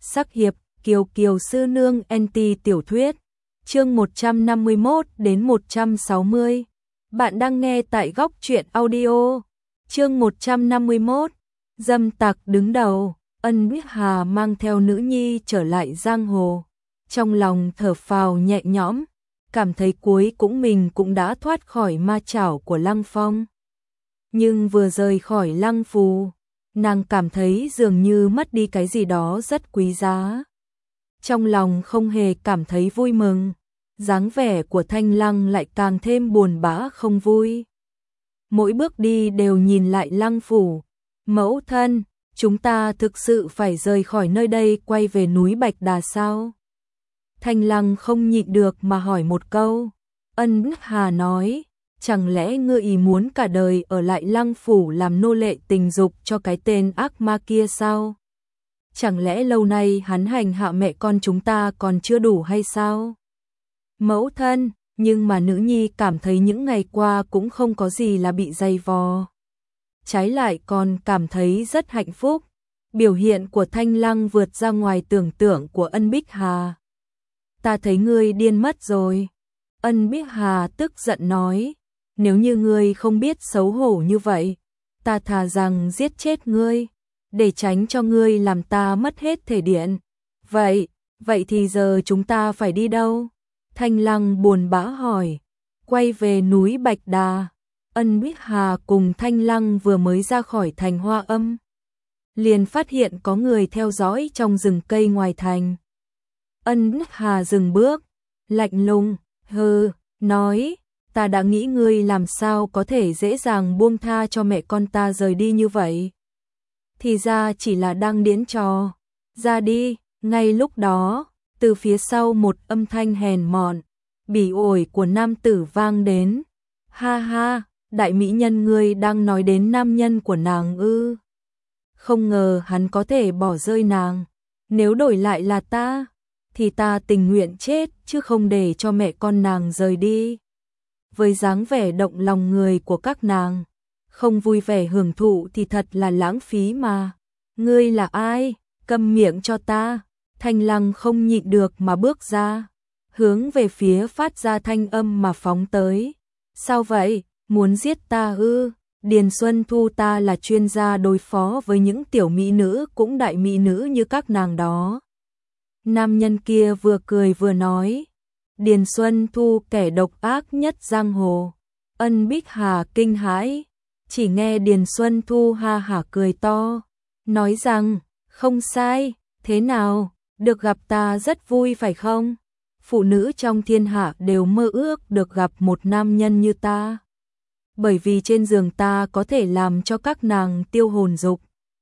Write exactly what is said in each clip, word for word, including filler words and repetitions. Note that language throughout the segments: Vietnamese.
Sắc hiệp, Kiều Kiều sư nương en tê tiểu thuyết, chương một trăm năm mươi mốt đến một trăm sáu mươi. Bạn đang nghe tại Góc Truyện Audio. Chương một trăm năm mươi mốt. Dâm tặc đứng đầu. Ân Bích Hà mang theo nữ nhi trở lại giang hồ, trong lòng thở phào nhẹ nhõm, cảm thấy cuối cũng mình cũng đã thoát khỏi ma chảo của Lăng Phong. Nhưng vừa rời khỏi Lăng Phù, nàng cảm thấy dường như mất đi cái gì đó rất quý giá. Trong lòng không hề cảm thấy vui mừng, dáng vẻ của Thanh Lăng lại càng thêm buồn bã không vui. Mỗi bước đi đều nhìn lại Lăng Phủ. Mẫu thân, chúng ta thực sự phải rời khỏi nơi đây quay về núi Bạch Đà sao? Thanh Lăng không nhịn được mà hỏi một câu. Ân Bích Hà nói, chẳng lẽ ngươi ý muốn cả đời ở lại Lăng Phủ làm nô lệ tình dục cho cái tên ác ma kia sao? Chẳng lẽ lâu nay hắn hành hạ mẹ con chúng ta còn chưa đủ hay sao? Mẫu thân, nhưng mà nữ nhi cảm thấy những ngày qua cũng không có gì là bị dày vò. Trái lại còn cảm thấy rất hạnh phúc. Biểu hiện của Thanh Lăng vượt ra ngoài tưởng tượng của Ân Bích Hà. Ta thấy ngươi điên mất rồi. Ân Bích Hà tức giận nói, nếu như ngươi không biết xấu hổ như vậy, ta thà rằng giết chết ngươi, để tránh cho ngươi làm ta mất hết thể điện. Vậy, vậy thì giờ chúng ta phải đi đâu? Thanh Lăng buồn bã hỏi. Quay về núi Bạch Đà. Ân Bích Hà cùng Thanh Lăng vừa mới ra khỏi thành Hoa Âm, liền phát hiện có người theo dõi trong rừng cây ngoài thành. Ân Bích Hà dừng bước, lạnh lùng, hừ, nói, ta đã nghĩ ngươi làm sao có thể dễ dàng buông tha cho mẹ con ta rời đi như vậy. Thì ra chỉ là đang điễn trò. Ra đi. Ngay lúc đó, từ phía sau một âm thanh hèn mọn, bỉ ổi của nam tử vang đến. Ha ha, đại mỹ nhân ngươi đang nói đến nam nhân của nàng ư? Không ngờ hắn có thể bỏ rơi nàng. Nếu đổi lại là ta, thì ta tình nguyện chết chứ không để cho mẹ con nàng rời đi. Với dáng vẻ động lòng người của các nàng, không vui vẻ hưởng thụ thì thật là lãng phí mà. Ngươi là ai? Câm miệng cho ta. Thanh Lăng không nhịn được mà bước ra, hướng về phía phát ra thanh âm mà phóng tới. Sao vậy? Muốn giết ta ư? Điền Xuân Thu ta là chuyên gia đối phó với những tiểu mỹ nữ cũng đại mỹ nữ như các nàng đó. Nam nhân kia vừa cười vừa nói. Điền Xuân Thu kẻ độc ác nhất giang hồ. Ân Bích Hà kinh hãi, chỉ nghe Điền Xuân Thu ha hả cười to, nói rằng, không sai, thế nào, được gặp ta rất vui phải không? Phụ nữ trong thiên hạ đều mơ ước được gặp một nam nhân như ta. Bởi vì trên giường ta có thể làm cho các nàng tiêu hồn dục.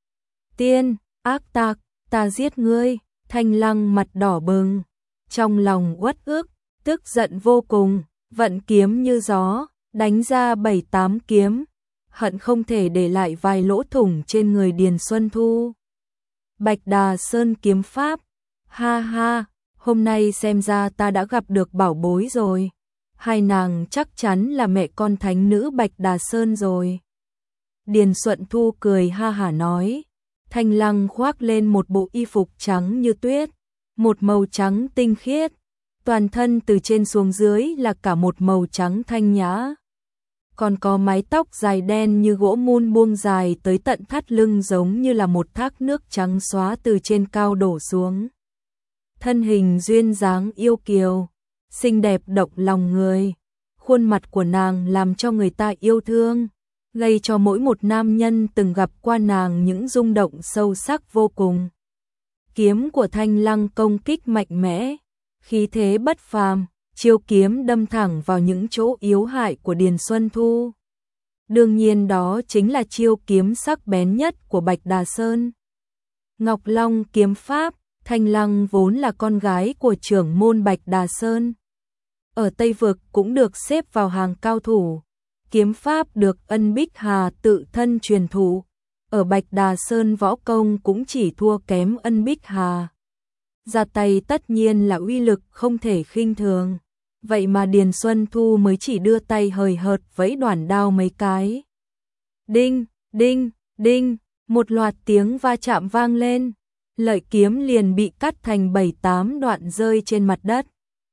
Tiên, ác tặc, ta giết ngươi. Thanh Lăng mặt đỏ bừng, trong lòng uất ức, tức giận vô cùng, vận kiếm như gió, đánh ra bảy tám kiếm, hận không thể để lại vài lỗ thủng trên người Điền Xuân Thu. Bạch Đà Sơn kiếm pháp, ha ha, hôm nay xem ra ta đã gặp được bảo bối rồi. Hai nàng chắc chắn là mẹ con thánh nữ Bạch Đà Sơn rồi. Điền Xuân Thu cười ha hả nói. Thanh Lăng khoác lên một bộ y phục trắng như tuyết, một màu trắng tinh khiết, toàn thân từ trên xuống dưới là cả một màu trắng thanh nhã. Còn có mái tóc dài đen như gỗ mun buông dài tới tận thắt lưng giống như là một thác nước trắng xóa từ trên cao đổ xuống. Thân hình duyên dáng yêu kiều, xinh đẹp động lòng người, khuôn mặt của nàng làm cho người ta yêu thương, gây cho mỗi một nam nhân từng gặp qua nàng những rung động sâu sắc vô cùng. Kiếm của Thanh Lăng công kích mạnh mẽ, khí thế bất phàm, chiêu kiếm đâm thẳng vào những chỗ yếu hại của Điền Xuân Thu. Đương nhiên đó chính là chiêu kiếm sắc bén nhất của Bạch Đà Sơn. Ngọc Long kiếm pháp. Thanh Lăng vốn là con gái của trưởng môn Bạch Đà Sơn, ở Tây Vực cũng được xếp vào hàng cao thủ. Kiếm pháp được Ân Bích Hà tự thân truyền thụ, ở Bạch Đà Sơn võ công cũng chỉ thua kém Ân Bích Hà. Ra tay tất nhiên là uy lực không thể khinh thường, vậy mà Điền Xuân Thu mới chỉ đưa tay hời hợt vẫy đoản đao mấy cái. Đinh, đinh, đinh, một loạt tiếng va chạm vang lên. lợi kiếm liền bị cắt thành bảy tám đoạn rơi trên mặt đất.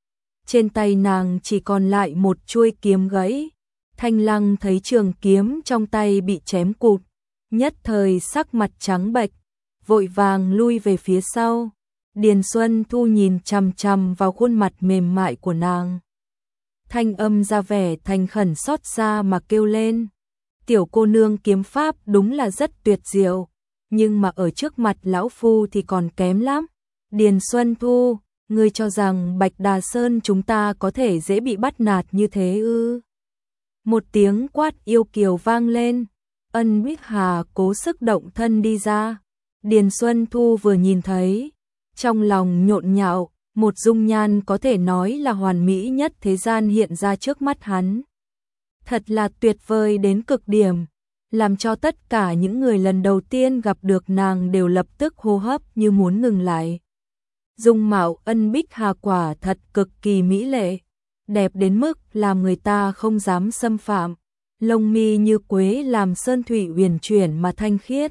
Trên tay nàng chỉ còn lại một chuôi kiếm gãy. Thanh Lăng thấy trường kiếm trong tay bị chém cụt, nhất thời sắc mặt trắng bệch, vội vàng lui về phía sau. Điền Xuân Thu nhìn chằm chằm vào khuôn mặt mềm mại của nàng. Thanh âm ra vẻ thành khẩn xót xa mà kêu lên. Tiểu cô nương kiếm pháp đúng là rất tuyệt diệu, nhưng mà ở trước mặt lão phu thì còn kém lắm. Điền Xuân Thu, ngươi cho rằng Bạch Đà Sơn chúng ta có thể dễ bị bắt nạt như thế ư? Một tiếng quát yêu kiều vang lên. Ân Bích Hà cố sức động thân đi ra. Điền Xuân Thu vừa nhìn thấy, trong lòng nhộn nhạo, một dung nhan có thể nói là hoàn mỹ nhất thế gian hiện ra trước mắt hắn. Thật là tuyệt vời đến cực điểm, làm cho tất cả những người lần đầu tiên gặp được nàng đều lập tức hô hấp như muốn ngừng lại. Dung mạo Ân Bích Hà quả thật cực kỳ mỹ lệ, đẹp đến mức làm người ta không dám xâm phạm. Lông mi như quế làm sơn thủy uyển chuyển mà thanh khiết.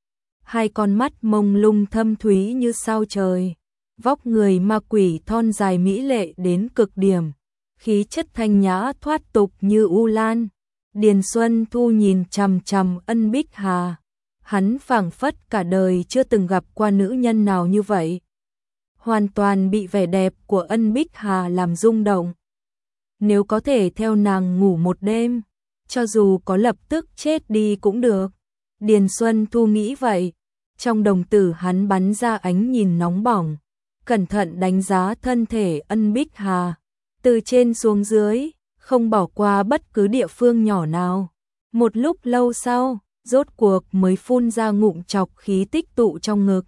Hai con mắt mông lung thâm thúy như sao trời. Vóc người ma quỷ thon dài mỹ lệ đến cực điểm. Khí chất thanh nhã thoát tục như u lan. Điền Xuân Thu nhìn chằm chằm Ân Bích Hà. Hắn phảng phất cả đời chưa từng gặp qua nữ nhân nào như vậy. Hoàn toàn bị vẻ đẹp của Ân Bích Hà làm rung động. Nếu có thể theo nàng ngủ một đêm, cho dù có lập tức chết đi cũng được. Điền Xuân Thu nghĩ vậy. Trong đồng tử hắn bắn ra ánh nhìn nóng bỏng, cẩn thận đánh giá thân thể Ân Bích Hà, từ trên xuống dưới, không bỏ qua bất cứ địa phương nhỏ nào. Một lúc lâu sau, rốt cuộc mới phun ra ngụm trọc khí tích tụ trong ngực.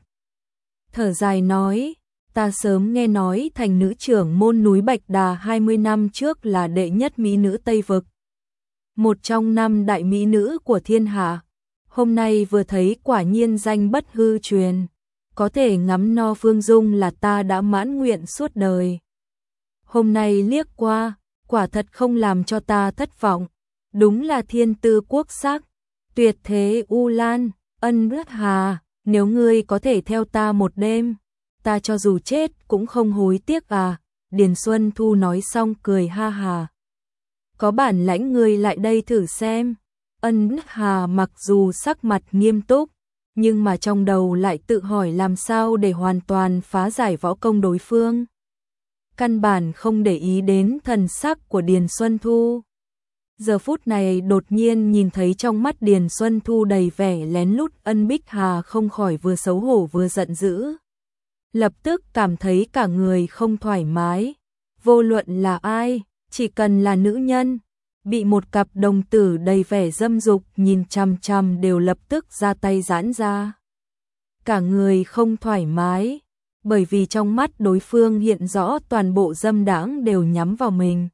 Thở dài nói, ta sớm nghe nói thành nữ trưởng môn núi Bạch Đà hai mươi năm trước là đệ nhất mỹ nữ Tây Vực. Một trong năm đại mỹ nữ của thiên hạ. Hôm nay vừa thấy quả nhiên danh bất hư truyền. Có thể ngắm no phương dung là ta đã mãn nguyện suốt đời. Hôm nay liếc qua, quả thật không làm cho ta thất vọng. Đúng là thiên tư quốc sắc, tuyệt thế u lan. Ân Bích Hà, nếu ngươi có thể theo ta một đêm, ta cho dù chết cũng không hối tiếc à. Điền Xuân Thu nói xong cười ha hà. Có bản lãnh ngươi lại đây thử xem. Ân Bích Hà mặc dù sắc mặt nghiêm túc, nhưng mà trong đầu lại tự hỏi làm sao để hoàn toàn phá giải võ công đối phương. Căn bản không để ý đến thần sắc của Điền Xuân Thu. Giờ phút này đột nhiên nhìn thấy trong mắt Điền Xuân Thu đầy vẻ lén lút, Ân Bích Hà không khỏi vừa xấu hổ vừa giận dữ. Lập tức cảm thấy cả người không thoải mái. Vô luận là ai, chỉ cần là nữ nhân, bị một cặp đồng tử đầy vẻ dâm dục nhìn chằm chằm đều lập tức ra tay giãn ra. Cả người không thoải mái, bởi vì trong mắt đối phương hiện rõ toàn bộ dâm đãng đều nhắm vào mình.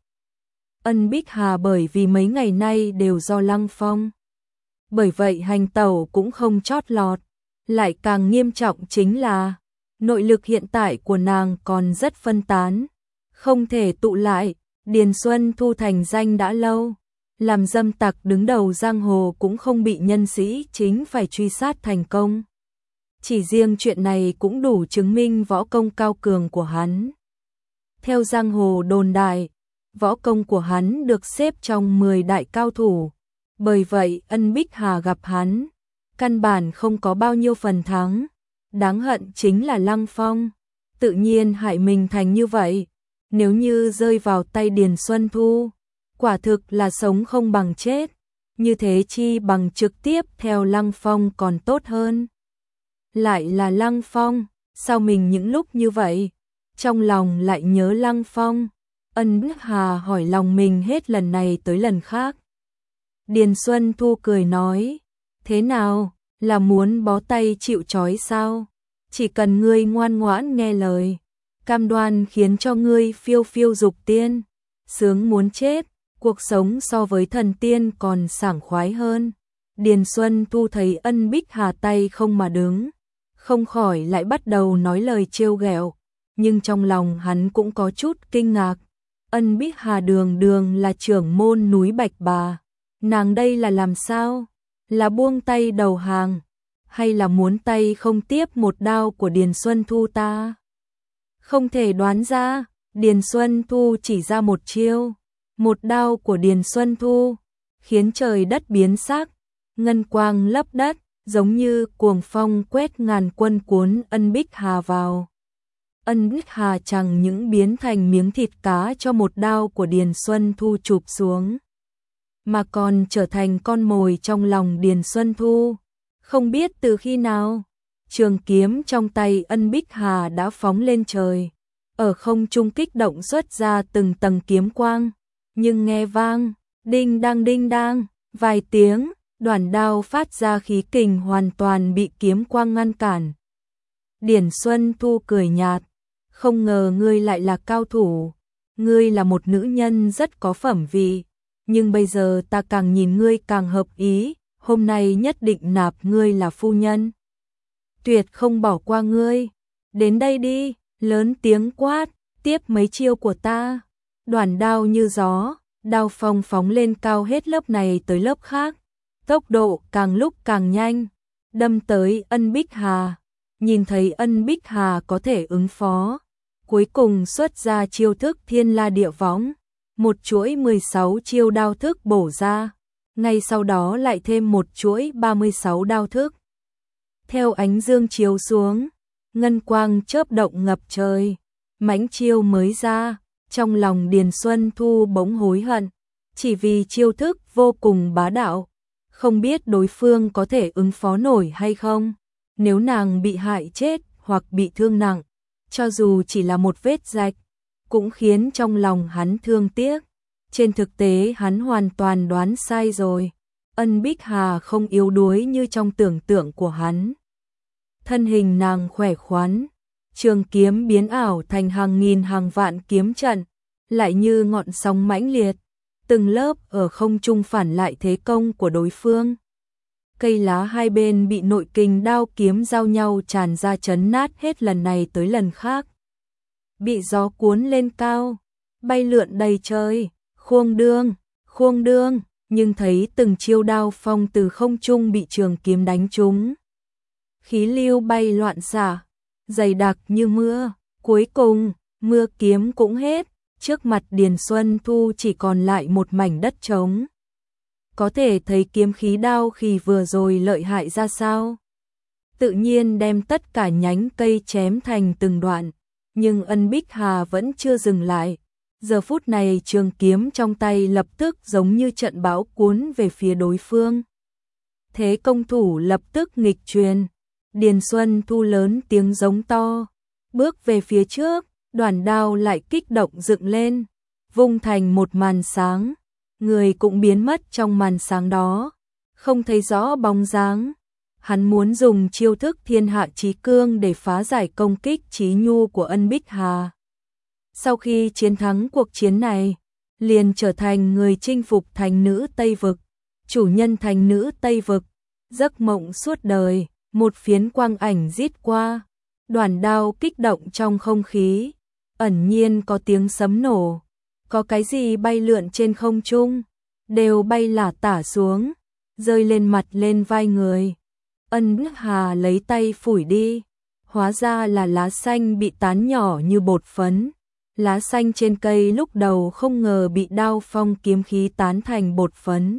Ân Bích Hà bởi vì mấy ngày nay đều do Lăng Phong, bởi vậy hành tẩu cũng không chót lọt. Lại càng nghiêm trọng chính là nội lực hiện tại của nàng còn rất phân tán, không thể tụ lại. Điền Xuân Thu thành danh đã lâu, làm dâm tặc đứng đầu giang hồ cũng không bị nhân sĩ chính phải truy sát thành công. Chỉ riêng chuyện này cũng đủ chứng minh võ công cao cường của hắn. Theo giang hồ đồn đại, võ công của hắn được xếp trong mười đại cao thủ. Bởi vậy Ân Bích Hà gặp hắn, căn bản không có bao nhiêu phần thắng. Đáng hận chính là Lăng Phong, tự nhiên hại mình thành như vậy. Nếu như rơi vào tay Điền Xuân Thu, quả thực là sống không bằng chết. Như thế chi bằng trực tiếp theo Lăng Phong còn tốt hơn. Lại là Lăng Phong, sao mình những lúc như vậy, trong lòng lại nhớ Lăng Phong. Ân Bích Hà hỏi lòng mình hết lần này tới lần khác. Điền Xuân Thu cười nói, thế nào, là muốn bó tay chịu trói sao? Chỉ cần ngươi ngoan ngoãn nghe lời, cam đoan khiến cho ngươi phiêu phiêu dục tiên, sướng muốn chết, cuộc sống so với thần tiên còn sảng khoái hơn. Điền Xuân Thu thấy Ân Bích Hà tay không mà đứng, không khỏi lại bắt đầu nói lời trêu ghẹo, nhưng trong lòng hắn cũng có chút kinh ngạc. Ân Bích Hà đường đường là trưởng môn núi Bạch Bà, nàng đây là làm sao? Là buông tay đầu hàng, hay là muốn tay không tiếp một đao của Điền Xuân Thu ta? Không thể đoán ra, Điền Xuân Thu chỉ ra một chiêu, một đao của Điền Xuân Thu, khiến trời đất biến sắc, ngân quang lấp đất, giống như cuồng phong quét ngàn quân cuốn Ân Bích Hà vào. Ân Bích Hà chẳng những biến thành miếng thịt cá cho một đao của Điền Xuân Thu chụp xuống, mà còn trở thành con mồi trong lòng Điền Xuân Thu. Không biết từ khi nào, trường kiếm trong tay Ân Bích Hà đã phóng lên trời, ở không trung kích động xuất ra từng tầng kiếm quang, nhưng nghe vang, đinh đang đinh đang, vài tiếng, đoạn đao phát ra khí kình hoàn toàn bị kiếm quang ngăn cản. Điền Xuân Thu cười nhạt, không ngờ ngươi lại là cao thủ, ngươi là một nữ nhân rất có phẩm vị, nhưng bây giờ ta càng nhìn ngươi càng hợp ý, hôm nay nhất định nạp ngươi là phu nhân. Tuyệt không bỏ qua ngươi, đến đây đi, lớn tiếng quát, tiếp mấy chiêu của ta. Đoạn đao như gió, đao phong phóng lên cao hết lớp này tới lớp khác, tốc độ càng lúc càng nhanh, đâm tới Ân Bích Hà. Nhìn thấy Ân Bích Hà có thể ứng phó, cuối cùng xuất ra chiêu thức Thiên La Địa Võng, một chuỗi mười sáu chiêu đao thức bổ ra, ngay sau đó lại thêm một chuỗi ba mươi sáu đao thức. Theo ánh dương chiếu xuống, ngân quang chớp động ngập trời, mãnh chiêu mới ra, trong lòng Điền Xuân Thu bỗng hối hận, chỉ vì chiêu thức vô cùng bá đạo, không biết đối phương có thể ứng phó nổi hay không. Nếu nàng bị hại chết hoặc bị thương nặng, cho dù chỉ là một vết rạch, cũng khiến trong lòng hắn thương tiếc. Trên thực tế hắn hoàn toàn đoán sai rồi, Ân Bích Hà không yếu đuối như trong tưởng tượng của hắn. Thân hình nàng khỏe khoắn, trường kiếm biến ảo thành hàng nghìn hàng vạn kiếm trận, lại như ngọn sóng mãnh liệt, từng lớp ở không trung phản lại thế công của đối phương. Cây lá hai bên bị nội kình đao kiếm giao nhau tràn ra chấn nát hết lần này tới lần khác. Bị gió cuốn lên cao, bay lượn đầy trời, khuông đương, khuông đương, nhưng thấy từng chiêu đao phong từ không trung bị trường kiếm đánh trúng. Khí lưu bay loạn xạ, dày đặc như mưa, cuối cùng, mưa kiếm cũng hết, trước mặt Điền Xuân Thu chỉ còn lại một mảnh đất trống. Có thể thấy kiếm khí đao khi vừa rồi lợi hại ra sao. Tự nhiên đem tất cả nhánh cây chém thành từng đoạn, nhưng Ân Bích Hà vẫn chưa dừng lại. Giờ phút này trường kiếm trong tay lập tức giống như trận bão cuốn về phía đối phương. Thế công thủ lập tức nghịch truyền, Điền Xuân Thu lớn tiếng giống to, bước về phía trước, đoạn đao lại kích động dựng lên, vung thành một màn sáng. Người cũng biến mất trong màn sáng đó, không thấy rõ bóng dáng. Hắn muốn dùng chiêu thức Thiên Hạ Chí Cương để phá giải công kích chí nhu của Ân Bích Hà. Sau khi chiến thắng cuộc chiến này, liền trở thành người chinh phục thành nữ Tây Vực, chủ nhân thành nữ Tây Vực, giấc mộng suốt đời. Một phiến quang ảnh rít qua, đoạn đao kích động trong không khí, ẩn nhiên có tiếng sấm nổ. Có cái gì bay lượn trên không trung, đều bay lả tả xuống, rơi lên mặt lên vai người. Ân Bích Hà lấy tay phủi đi, hóa ra là lá xanh bị tán nhỏ như bột phấn. Lá xanh trên cây lúc đầu không ngờ bị đao phong kiếm khí tán thành bột phấn.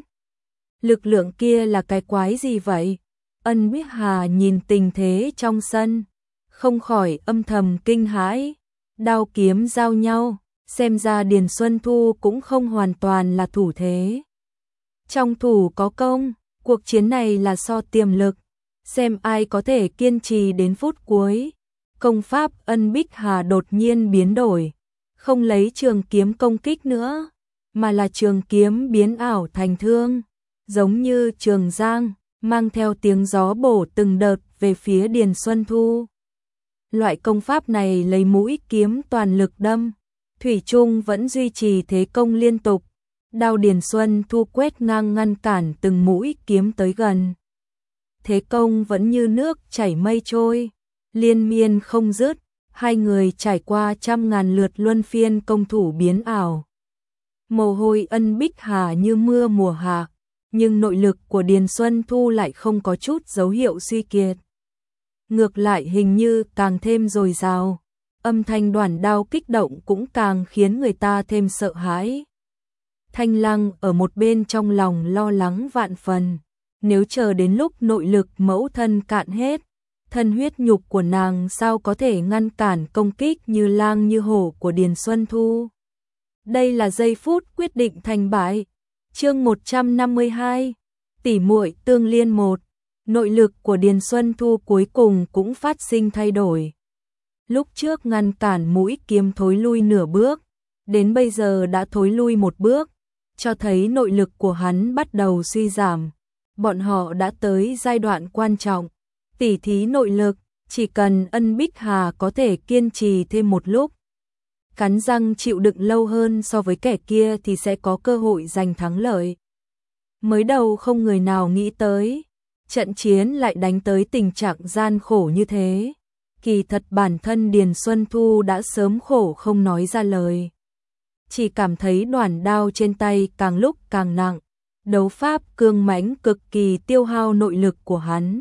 Lực lượng kia là cái quái gì vậy? Ân Bích Hà nhìn tình thế trong sân, không khỏi âm thầm kinh hãi. Đao kiếm giao nhau, xem ra Điền Xuân Thu cũng không hoàn toàn là thủ thế. Trong thủ có công, cuộc chiến này là so tiềm lực, xem ai có thể kiên trì đến phút cuối. Công pháp Ân Bích Hà đột nhiên biến đổi, không lấy trường kiếm công kích nữa, mà là trường kiếm biến ảo thành thương, giống như trường giang, mang theo tiếng gió bổ từng đợt về phía Điền Xuân Thu. Loại công pháp này lấy mũi kiếm toàn lực đâm, thủy chung vẫn duy trì thế công liên tục. Đao Điền Xuân Thu quét ngang ngăn cản từng mũi kiếm tới gần. Thế công vẫn như nước chảy mây trôi, liên miên không dứt, hai người trải qua trăm ngàn lượt luân phiên công thủ biến ảo. Mồ hôi Ân Bích Hà như mưa mùa hạ, nhưng nội lực của Điền Xuân Thu lại không có chút dấu hiệu suy kiệt. Ngược lại hình như càng thêm dồi dào, âm thanh đoản đao kích động cũng càng khiến người ta thêm sợ hãi. Thanh Lăng ở một bên trong lòng lo lắng vạn phần, nếu chờ đến lúc nội lực mẫu thân cạn hết, thân huyết nhục của nàng sao có thể ngăn cản công kích như lang như hổ của Điền Xuân Thu. Đây là giây phút quyết định thành bại. Chương một trăm năm mươi hai, tỷ muội tương liên một. Nội lực của Điền Xuân Thu cuối cùng cũng phát sinh thay đổi. Lúc trước ngăn cản mũi kiếm thối lui nửa bước, đến bây giờ đã thối lui một bước, cho thấy nội lực của hắn bắt đầu suy giảm. Bọn họ đã tới giai đoạn quan trọng, tỉ thí nội lực, chỉ cần Ân Bích Hà có thể kiên trì thêm một lúc, cắn răng chịu đựng lâu hơn so với kẻ kia thì sẽ có cơ hội giành thắng lợi. Mới đầu không người nào nghĩ tới, trận chiến lại đánh tới tình trạng gian khổ như thế. Kỳ thật bản thân Điền Xuân Thu đã sớm khổ không nói ra lời. Chỉ cảm thấy đoản đao trên tay càng lúc càng nặng, đấu pháp cương mãnh cực kỳ tiêu hao nội lực của hắn.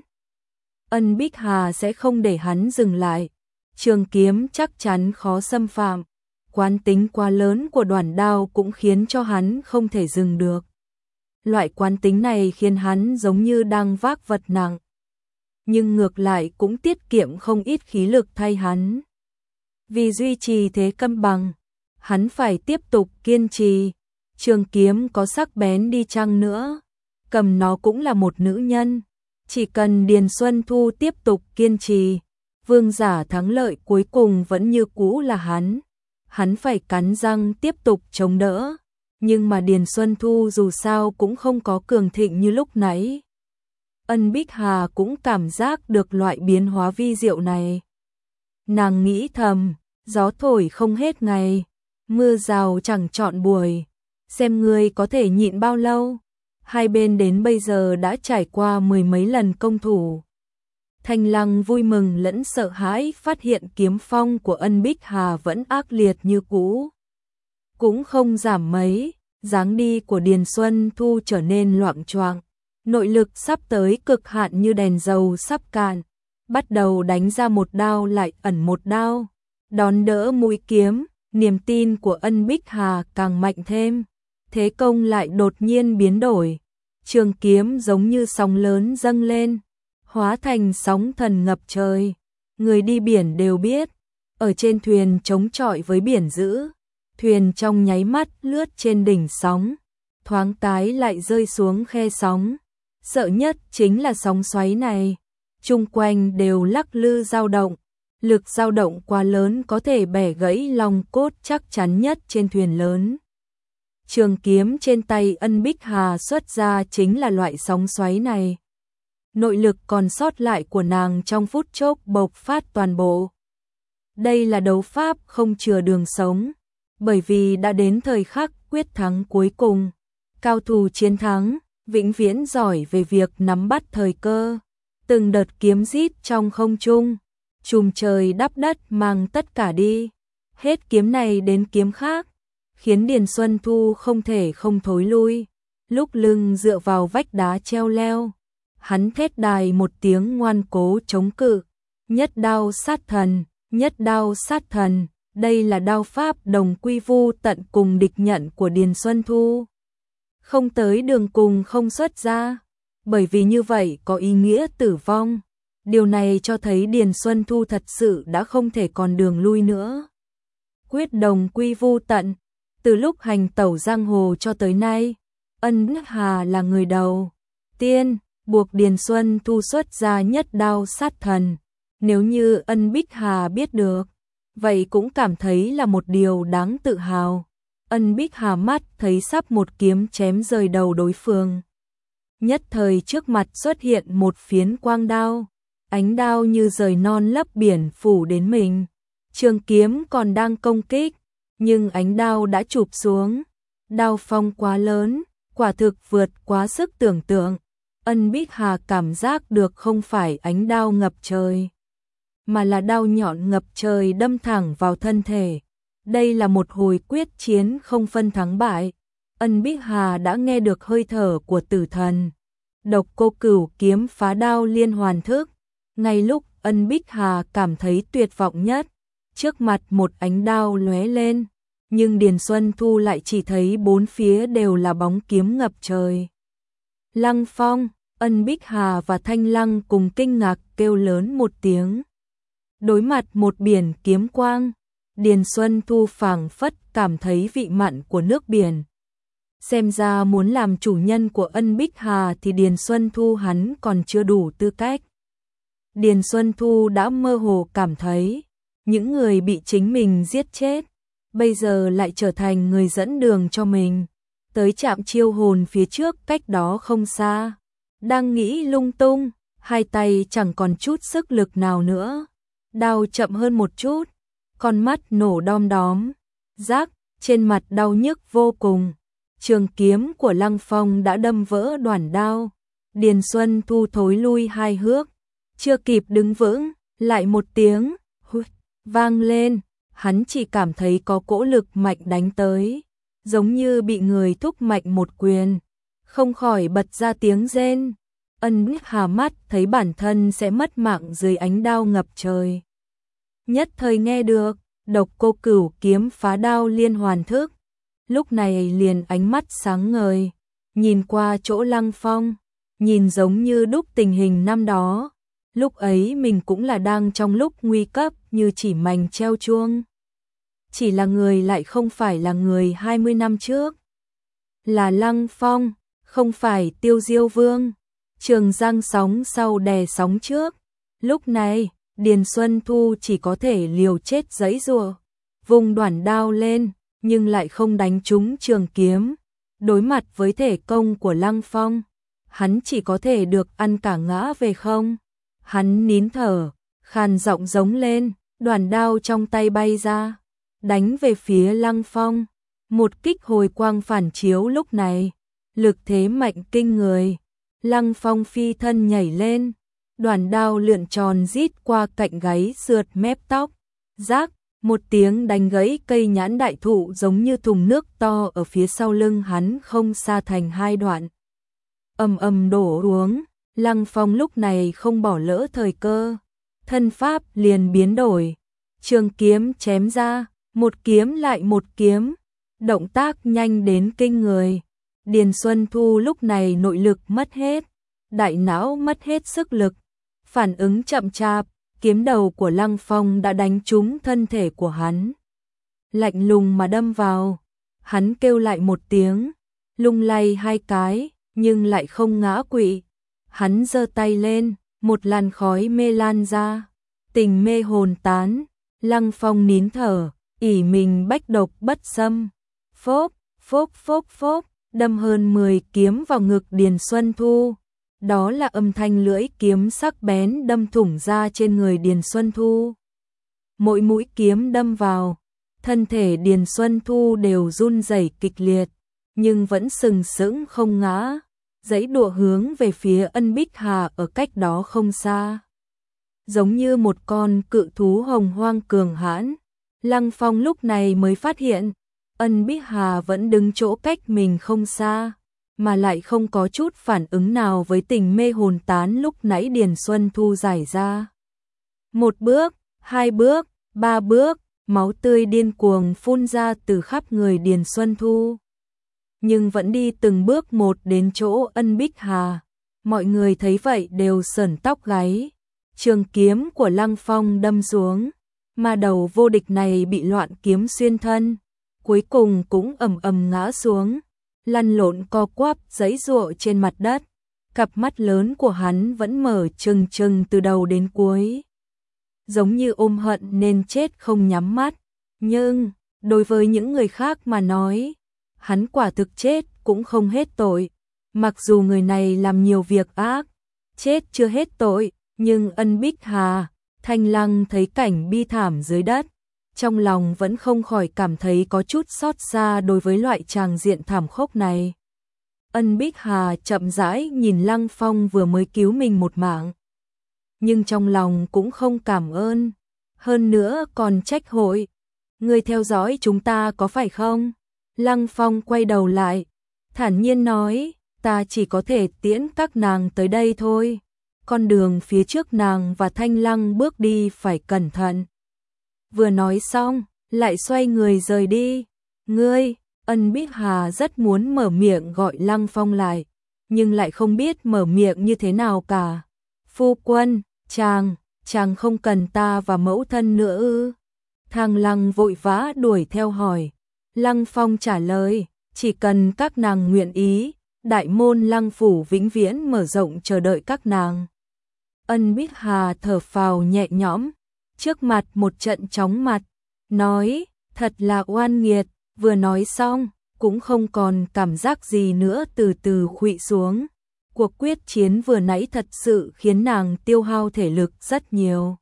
Ân Bích Hà sẽ không để hắn dừng lại, trường kiếm chắc chắn khó xâm phạm, quán tính quá lớn của đoản đao cũng khiến cho hắn không thể dừng được. Loại quán tính này khiến hắn giống như đang vác vật nặng, nhưng ngược lại cũng tiết kiệm không ít khí lực thay hắn. Vì duy trì thế cân bằng, hắn phải tiếp tục kiên trì, trường kiếm có sắc bén đi chăng nữa, cầm nó cũng là một nữ nhân. Chỉ cần Điền Xuân Thu tiếp tục kiên trì, vương giả thắng lợi cuối cùng vẫn như cũ là hắn. Hắn phải cắn răng tiếp tục chống đỡ, nhưng mà Điền Xuân Thu dù sao cũng không có cường thịnh như lúc nãy. Ân Bích Hà cũng cảm giác được loại biến hóa vi diệu này. Nàng nghĩ thầm, gió thổi không hết ngày, mưa rào chẳng trọn buổi, xem ngươi có thể nhịn bao lâu. Hai bên đến bây giờ đã trải qua mười mấy lần công thủ. Thanh Lăng vui mừng lẫn sợ hãi phát hiện kiếm phong của Ân Bích Hà vẫn ác liệt như cũ. Cũng không giảm mấy, dáng đi của Điền Xuân Thu trở nên loạng choạng, nội lực sắp tới cực hạn như đèn dầu sắp cạn, bắt đầu đánh ra một đao lại ẩn một đao, đón đỡ mũi kiếm, niềm tin của Ân Bích Hà càng mạnh thêm, thế công lại đột nhiên biến đổi, trường kiếm giống như sóng lớn dâng lên, hóa thành sóng thần ngập trời. Người đi biển đều biết, ở trên thuyền chống chọi với biển dữ, thuyền trong nháy mắt lướt trên đỉnh sóng, thoáng cái lại rơi xuống khe sóng. Sợ nhất chính là sóng xoáy này, chung quanh đều lắc lư dao động, lực dao động quá lớn có thể bẻ gãy lòng cốt chắc chắn nhất trên thuyền lớn. Trường kiếm trên tay Ân Bích Hà xuất ra chính là loại sóng xoáy này. Nội lực còn sót lại của nàng trong phút chốc bộc phát toàn bộ. Đây là đấu pháp không chừa đường sống, bởi vì đã đến thời khắc quyết thắng cuối cùng. Cao thủ chiến thắng, vĩnh viễn giỏi về việc nắm bắt thời cơ. Từng đợt kiếm rít trong không trung, chùm trời đắp đất mang tất cả đi. Hết kiếm này đến kiếm khác, khiến Điền Xuân Thu không thể không thối lui. Lúc lưng dựa vào vách đá treo leo, hắn thét đài một tiếng ngoan cố chống cự. Nhất đao sát thần, nhất đao sát thần, đây là đao pháp đồng quy vu tận cùng địch nhận của Điền Xuân Thu. Không tới đường cùng không xuất ra, bởi vì như vậy có ý nghĩa tử vong. Điều này cho thấy Điền Xuân Thu thật sự đã không thể còn đường lui nữa. Quyết đồng quy vu tận, từ lúc hành tẩu giang hồ cho tới nay, Ân Bích Hà là người đầu tiên buộc Điền Xuân Thu xuất ra nhất đao sát thần. Nếu như Ân Bích Hà biết được, vậy cũng cảm thấy là một điều đáng tự hào. Ân Bích Hà mắt thấy sắp một kiếm chém rời đầu đối phương. Nhất thời trước mặt xuất hiện một phiến quang đao, ánh đao như rời non lấp biển phủ đến mình. Trường kiếm còn đang công kích, nhưng ánh đao đã chụp xuống. Đao phong quá lớn, quả thực vượt quá sức tưởng tượng. Ân Bích Hà cảm giác được không phải ánh đao ngập trời, mà là đao nhọn ngập trời đâm thẳng vào thân thể. Đây là một hồi quyết chiến không phân thắng bại. Ân Bích Hà đã nghe được hơi thở của tử thần. Độc Cô Cửu kiếm phá đao liên hoàn thức. Ngay lúc Ân Bích Hà cảm thấy tuyệt vọng nhất, trước mặt một ánh đao lóe lên, nhưng Điền Xuân Thu lại chỉ thấy bốn phía đều là bóng kiếm ngập trời. Lăng Phong, Ân Bích Hà và Thanh Lăng cùng kinh ngạc kêu lớn một tiếng. Đối mặt một biển kiếm quang, Điền Xuân Thu phảng phất cảm thấy vị mặn của nước biển. Xem ra muốn làm chủ nhân của Ân Bích Hà thì Điền Xuân Thu hắn còn chưa đủ tư cách. Điền Xuân Thu đã mơ hồ cảm thấy, những người bị chính mình giết chết, bây giờ lại trở thành người dẫn đường cho mình, tới trạm chiêu hồn phía trước cách đó không xa. Đang nghĩ lung tung, hai tay chẳng còn chút sức lực nào nữa. Đau chậm hơn một chút, con mắt nổ đom đóm, rác, trên mặt đau nhức vô cùng. Trường kiếm của Lăng Phong đã đâm vỡ đoản đao. Điền Xuân Thu thối lui hai bước, chưa kịp đứng vững, lại một tiếng hút vang lên, hắn chỉ cảm thấy có cỗ lực mạnh đánh tới, giống như bị người thúc mạnh một quyền, không khỏi bật ra tiếng rên. Ân Bích Hà mắt thấy bản thân sẽ mất mạng dưới ánh đao ngập trời. Nhất thời nghe được, Độc Cô Cửu kiếm phá đao liên hoàn thức. Lúc này liền ánh mắt sáng ngời, nhìn qua chỗ Lăng Phong, nhìn giống như đúc tình hình năm đó. Lúc ấy mình cũng là đang trong lúc nguy cấp như chỉ mành treo chuông. Chỉ là người lại không phải là người hai mươi năm trước. Là Lăng Phong, không phải Tiêu Diêu Vương. Trường giang sóng sau đè sóng trước. Lúc này, Điền Xuân Thu chỉ có thể liều chết giãy giụa, vùng đoản đao lên, nhưng lại không đánh trúng trường kiếm. Đối mặt với thể công của Lăng Phong, hắn chỉ có thể được ăn cả ngã về không. Hắn nín thở, khàn giọng giống lên, đoản đao trong tay bay ra, đánh về phía Lăng Phong. Một kích hồi quang phản chiếu lúc này, lực thế mạnh kinh người. Lăng Phong phi thân nhảy lên, đoản đao lượn tròn rít qua cạnh gáy sượt mép tóc. Rác, một tiếng đánh gãy cây nhãn đại thụ giống như thùng nước to ở phía sau lưng hắn không xa thành hai đoạn. Ầm ầm đổ xuống, Lăng Phong lúc này không bỏ lỡ thời cơ, thân pháp liền biến đổi, trường kiếm chém ra, một kiếm lại một kiếm, động tác nhanh đến kinh người. Điền Xuân Thu lúc này nội lực mất hết, đại não mất hết sức lực, phản ứng chậm chạp, kiếm đầu của Lăng Phong đã đánh trúng thân thể của hắn. Lạnh lùng mà đâm vào, hắn kêu lại một tiếng, lung lay hai cái, nhưng lại không ngã quỵ. Hắn giơ tay lên, một làn khói mê lan ra, tình mê hồn tán. Lăng Phong nín thở, ỷ mình bách độc bất xâm. Phốp, phốp phốp phốp, đâm hơn mười kiếm vào ngực Điền Xuân Thu. Đó là âm thanh lưỡi kiếm sắc bén đâm thủng ra trên người Điền Xuân Thu. Mỗi mũi kiếm đâm vào, thân thể Điền Xuân Thu đều run rẩy kịch liệt, nhưng vẫn sừng sững không ngã, giãy đụa hướng về phía Ân Bích Hà ở cách đó không xa. Giống như một con cự thú hồng hoang cường hãn, Lăng Phong lúc này mới phát hiện, Ân Bích Hà vẫn đứng chỗ cách mình không xa, mà lại không có chút phản ứng nào với tình mê hồn tán lúc nãy Điền Xuân Thu giải ra. Một bước, hai bước, ba bước, máu tươi điên cuồng phun ra từ khắp người Điền Xuân Thu. Nhưng vẫn đi từng bước một đến chỗ Ân Bích Hà. Mọi người thấy vậy đều sởn tóc gáy. Trường kiếm của Lăng Phong đâm xuống, mà đầu vô địch này bị loạn kiếm xuyên thân, cuối cùng cũng ầm ầm ngã xuống, lăn lộn co quắp giãy giụa trên mặt đất. Cặp mắt lớn của hắn vẫn mở trừng trừng từ đầu đến cuối, giống như ôm hận nên chết không nhắm mắt. Nhưng đối với những người khác mà nói, hắn quả thực chết cũng không hết tội. Mặc dù người này làm nhiều việc ác, chết chưa hết tội, nhưng Ân Bích Hà, Thanh Lăng thấy cảnh bi thảm dưới đất, trong lòng vẫn không khỏi cảm thấy có chút xót xa đối với loại tràng diện thảm khốc này. Ân Bích Hà chậm rãi nhìn Lăng Phong vừa mới cứu mình một mạng, nhưng trong lòng cũng không cảm ơn, hơn nữa còn trách hội. Người theo dõi chúng ta có phải không? Lăng Phong quay đầu lại, thản nhiên nói, ta chỉ có thể tiễn các nàng tới đây thôi. Con đường phía trước nàng và Thanh Lăng bước đi phải cẩn thận. Vừa nói xong, lại xoay người rời đi. Ngươi, Ân Bích Hà rất muốn mở miệng gọi Lăng Phong lại, nhưng lại không biết mở miệng như thế nào cả. Phu quân, chàng, chàng không cần ta và mẫu thân nữa ư? Thang Lăng vội vã đuổi theo hỏi. Lăng Phong trả lời, chỉ cần các nàng nguyện ý, đại môn Lăng phủ vĩnh viễn mở rộng chờ đợi các nàng. Ân Bích Hà thở phào nhẹ nhõm, trước mặt một trận chóng mặt, nói, thật là oan nghiệt, vừa nói xong, cũng không còn cảm giác gì nữa từ từ khuỵu xuống. Cuộc quyết chiến vừa nãy thật sự khiến nàng tiêu hao thể lực rất nhiều.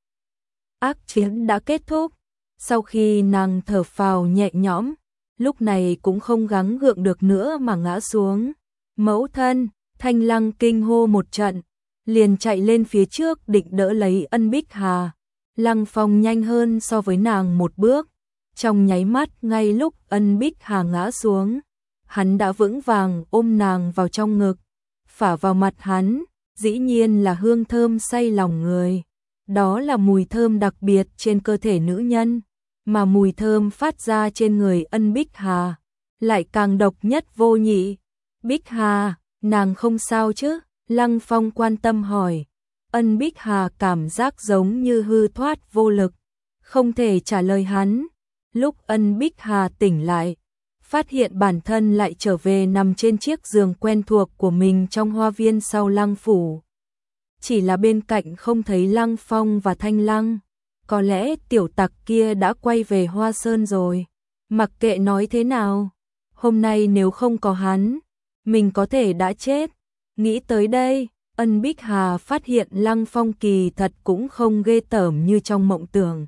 Ác chiến đã kết thúc, sau khi nàng thở phào nhẹ nhõm, lúc này cũng không gắng gượng được nữa mà ngã xuống. Mẫu thân, Thanh Lăng kinh hô một trận, liền chạy lên phía trước định đỡ lấy Ân Bích Hà. Lăng Phong nhanh hơn so với nàng một bước, trong nháy mắt ngay lúc Ân Bích Hà ngã xuống, hắn đã vững vàng ôm nàng vào trong ngực, phả vào mặt hắn, dĩ nhiên là hương thơm say lòng người. Đó là mùi thơm đặc biệt trên cơ thể nữ nhân, mà mùi thơm phát ra trên người Ân Bích Hà lại càng độc nhất vô nhị. Bích Hà, nàng không sao chứ? Lăng Phong quan tâm hỏi. Ân Bích Hà cảm giác giống như hư thoát vô lực, không thể trả lời hắn. Lúc Ân Bích Hà tỉnh lại, phát hiện bản thân lại trở về nằm trên chiếc giường quen thuộc của mình trong hoa viên sau Lăng phủ. Chỉ là bên cạnh không thấy Lăng Phong và Thanh Lăng, có lẽ tiểu tặc kia đã quay về Hoa Sơn rồi. Mặc kệ nói thế nào, hôm nay nếu không có hắn, mình có thể đã chết. Nghĩ tới đây, Ân Bích Hà phát hiện Lăng Phong kỳ thật cũng không ghê tởm như trong mộng tưởng.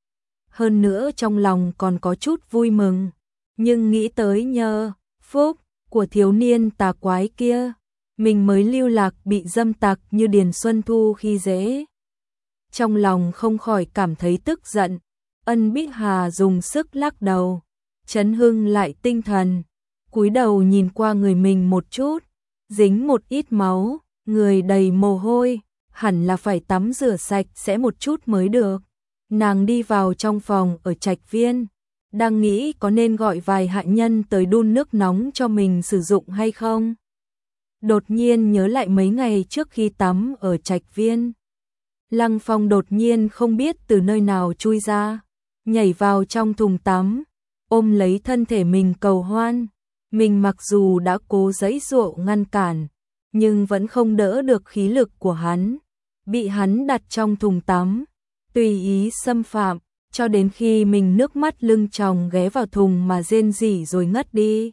Hơn nữa trong lòng còn có chút vui mừng, nhưng nghĩ tới nhờ phúc của thiếu niên tà quái kia, mình mới lưu lạc bị dâm tặc như Điền Xuân Thu khi dễ. Trong lòng không khỏi cảm thấy tức giận. Ân Bích Hà dùng sức lắc đầu, chấn hưng lại tinh thần, cúi đầu nhìn qua người mình một chút, dính một ít máu, người đầy mồ hôi, hẳn là phải tắm rửa sạch sẽ một chút mới được. Nàng đi vào trong phòng ở Trạch Viên, đang nghĩ có nên gọi vài hạ nhân tới đun nước nóng cho mình sử dụng hay không. Đột nhiên nhớ lại mấy ngày trước khi tắm ở Trạch Viên, Lăng Phong đột nhiên không biết từ nơi nào chui ra, nhảy vào trong thùng tắm, ôm lấy thân thể mình cầu hoan. Mình mặc dù đã cố giãy giụa ngăn cản, nhưng vẫn không đỡ được khí lực của hắn, bị hắn đặt trong thùng tắm, tùy ý xâm phạm, cho đến khi mình nước mắt lưng tròng ghé vào thùng mà rên rỉ rồi ngất đi.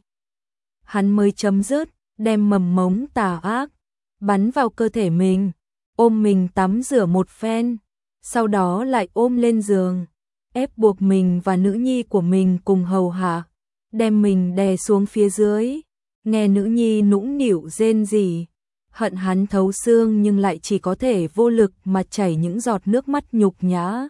Hắn mới chấm dứt, đem mầm mống tà ác bắn vào cơ thể mình, ôm mình tắm rửa một phen, sau đó lại ôm lên giường, ép buộc mình và nữ nhi của mình cùng hầu hạ, đem mình đè xuống phía dưới. Nghe nữ nhi nũng nịu rên rỉ, hận hắn thấu xương nhưng lại chỉ có thể vô lực mà chảy những giọt nước mắt nhục nhã.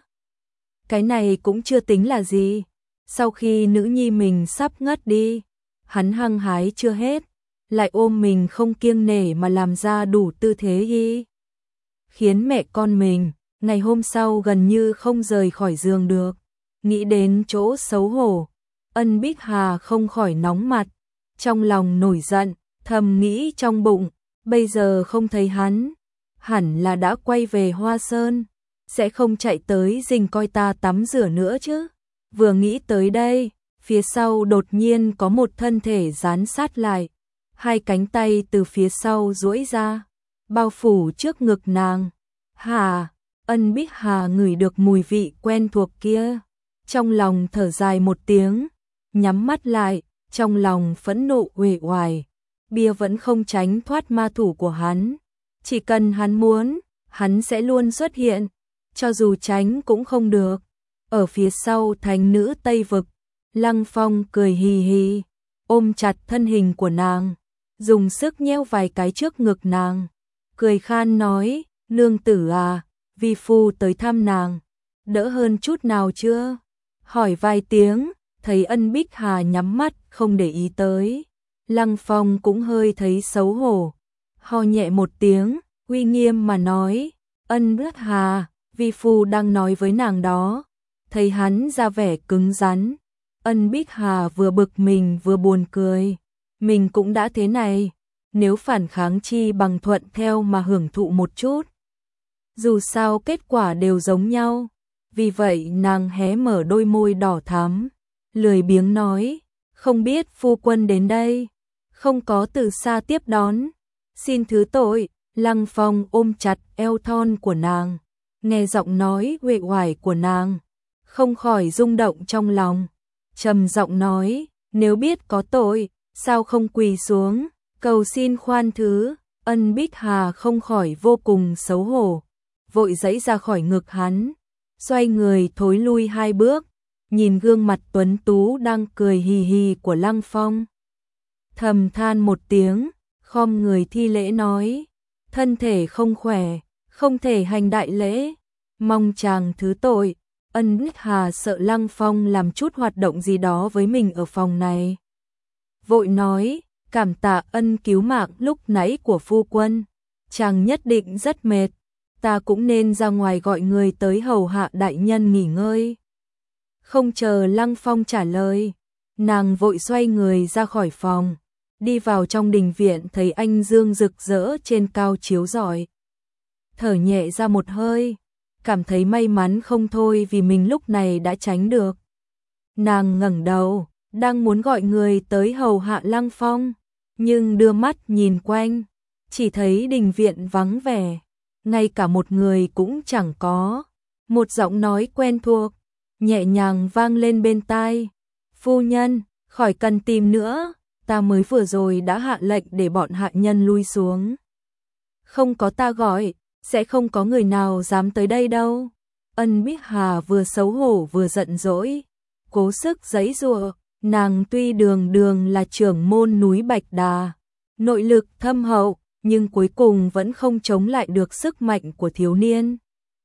Cái này cũng chưa tính là gì. Sau khi nữ nhi mình sắp ngất đi, hắn hăng hái chưa hết, lại ôm mình không kiêng nể mà làm ra đủ tư thế y, khiến mẹ con mình ngày hôm sau gần như không rời khỏi giường được. Nghĩ đến chỗ xấu hổ, Ân Bích Hà không khỏi nóng mặt, trong lòng nổi giận, thầm nghĩ trong bụng, bây giờ không thấy hắn, hẳn là đã quay về Hoa Sơn, sẽ không chạy tới rình coi ta tắm rửa nữa chứ. Vừa nghĩ tới đây, phía sau đột nhiên có một thân thể dán sát lại, hai cánh tay từ phía sau duỗi ra, bao phủ trước ngực nàng. Hà, Ân Bích Hà ngửi được mùi vị quen thuộc kia, trong lòng thở dài một tiếng, nhắm mắt lại, trong lòng phẫn nộ uể oải. Bia vẫn không tránh thoát ma thủ của hắn, chỉ cần hắn muốn, hắn sẽ luôn xuất hiện, cho dù tránh cũng không được. Ở phía sau thánh nữ Tây Vực, Lăng Phong cười hì hì, ôm chặt thân hình của nàng, dùng sức nheo vài cái trước ngực nàng, cười khan nói, nương tử à, vi phu tới thăm nàng, đỡ hơn chút nào chưa? Hỏi vài tiếng, thấy Ân Bích Hà nhắm mắt không để ý tới, Lăng Phong cũng hơi thấy xấu hổ, ho nhẹ một tiếng, uy nghiêm mà nói, Ân Bích Hà, vi phu đang nói với nàng đó. Thấy hắn ra vẻ cứng rắn, Ân Bích Hà vừa bực mình vừa buồn cười, mình cũng đã thế này, nếu phản kháng chi bằng thuận theo mà hưởng thụ một chút. Dù sao kết quả đều giống nhau, vì vậy nàng hé mở đôi môi đỏ thắm, lười biếng nói, không biết phu quân đến đây, không có từ xa tiếp đón, xin thứ tội. Lăng Phong ôm chặt eo thon của nàng, nghe giọng nói uể oải của nàng, không khỏi rung động trong lòng, trầm giọng nói, nếu biết có tội, sao không quỳ xuống, cầu xin khoan thứ. Ân Bích Hà không khỏi vô cùng xấu hổ, vội giãy ra khỏi ngực hắn, xoay người thối lui hai bước, nhìn gương mặt tuấn tú đang cười hì hì của Lăng Phong. Thầm than một tiếng, khom người thi lễ nói, thân thể không khỏe, không thể hành đại lễ, mong chàng thứ tội. Ân Bích Hà sợ Lăng Phong làm chút hoạt động gì đó với mình ở phòng này, vội nói, cảm tạ ân cứu mạng lúc nãy của phu quân, chàng nhất định rất mệt, ta cũng nên ra ngoài gọi người tới hầu hạ đại nhân nghỉ ngơi. Không chờ Lăng Phong trả lời, nàng vội xoay người ra khỏi phòng, đi vào trong đình viện, thấy anh dương rực rỡ trên cao chiếu rọi, thở nhẹ ra một hơi, cảm thấy may mắn không thôi vì mình lúc này đã tránh được. Nàng ngẩng đầu, đang muốn gọi người tới hầu hạ Lăng Phong, nhưng đưa mắt nhìn quanh, chỉ thấy đình viện vắng vẻ, ngay cả một người cũng chẳng có. Một giọng nói quen thuộc, nhẹ nhàng vang lên bên tai, phu nhân, khỏi cần tìm nữa, ta mới vừa rồi đã hạ lệnh để bọn hạ nhân lui xuống. Không có ta gọi, sẽ không có người nào dám tới đây đâu. Ân Bích Hà vừa xấu hổ vừa giận dỗi, cố sức giãy giụa, nàng tuy đường đường là trưởng môn núi Bạch Đà, nội lực thâm hậu, nhưng cuối cùng vẫn không chống lại được sức mạnh của thiếu niên.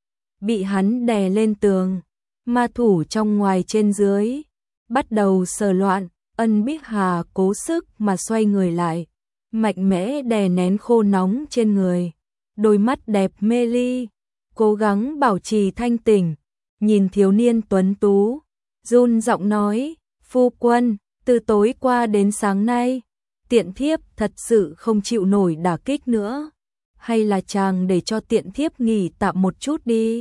Bị hắn đè lên tường, ma thủ trong ngoài trên dưới, bắt đầu sờ loạn. Ân Bích Hà cố sức mà xoay người lại, mạnh mẽ đè nén khô nóng trên người, đôi mắt đẹp mê ly, cố gắng bảo trì thanh tỉnh, nhìn thiếu niên tuấn tú, run giọng nói, phu quân, từ tối qua đến sáng nay, tiện thiếp thật sự không chịu nổi đả kích nữa, hay là chàng để cho tiện thiếp nghỉ tạm một chút đi.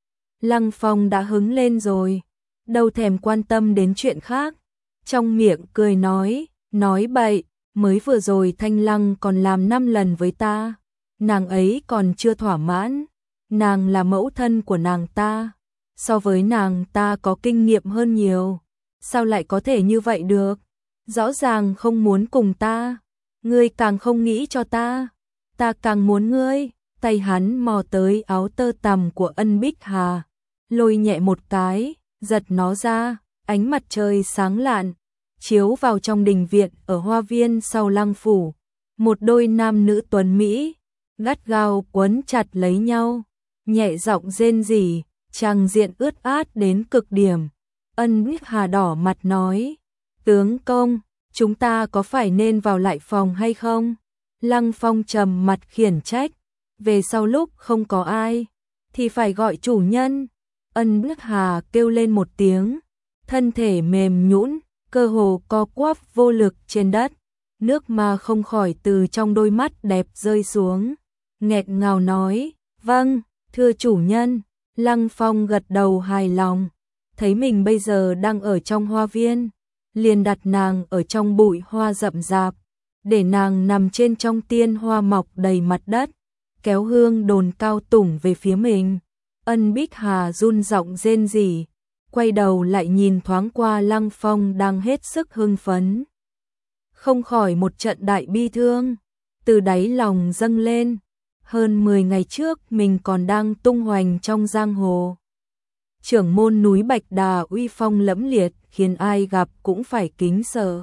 Lăng Phong đã hứng lên rồi, đâu thèm quan tâm đến chuyện khác, trong miệng cười nói, nói bậy, mới vừa rồi Thanh Lăng còn làm năm lần với ta, nàng ấy còn chưa thỏa mãn, nàng là mẫu thân của nàng ta, so với nàng ta có kinh nghiệm hơn nhiều, sao lại có thể như vậy được, rõ ràng không muốn cùng ta, ngươi càng không nghĩ cho ta, ta càng muốn ngươi. Tay hắn mò tới áo tơ tằm của Ân Bích Hà, lôi nhẹ một cái, giật nó ra, ánh mặt trời sáng lạn, chiếu vào trong đình viện ở hoa viên sau Lăng phủ, một đôi nam nữ tuấn mỹ, gắt gao quấn chặt lấy nhau, nhẹ giọng rên rỉ, tràng diện ướt át đến cực điểm. Ân Bích Hà đỏ mặt nói, tướng công, chúng ta có phải nên vào lại phòng hay không? Lăng Phong trầm mặt khiển trách, về sau lúc không có ai, thì phải gọi chủ nhân. Ân Bích Hà kêu lên một tiếng, thân thể mềm nhũn, cơ hồ co quắp vô lực trên đất, nước mà không khỏi từ trong đôi mắt đẹp rơi xuống, nghẹt ngào nói, vâng, thưa chủ nhân. Lăng Phong gật đầu hài lòng, thấy mình bây giờ đang ở trong hoa viên, liền đặt nàng ở trong bụi hoa rậm rạp, để nàng nằm trên trong tiên hoa mọc đầy mặt đất, kéo hương đồn cao tủng về phía mình. Ân Bích Hà run giọng rên rỉ, quay đầu lại nhìn thoáng qua Lăng Phong đang hết sức hưng phấn, không khỏi một trận đại bi thương từ đáy lòng dâng lên. Hơn mười ngày trước mình còn đang tung hoành trong giang hồ, trưởng môn núi Bạch Đà uy phong lẫm liệt, khiến ai gặp cũng phải kính sợ.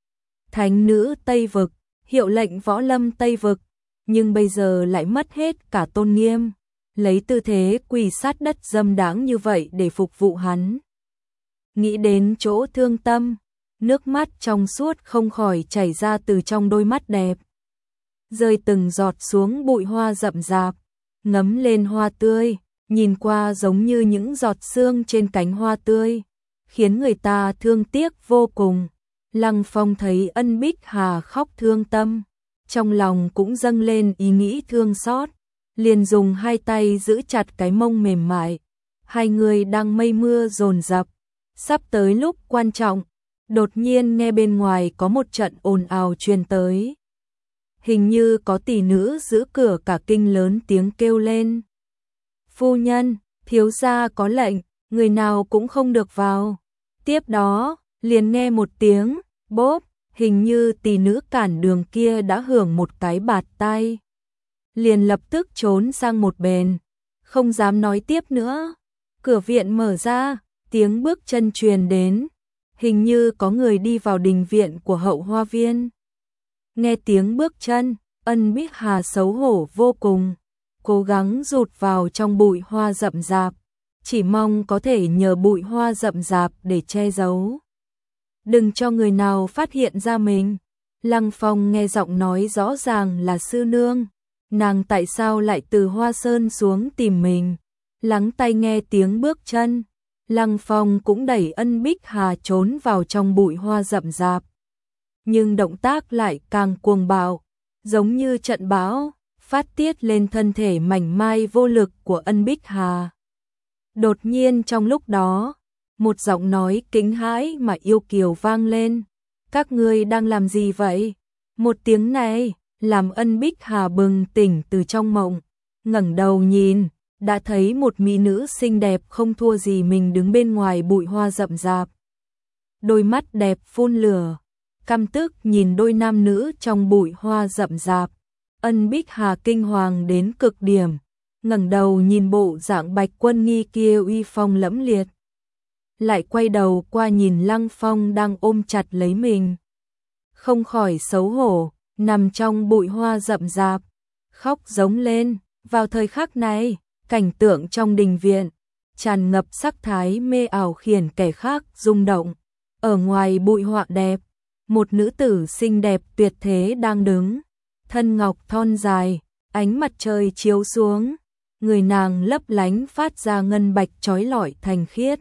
Thánh nữ Tây Vực, hiệu lệnh võ lâm Tây Vực, nhưng bây giờ lại mất hết cả tôn nghiêm, lấy tư thế quỳ sát đất dâm đáng như vậy để phục vụ hắn. Nghĩ đến chỗ thương tâm, nước mắt trong suốt không khỏi chảy ra từ trong đôi mắt đẹp. Rơi từng giọt xuống bụi hoa rậm rạp, ngấm lên hoa tươi, nhìn qua giống như những giọt sương trên cánh hoa tươi, khiến người ta thương tiếc vô cùng. Lăng Phong thấy Ân Bích Hà khóc thương tâm, trong lòng cũng dâng lên ý nghĩ thương xót, liền dùng hai tay giữ chặt cái mông mềm mại. Hai người đang mây mưa dồn dập, sắp tới lúc quan trọng, đột nhiên nghe bên ngoài có một trận ồn ào truyền tới. Hình như có tỷ nữ giữ cửa cả kinh lớn tiếng kêu lên. Phu nhân, thiếu gia có lệnh, người nào cũng không được vào. Tiếp đó, liền nghe một tiếng, bốp, hình như tỷ nữ cản đường kia đã hưởng một cái bạt tay. Liền lập tức trốn sang một bên, không dám nói tiếp nữa. Cửa viện mở ra, tiếng bước chân truyền đến, hình như có người đi vào đình viện của Hậu Hoa Viên. Nghe tiếng bước chân, Ân Bích Hà xấu hổ vô cùng, cố gắng rụt vào trong bụi hoa rậm rạp, chỉ mong có thể nhờ bụi hoa rậm rạp để che giấu. Đừng cho người nào phát hiện ra mình. Lăng Phong nghe giọng nói rõ ràng là sư nương, nàng tại sao lại từ Hoa Sơn xuống tìm mình. Lắng tai nghe tiếng bước chân, Lăng Phong cũng đẩy Ân Bích Hà trốn vào trong bụi hoa rậm rạp. Nhưng động tác lại càng cuồng bạo, giống như trận bão, phát tiết lên thân thể mảnh mai vô lực của Ân Bích Hà. Đột nhiên trong lúc đó, một giọng nói kính hãi mà yêu kiều vang lên. Các ngươi đang làm gì vậy? Một tiếng này làm Ân Bích Hà bừng tỉnh từ trong mộng, ngẩng đầu nhìn, đã thấy một mỹ nữ xinh đẹp không thua gì mình đứng bên ngoài bụi hoa rậm rạp. Đôi mắt đẹp phun lửa, căm tức nhìn đôi nam nữ trong bụi hoa rậm rạp. Ân Bích Hà kinh hoàng đến cực điểm, ngẩng đầu nhìn bộ dạng Bạch Quân Nghi kia uy phong lẫm liệt. Lại quay đầu qua nhìn Lăng Phong đang ôm chặt lấy mình. Không khỏi xấu hổ, nằm trong bụi hoa rậm rạp, khóc giống lên. Vào thời khắc này, cảnh tượng trong đình viện tràn ngập sắc thái mê ảo khiến kẻ khác rung động. Ở ngoài bụi hoa đẹp, một nữ tử xinh đẹp tuyệt thế đang đứng, thân ngọc thon dài, ánh mặt trời chiếu xuống, người nàng lấp lánh phát ra ngân bạch chói lọi thanh khiết.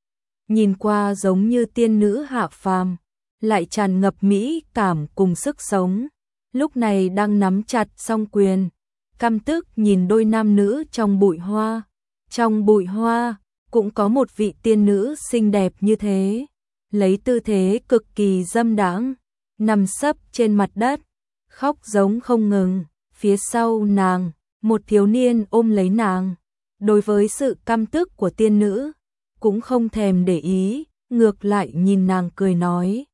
Nhìn qua giống như tiên nữ hạ phàm, lại tràn ngập mỹ cảm cùng sức sống. Lúc này đang nắm chặt song quyền, căm tức nhìn đôi nam nữ trong bụi hoa. Trong bụi hoa, cũng có một vị tiên nữ xinh đẹp như thế, lấy tư thế cực kỳ dâm đãng, nằm sấp trên mặt đất, khóc giống không ngừng. Phía sau nàng, một thiếu niên ôm lấy nàng. Đối với sự căm tức của tiên nữ, cũng không thèm để ý, ngược lại nhìn nàng cười nói.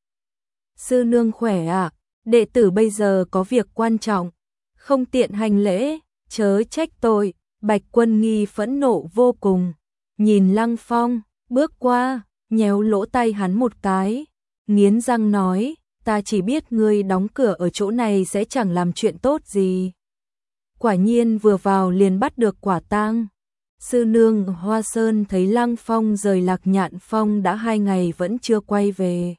Sư nương khỏe ạ, à, đệ tử bây giờ có việc quan trọng, không tiện hành lễ, chớ trách tội. Bạch Quân Nghi phẫn nộ vô cùng, nhìn Lăng Phong, bước qua, nhéo lỗ tai hắn một cái, nghiến răng nói, ta chỉ biết ngươi đóng cửa ở chỗ này sẽ chẳng làm chuyện tốt gì. Quả nhiên vừa vào liền bắt được quả tang. Sư nương Hoa Sơn thấy Lăng Phong rời Lạc Nhạn Phong đã hai ngày vẫn chưa quay về.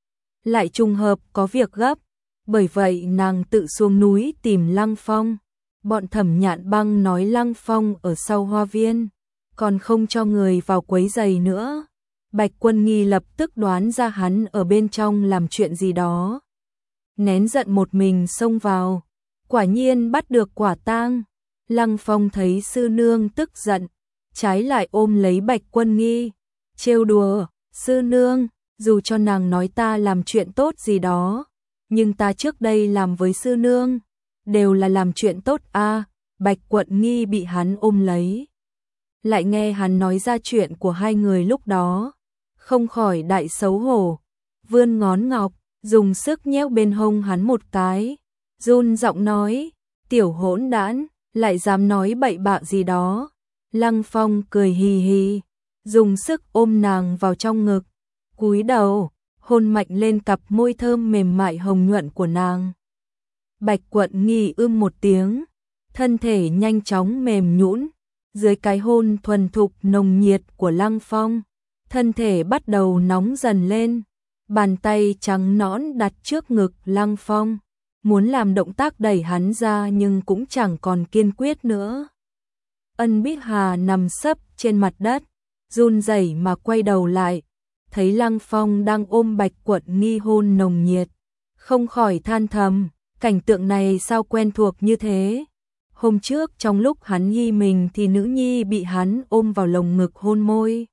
Lại trùng hợp có việc gấp, bởi vậy nàng tự xuống núi tìm Lăng Phong. Bọn Thẩm Nhạn Băng nói Lăng Phong ở sau hoa viên, còn không cho người vào quấy giày nữa. Bạch Quân Nghi lập tức đoán ra hắn ở bên trong làm chuyện gì đó. Nén giận một mình xông vào, quả nhiên bắt được quả tang. Lăng Phong thấy sư nương tức giận, trái lại ôm lấy Bạch Quân Nghi, trêu đùa, sư nương, dù cho nàng nói ta làm chuyện tốt gì đó, nhưng ta trước đây làm với sư nương, đều là làm chuyện tốt a. À, Bạch Quân Nghi bị hắn ôm lấy. Lại nghe hắn nói ra chuyện của hai người lúc đó, không khỏi đại xấu hổ, vươn ngón ngọc, dùng sức nhéo bên hông hắn một cái, run giọng nói, tiểu hỗn đản, lại dám nói bậy bạ gì đó. Lăng Phong cười hì hì, dùng sức ôm nàng vào trong ngực, cúi đầu, hôn mạnh lên cặp môi thơm mềm mại hồng nhuận của nàng. Bạch Quân Nghi ưm một tiếng, thân thể nhanh chóng mềm nhũn, dưới cái hôn thuần thục nồng nhiệt của Lăng Phong, thân thể bắt đầu nóng dần lên, bàn tay trắng nõn đặt trước ngực Lăng Phong, muốn làm động tác đẩy hắn ra nhưng cũng chẳng còn kiên quyết nữa. Ân Bích Hà nằm sấp trên mặt đất, run rẩy mà quay đầu lại, thấy Lăng Phong đang ôm Bạch Quận Nghi hôn nồng nhiệt, không khỏi than thầm, cảnh tượng này sao quen thuộc như thế. Hôm trước trong lúc hắn nghi mình thì nữ nhi bị hắn ôm vào lồng ngực hôn môi.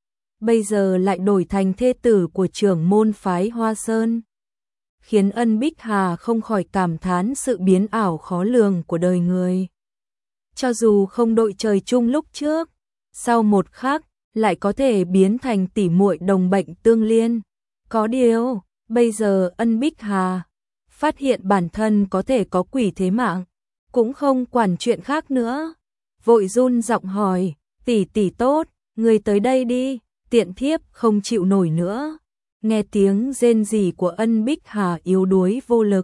Bây giờ lại đổi thành thê tử của trưởng môn phái Hoa Sơn. Khiến Ân Bích Hà không khỏi cảm thán sự biến ảo khó lường của đời người. Cho dù không đội trời chung lúc trước, sau một khắc lại có thể biến thành tỉ muội đồng bệnh tương liên. Có điều, bây giờ Ân Bích Hà phát hiện bản thân có thể có quỷ thế mạng, cũng không quản chuyện khác nữa. Vội run giọng hỏi, tỷ tỷ tốt, người tới đây đi, tiện thiếp không chịu nổi nữa. Nghe tiếng rên rỉ của Ân Bích Hà yếu đuối vô lực.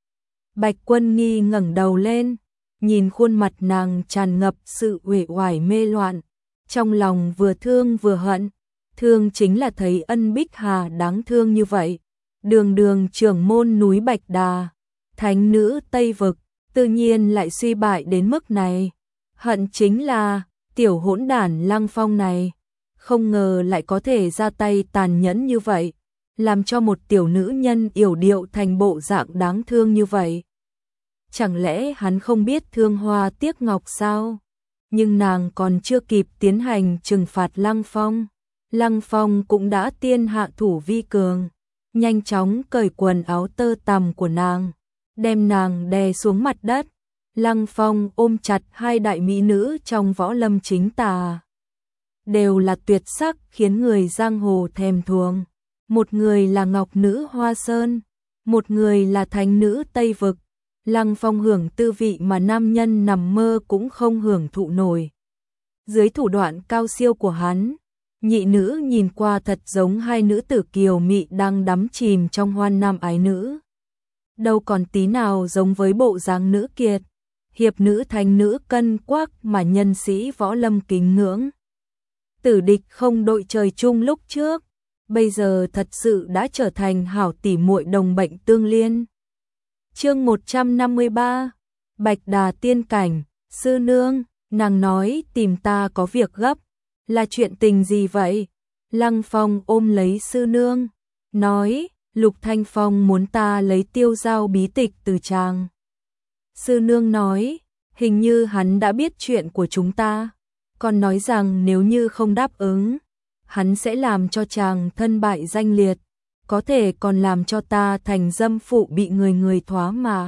Bạch Quân Nghi ngẩng đầu lên, nhìn khuôn mặt nàng tràn ngập sự uể oải mê loạn, trong lòng vừa thương vừa hận. Thương chính là thấy Ân Bích Hà đáng thương như vậy, đường đường trưởng môn núi Bạch Đà, thánh nữ Tây Vực, tự nhiên lại suy bại đến mức này. Hận chính là tiểu hỗn đản Lăng Phong này, không ngờ lại có thể ra tay tàn nhẫn như vậy, làm cho một tiểu nữ nhân yểu điệu thành bộ dạng đáng thương như vậy. Chẳng lẽ hắn không biết thương hoa tiếc ngọc sao? Nhưng nàng còn chưa kịp tiến hành trừng phạt Lăng Phong, Lăng Phong cũng đã tiên hạ thủ vi cường, nhanh chóng cởi quần áo tơ tằm của nàng, đem nàng đè xuống mặt đất. Lăng Phong ôm chặt hai đại mỹ nữ trong võ lâm chính tà, đều là tuyệt sắc khiến người giang hồ thèm thuồng. Một người là ngọc nữ Hoa Sơn, một người là thánh nữ Tây Vực. Lăng Phong hưởng tư vị mà nam nhân nằm mơ cũng không hưởng thụ nổi. Dưới thủ đoạn cao siêu của hắn, nhị nữ nhìn qua thật giống hai nữ tử kiều mị đang đắm chìm trong hoan nam ái nữ. Đâu còn tí nào giống với bộ dáng nữ kiệt, hiệp nữ thánh nữ cân quắc mà nhân sĩ võ lâm kính ngưỡng. Tử địch không đội trời chung lúc trước, bây giờ thật sự đã trở thành hảo tỷ muội đồng bệnh tương liên. Chương một trăm năm mươi ba, Bạch Đà tiên cảnh. Sư nương, nàng nói tìm ta có việc gấp, là chuyện tình gì vậy? Lăng Phong ôm lấy sư nương, nói, Lục Thanh Phong muốn ta lấy tiêu giao bí tịch từ chàng. Sư nương nói, hình như hắn đã biết chuyện của chúng ta, còn nói rằng nếu như không đáp ứng, hắn sẽ làm cho chàng thân bại danh liệt, có thể còn làm cho ta thành dâm phụ bị người người thoá mà.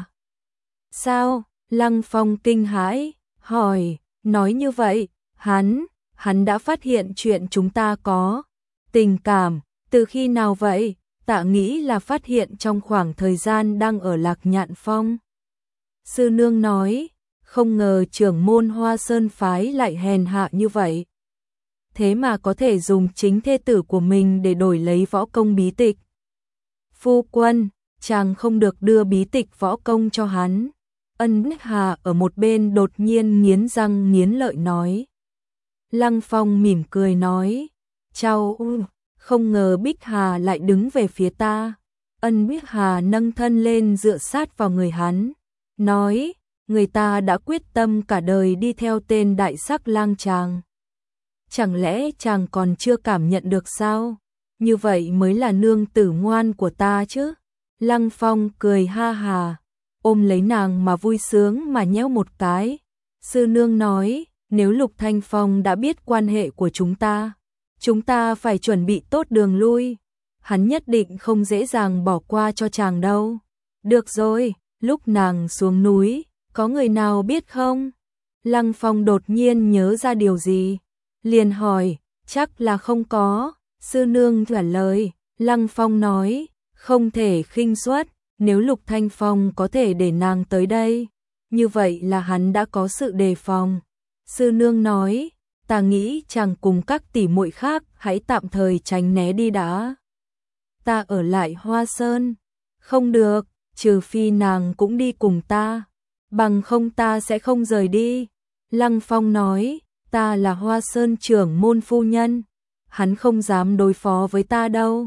Sao? Lăng Phong kinh hãi, hỏi, nói như vậy, hắn, hắn đã phát hiện chuyện chúng ta có tình cảm, từ khi nào vậy? Tạ nghĩ là phát hiện trong khoảng thời gian đang ở Lạc Nhạn Phong. Sư nương nói, không ngờ trưởng môn Hoa Sơn phái lại hèn hạ như vậy. Thế mà có thể dùng chính thê tử của mình để đổi lấy võ công bí tịch. Phu quân, chàng không được đưa bí tịch võ công cho hắn. Ân Bích Hà ở một bên đột nhiên nghiến răng nghiến lợi nói. Lăng Phong mỉm cười nói, chào, không ngờ Bích Hà lại đứng về phía ta. Ân Bích Hà nâng thân lên dựa sát vào người hắn, nói, người ta đã quyết tâm cả đời đi theo tên đại sắc lang chàng. Chẳng lẽ chàng còn chưa cảm nhận được sao? Như vậy mới là nương tử ngoan của ta chứ. Lăng Phong cười ha hà, ôm lấy nàng mà vui sướng mà nhéo một cái. Sư nương nói, nếu Lục Thanh Phong đã biết quan hệ của chúng ta, chúng ta phải chuẩn bị tốt đường lui. Hắn nhất định không dễ dàng bỏ qua cho chàng đâu. Được rồi, lúc nàng xuống núi, có người nào biết không? Lăng Phong đột nhiên nhớ ra điều gì, liền hỏi, chắc là không có. Sư nương trả lời. Lăng Phong nói, không thể khinh suất, nếu Lục Thanh Phong có thể để nàng tới đây, như vậy là hắn đã có sự đề phòng. Sư nương nói, ta nghĩ chàng cùng các tỷ muội khác hãy tạm thời tránh né đi đã. Ta ở lại Hoa Sơn. Không được, trừ phi nàng cũng đi cùng ta, bằng không ta sẽ không rời đi. Lăng Phong nói, ta là Hoa Sơn trưởng môn phu nhân, hắn không dám đối phó với ta đâu.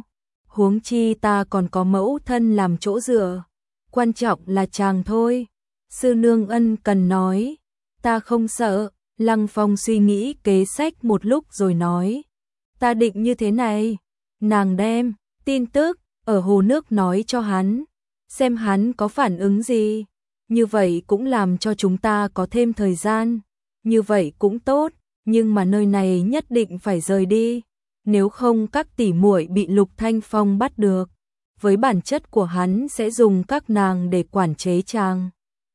huống chi ta còn có mẫu thân làm chỗ dựa, quan trọng là chàng thôi. Sư nương ân cần nói, ta không sợ. Lăng Phong suy nghĩ kế sách một lúc rồi nói, ta định như thế này, nàng đem tin tức ở hồ nước nói cho hắn, xem hắn có phản ứng gì, như vậy cũng làm cho chúng ta có thêm thời gian, như vậy cũng tốt, nhưng mà nơi này nhất định phải rời đi, nếu không các tỷ muội bị Lục Thanh Phong bắt được, với bản chất của hắn sẽ dùng các nàng để quản chế chàng.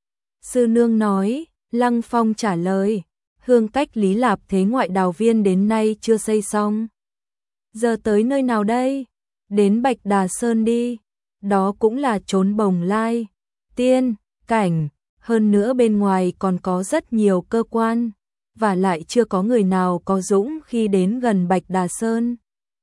Sư nương nói, Lăng Phong trả lời, hương cách Lý Lạp Thế ngoại đào viên đến nay chưa xây xong. Giờ tới nơi nào đây? Đến Bạch Đà Sơn đi, đó cũng là trốn bồng lai, tiên, cảnh, hơn nữa bên ngoài còn có rất nhiều cơ quan, và lại chưa có người nào có dũng khi đến gần Bạch Đà Sơn.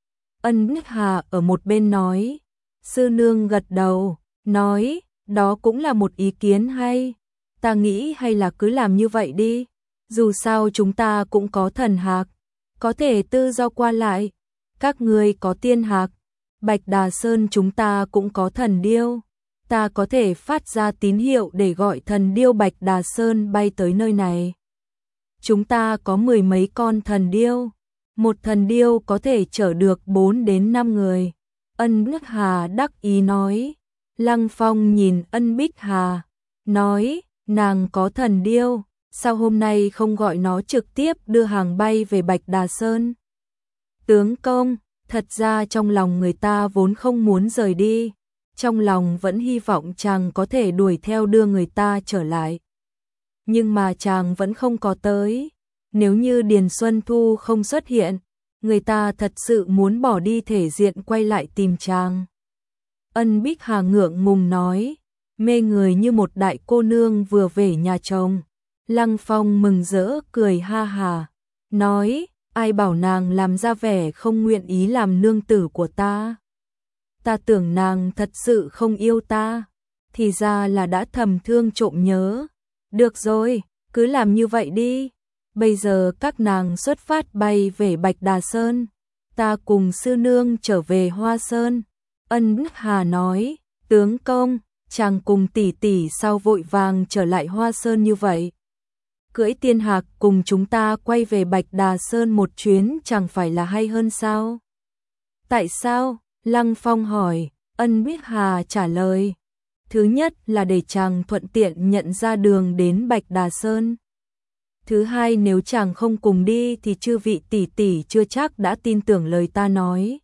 Ân Bích Hà ở một bên nói, sư nương gật đầu, nói, đó cũng là một ý kiến hay, ta nghĩ hay là cứ làm như vậy đi, dù sao chúng ta cũng có thần hạc, có thể tự do qua lại, các ngươi có tiên hạc, Bạch Đà Sơn chúng ta cũng có thần điêu, ta có thể phát ra tín hiệu để gọi thần điêu Bạch Đà Sơn bay tới nơi này. Chúng ta có mười mấy con thần điêu, một thần điêu có thể chở được bốn đến năm người. Ân Bích Hà đắc ý nói. Lăng Phong nhìn Ân Bích Hà, nói, nàng có thần điêu, sao hôm nay không gọi nó trực tiếp đưa hàng bay về Bạch Đà Sơn? Tướng công, thật ra trong lòng người ta vốn không muốn rời đi, trong lòng vẫn hy vọng chàng có thể đuổi theo đưa người ta trở lại. Nhưng mà chàng vẫn không có tới, nếu như Điền Xuân Thu không xuất hiện, người ta thật sự muốn bỏ đi thể diện quay lại tìm chàng. Ân Bích Hà ngượng ngùng nói, mê người như một đại cô nương vừa về nhà chồng. Lăng Phong mừng rỡ cười ha hà, nói, ai bảo nàng làm ra vẻ không nguyện ý làm nương tử của ta. Ta tưởng nàng thật sự không yêu ta, thì ra là đã thầm thương trộm nhớ. Được rồi, cứ làm như vậy đi. Bây giờ các nàng xuất phát bay về Bạch Đà Sơn, ta cùng sư nương trở về Hoa Sơn. Ân Bích Hà nói, tướng công, chàng cùng tỷ tỷ sao vội vàng trở lại Hoa Sơn như vậy? Cưỡi tiên hạc cùng chúng ta quay về Bạch Đà Sơn một chuyến chẳng phải là hay hơn sao? Tại sao? Lăng Phong hỏi. Ân Bích Hà trả lời, thứ nhất là để chàng thuận tiện nhận ra đường đến Bạch Đà Sơn. Thứ hai, nếu chàng không cùng đi thì chư vị tỷ tỷ chưa chắc đã tin tưởng lời ta nói.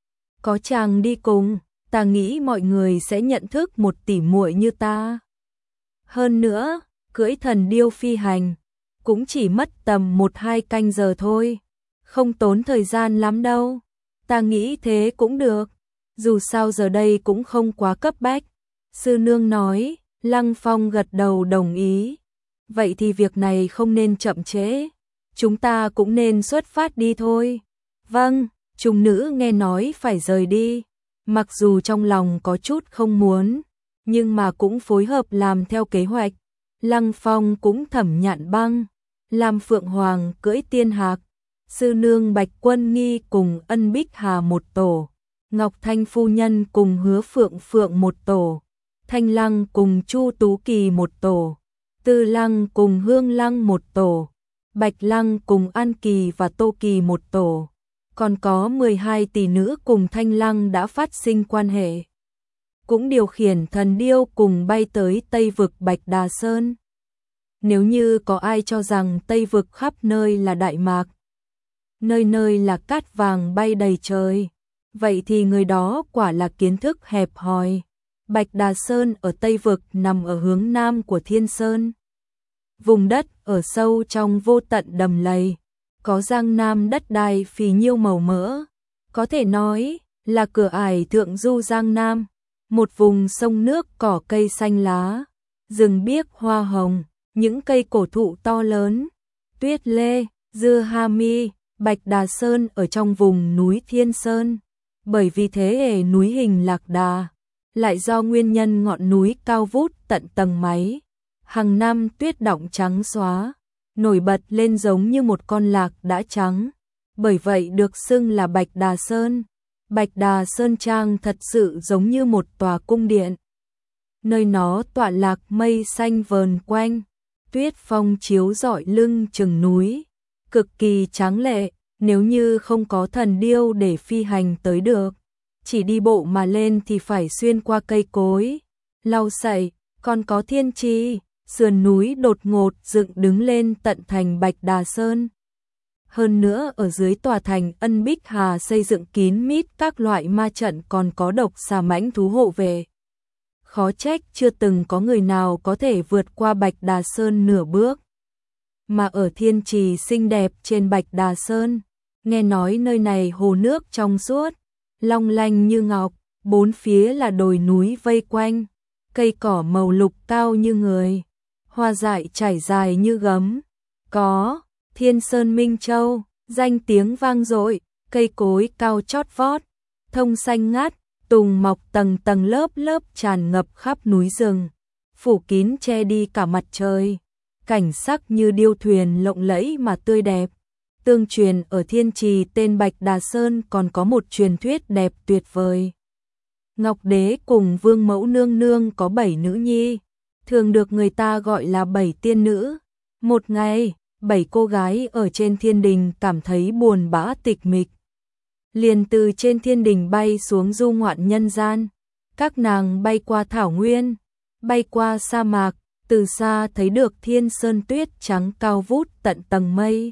Có chàng đi cùng, ta nghĩ mọi người sẽ nhận thức một tỷ muội như ta. Hơn nữa, cưỡi thần điêu phi hành cũng chỉ mất tầm một hai canh giờ thôi, không tốn thời gian lắm đâu. Ta nghĩ thế cũng được, dù sao giờ đây cũng không quá cấp bách. Sư nương nói. Lăng Phong gật đầu đồng ý. Vậy thì việc này không nên chậm trễ, chúng ta cũng nên xuất phát đi thôi. Vâng, chúng nữ nghe nói phải rời đi, mặc dù trong lòng có chút không muốn, nhưng mà cũng phối hợp làm theo kế hoạch. Lăng Phong cũng thẩm nhạn băng, làm Phượng Hoàng cưỡi tiên hạc, sư nương Bạch Quân Nghi cùng Ân Bích Hà một tổ, Ngọc Thanh phu nhân cùng Hứa Phượng Phượng một tổ, Thanh Lăng cùng Chu Tú Kỳ một tổ, Tư Lăng cùng Hương Lăng một tổ, Bạch Lăng cùng An Kỳ và Tô Kỳ một tổ. Còn có mười hai tỷ nữ cùng Thanh Lăng đã phát sinh quan hệ, cũng điều khiển thần điêu cùng bay tới Tây vực Bạch Đà Sơn. Nếu như có ai cho rằng Tây vực khắp nơi là Đại Mạc, nơi nơi là cát vàng bay đầy trời, vậy thì người đó quả là kiến thức hẹp hòi. Bạch Đà Sơn ở Tây vực nằm ở hướng nam của Thiên Sơn. Vùng đất ở sâu trong vô tận đầm lầy, có giang nam đất đai phì nhiêu màu mỡ, có thể nói là cửa ải thượng du Giang Nam, một vùng sông nước cỏ cây xanh lá, rừng biếc hoa hồng, những cây cổ thụ to lớn, tuyết lê, dưa ha mi. Bạch Đà Sơn ở trong vùng núi Thiên Sơn, bởi vì thế hệ núi hình lạc đà, lại do nguyên nhân ngọn núi cao vút tận tầng máy, hàng năm tuyết đọng trắng xóa, nổi bật lên giống như một con lạc đã trắng, bởi vậy được xưng là Bạch Đà Sơn. Bạch Đà Sơn Trang thật sự giống như một tòa cung điện. Nơi nó tọa lạc mây xanh vờn quanh, tuyết phong chiếu rọi lưng chừng núi, cực kỳ tráng lệ, nếu như không có thần điêu để phi hành tới được, chỉ đi bộ mà lên thì phải xuyên qua cây cối, lau sậy, còn có thiên trì, sườn núi đột ngột dựng đứng lên tận thành Bạch Đà Sơn. Hơn nữa ở dưới tòa thành Ân Bích Hà xây dựng kín mít các loại ma trận, còn có độc xà mãnh thú hộ vệ. Khó trách chưa từng có người nào có thể vượt qua Bạch Đà Sơn nửa bước. Mà ở thiên trì xinh đẹp trên Bạch Đà Sơn, nghe nói nơi này hồ nước trong suốt, long lanh như ngọc, bốn phía là đồi núi vây quanh, cây cỏ màu lục cao như người, hoa dại trải dài như gấm. Có Thiên Sơn Minh Châu, danh tiếng vang dội, cây cối cao chót vót, thông xanh ngát, tùng mọc tầng tầng lớp lớp tràn ngập khắp núi rừng, phủ kín che đi cả mặt trời. Cảnh sắc như điêu thuyền lộng lẫy mà tươi đẹp. Tương truyền ở thiên trì tên Bạch Đà Sơn còn có một truyền thuyết đẹp tuyệt vời. Ngọc Đế cùng Vương Mẫu Nương Nương có bảy nữ nhi, thường được người ta gọi là bảy tiên nữ. Một ngày, bảy cô gái ở trên thiên đình cảm thấy buồn bã tịch mịch, liền từ trên thiên đình bay xuống du ngoạn nhân gian. Các nàng bay qua thảo nguyên, bay qua sa mạc, từ xa thấy được thiên sơn tuyết trắng cao vút tận tầng mây.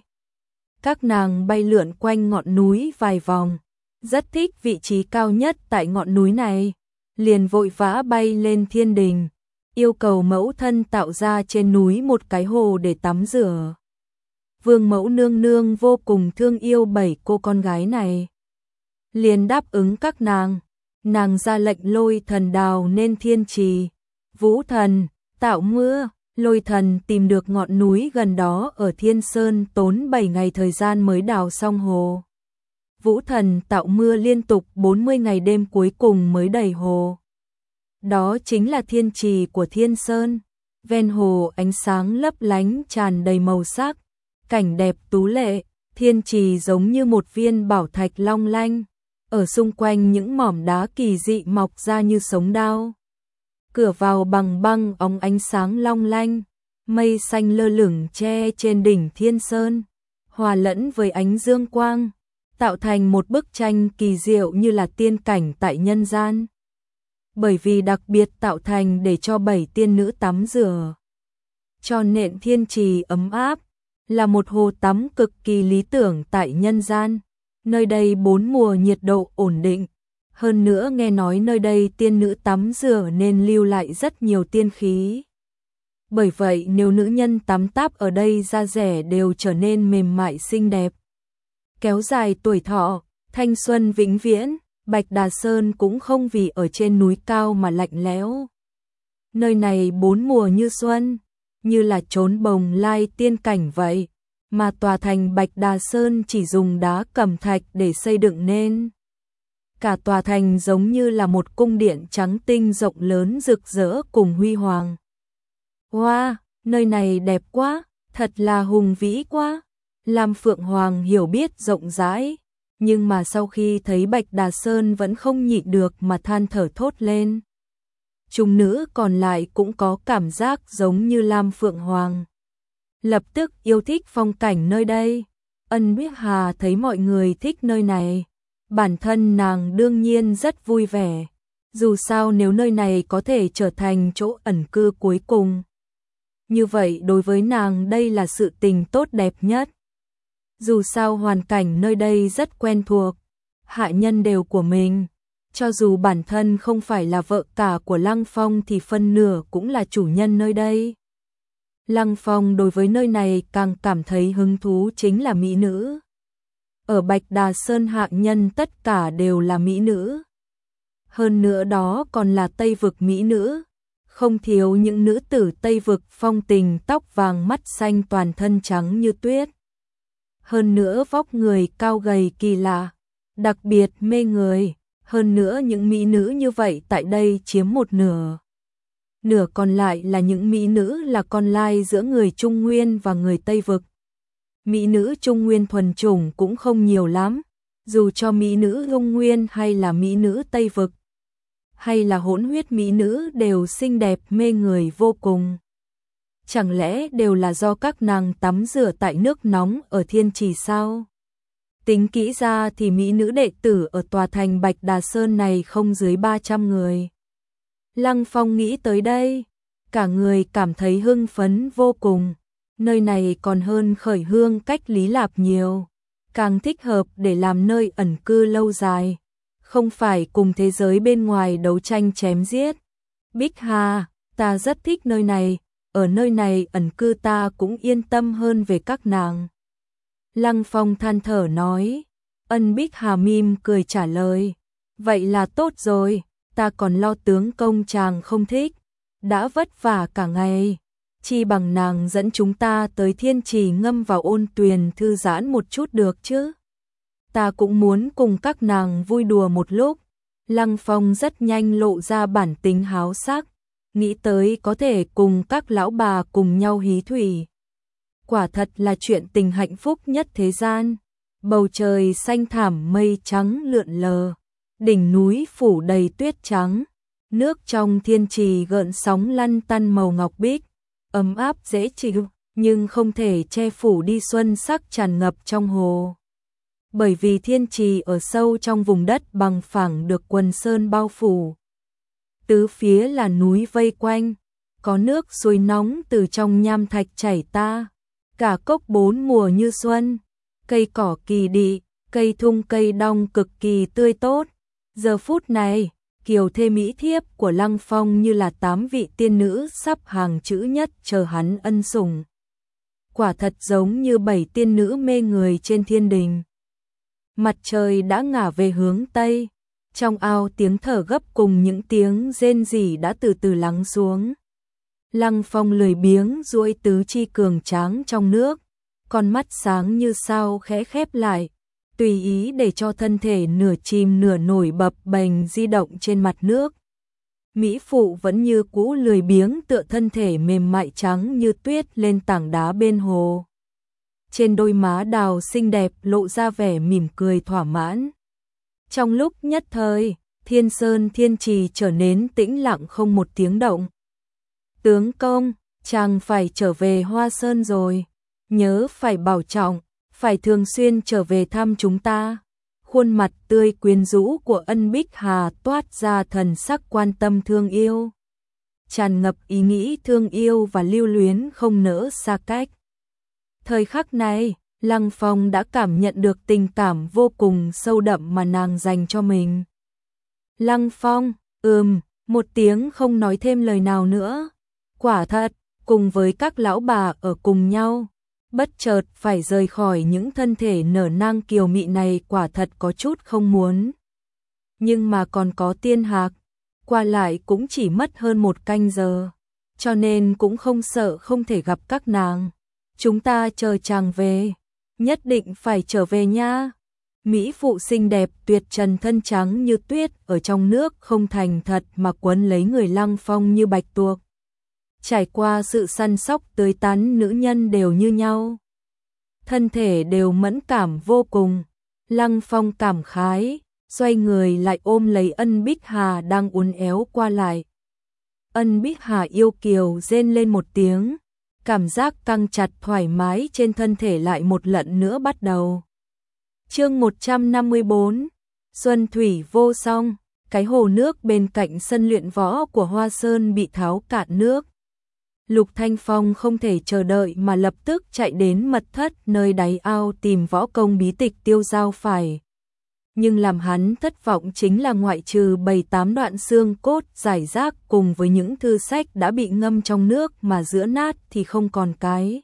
Các nàng bay lượn quanh ngọn núi vài vòng, rất thích vị trí cao nhất tại ngọn núi này, liền vội vã bay lên thiên đình, yêu cầu mẫu thân tạo ra trên núi một cái hồ để tắm rửa. Vương Mẫu Nương Nương vô cùng thương yêu bảy cô con gái này, liền đáp ứng các nàng. Nàng ra lệnh lôi thần đào nên thiên trì, vũ thần tạo mưa. Lôi thần tìm được ngọn núi gần đó ở Thiên Sơn, tốn bảy ngày thời gian mới đào xong hồ. Vũ thần tạo mưa liên tục bốn mươi ngày đêm, cuối cùng mới đầy hồ. Đó chính là thiên trì của Thiên Sơn. Ven hồ ánh sáng lấp lánh tràn đầy màu sắc, cảnh đẹp tú lệ, thiên trì giống như một viên bảo thạch long lanh, ở xung quanh những mỏm đá kỳ dị mọc ra như sống đao. Cửa vào bằng băng óng ánh sáng long lanh, mây xanh lơ lửng che trên đỉnh Thiên Sơn, hòa lẫn với ánh dương quang, tạo thành một bức tranh kỳ diệu như là tiên cảnh tại nhân gian. Bởi vì đặc biệt tạo thành để cho bảy tiên nữ tắm rửa, cho nên thiên trì ấm áp, là một hồ tắm cực kỳ lý tưởng tại nhân gian. Nơi đây bốn mùa nhiệt độ ổn định. Hơn nữa nghe nói nơi đây tiên nữ tắm rửa nên lưu lại rất nhiều tiên khí. Bởi vậy nếu nữ nhân tắm táp ở đây da rẻ đều trở nên mềm mại xinh đẹp, kéo dài tuổi thọ, thanh xuân vĩnh viễn. Bạch Đà Sơn cũng không vì ở trên núi cao mà lạnh lẽo. Nơi này bốn mùa như xuân, như là chốn bồng lai tiên cảnh vậy, mà tòa thành Bạch Đà Sơn chỉ dùng đá cẩm thạch để xây dựng nên. Cả tòa thành giống như là một cung điện trắng tinh rộng lớn rực rỡ cùng huy hoàng. Wow, nơi này đẹp quá, thật là hùng vĩ quá. Lam Phượng Hoàng hiểu biết rộng rãi, nhưng mà sau khi thấy Bạch Đà Sơn vẫn không nhịn được mà than thở thốt lên. Chúng nữ còn lại cũng có cảm giác giống như Lam Phượng Hoàng, lập tức yêu thích phong cảnh nơi đây. Ân Bích Hà thấy mọi người thích nơi này, bản thân nàng đương nhiên rất vui vẻ. Dù sao nếu nơi này có thể trở thành chỗ ẩn cư cuối cùng, như vậy đối với nàng đây là sự tình tốt đẹp nhất. Dù sao hoàn cảnh nơi đây rất quen thuộc, hạ nhân đều của mình, cho dù bản thân không phải là vợ cả của Lăng Phong thì phân nửa cũng là chủ nhân nơi đây. Lăng Phong đối với nơi này càng cảm thấy hứng thú chính là mỹ nữ. Ở Bạch Đà Sơn hạ nhân tất cả đều là mỹ nữ. Hơn nữa đó còn là Tây vực mỹ nữ, không thiếu những nữ tử Tây vực phong tình, tóc vàng mắt xanh, toàn thân trắng như tuyết. Hơn nữa vóc người cao gầy kỳ lạ, đặc biệt mê người. Hơn nữa những mỹ nữ như vậy tại đây chiếm một nửa. Nửa còn lại là những mỹ nữ là con lai giữa người Trung Nguyên và người Tây vực. Mỹ nữ Trung Nguyên thuần chủng cũng không nhiều lắm, Dù cho mỹ nữ Trung Nguyên hay là mỹ nữ Tây Vực, hay là hỗn huyết mỹ nữ đều xinh đẹp mê người vô cùng. Chẳng lẽ đều là do các nàng tắm rửa tại nước nóng ở Thiên Trì sao? Tính kỹ ra thì mỹ nữ đệ tử ở tòa thành Bạch Đà Sơn này không dưới ba trăm người. Lăng Phong nghĩ tới đây, cả người cảm thấy hưng phấn vô cùng. Nơi này còn hơn Khởi Hương cách Lý Lạp nhiều, càng thích hợp để làm nơi ẩn cư lâu dài, không phải cùng thế giới bên ngoài đấu tranh chém giết. Bích Hà, ta rất thích nơi này, ở nơi này ẩn cư ta cũng yên tâm hơn về các nàng. Lăng Phong than thở nói. Ân Bích Hà mỉm cười trả lời, vậy là tốt rồi, ta còn lo tướng công chàng không thích, đã vất vả cả ngày, chi bằng nàng dẫn chúng ta tới Thiên Trì ngâm vào ôn tuyền thư giãn một chút được chứ. Ta cũng muốn cùng các nàng vui đùa một lúc. Lăng Phong rất nhanh lộ ra bản tính háo sắc, nghĩ tới có thể cùng các lão bà cùng nhau hí thủy. Quả thật là chuyện tình hạnh phúc nhất thế gian. Bầu trời xanh thảm mây trắng lượn lờ, đỉnh núi phủ đầy tuyết trắng, nước trong Thiên Trì gợn sóng lăn tăn màu ngọc bích, ấm áp dễ chịu, nhưng không thể che phủ đi xuân sắc tràn ngập trong hồ. Bởi vì Thiên Trì ở sâu trong vùng đất bằng phẳng được quần sơn bao phủ. Tứ phía là núi vây quanh, có nước suối nóng từ trong nham thạch chảy ta, cả cốc bốn mùa như xuân. Cây cỏ kỳ đị, cây thung cây đong cực kỳ tươi tốt. Giờ phút này, kiều thê mỹ thiếp của Lăng Phong như là tám vị tiên nữ sắp hàng chữ nhất chờ hắn ân sủng. Quả thật giống như bảy tiên nữ mê người trên thiên đình. Mặt trời đã ngả về hướng Tây, trong ao tiếng thở gấp cùng những tiếng rên rỉ đã từ từ lắng xuống. Lăng Phong lười biếng duỗi tứ chi cường tráng trong nước, con mắt sáng như sao khẽ khép lại, tùy ý để cho thân thể nửa chìm nửa nổi bập bềnh di động trên mặt nước. Mỹ phụ vẫn như cũ lười biếng tựa thân thể mềm mại trắng như tuyết lên tảng đá bên hồ. Trên đôi má đào xinh đẹp lộ ra vẻ mỉm cười thỏa mãn. Trong lúc nhất thời, Thiên Sơn Thiên Trì trở nên tĩnh lặng không một tiếng động. Tướng công, chàng phải trở về Hoa Sơn rồi. Nhớ phải bảo trọng, phải thường xuyên trở về thăm chúng ta. Khuôn mặt tươi quyến rũ của Ân Bích Hà toát ra thần sắc quan tâm thương yêu, tràn ngập ý nghĩ thương yêu và lưu luyến không nỡ xa cách. Thời khắc này, Lăng Phong đã cảm nhận được tình cảm vô cùng sâu đậm mà nàng dành cho mình. Lăng Phong, ừm, một tiếng không nói thêm lời nào nữa. Quả thật, cùng với các lão bà ở cùng nhau, bất chợt phải rời khỏi những thân thể nở nang kiều mị này quả thật có chút không muốn. Nhưng mà còn có Tiên Hạc, qua lại cũng chỉ mất hơn một canh giờ, cho nên cũng không sợ không thể gặp các nàng. Chúng ta chờ chàng về, nhất định phải trở về nha. Mỹ phụ xinh đẹp tuyệt trần thân trắng như tuyết ở trong nước không thành thật mà quấn lấy người Lăng Phong như bạch tuộc. Trải qua sự săn sóc tươi tắn, nữ nhân đều như nhau, thân thể đều mẫn cảm vô cùng. Lăng Phong cảm khái, xoay người lại ôm lấy Ân Bích Hà đang uốn éo qua lại. Ân Bích Hà yêu kiều rên lên một tiếng, cảm giác căng chặt thoải mái trên thân thể lại một lần nữa bắt đầu. Chương một trăm năm mươi bốn, Xuân thủy vô song. Cái hồ nước bên cạnh sân luyện võ của Hoa Sơn bị tháo cạn nước. Lục Thanh Phong không thể chờ đợi mà lập tức chạy đến mật thất nơi đáy ao tìm võ công bí tịch tiêu dao phải. Nhưng làm hắn thất vọng chính là ngoại trừ bảy tám đoạn xương cốt rải rác cùng với những thư sách đã bị ngâm trong nước mà giữa nát thì không còn cái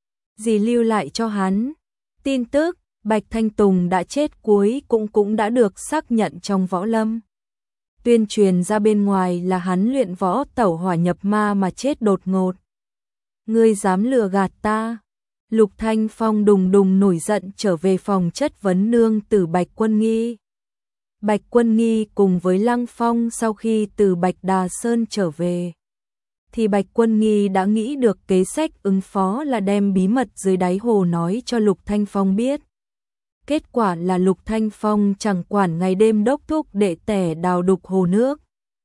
gì lưu lại cho hắn. Tin tức Bạch Thanh Tùng đã chết cuối cũng cũng đã được xác nhận trong võ lâm. Tuyên truyền ra bên ngoài là hắn luyện võ tẩu hỏa nhập ma mà chết đột ngột. Ngươi dám lừa gạt ta? Lục Thanh Phong đùng đùng nổi giận trở về phòng chất vấn nương tử Bạch Quân Nghi. Bạch Quân Nghi cùng với Lăng Phong sau khi từ Bạch Đà Sơn trở về, thì Bạch Quân Nghi đã nghĩ được kế sách ứng phó là đem bí mật dưới đáy hồ nói cho Lục Thanh Phong biết. Kết quả là Lục Thanh Phong chẳng quản ngày đêm đốc thúc đệ tẻ đào đục hồ nước.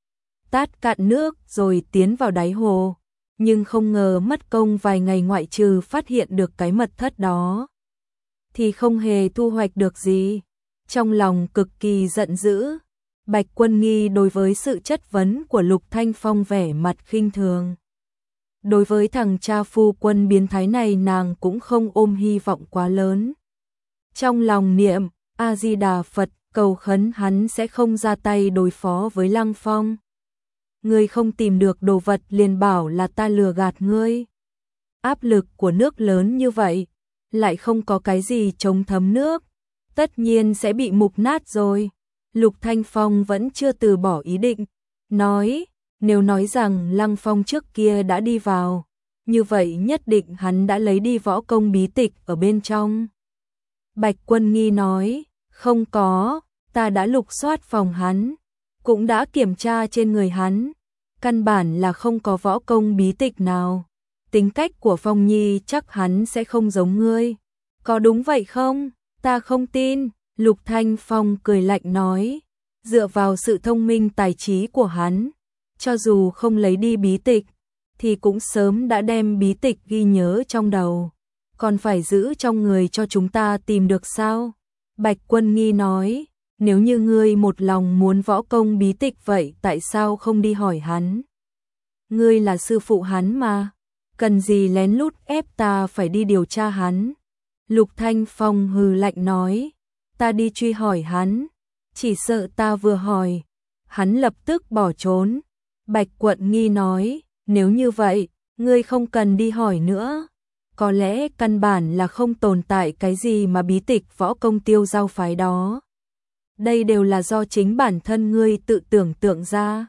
Tát cạn nước rồi tiến vào đáy hồ, nhưng không ngờ mất công vài ngày ngoại trừ phát hiện được cái mật thất đó, thì không hề thu hoạch được gì. Trong lòng cực kỳ giận dữ, Bạch Quân Nghi đối với sự chất vấn của Lục Thanh Phong vẻ mặt khinh thường. Đối với thằng cha phu quân biến thái này nàng cũng không ôm hy vọng quá lớn. Trong lòng niệm A-di-đà Phật cầu khấn hắn sẽ không ra tay đối phó với Lăng Phong. Ngươi không tìm được đồ vật liền bảo là ta lừa gạt ngươi. Áp lực của nước lớn như vậy, lại không có cái gì chống thấm nước, tất nhiên sẽ bị mục nát rồi. Lục Thanh Phong vẫn chưa từ bỏ ý định, nói, nếu nói rằng Lăng Phong trước kia đã đi vào, như vậy nhất định hắn đã lấy đi võ công bí tịch ở bên trong. Bạch Quân Nghi nói, không có, ta đã lục soát phòng hắn, cũng đã kiểm tra trên người hắn, căn bản là không có võ công bí tịch nào. Tính cách của Phong Nhi chắc hắn sẽ không giống ngươi. Có đúng vậy không? Ta không tin. Lục Thanh Phong cười lạnh nói, dựa vào sự thông minh tài trí của hắn, cho dù không lấy đi bí tịch, thì cũng sớm đã đem bí tịch ghi nhớ trong đầu, còn phải giữ trong người cho chúng ta tìm được sao? Bạch Quân Nghi nói, nếu như ngươi một lòng muốn võ công bí tịch vậy tại sao không đi hỏi hắn? Ngươi là sư phụ hắn mà, cần gì lén lút ép ta phải đi điều tra hắn? Lục Thanh Phong hừ lạnh nói, ta đi truy hỏi hắn, chỉ sợ ta vừa hỏi, hắn lập tức bỏ trốn. Bạch Quận Nghi nói, nếu như vậy, ngươi không cần đi hỏi nữa, có lẽ căn bản là không tồn tại cái gì mà bí tịch võ công Tiêu Giao phái đó. Đây đều là do chính bản thân ngươi tự tưởng tượng ra.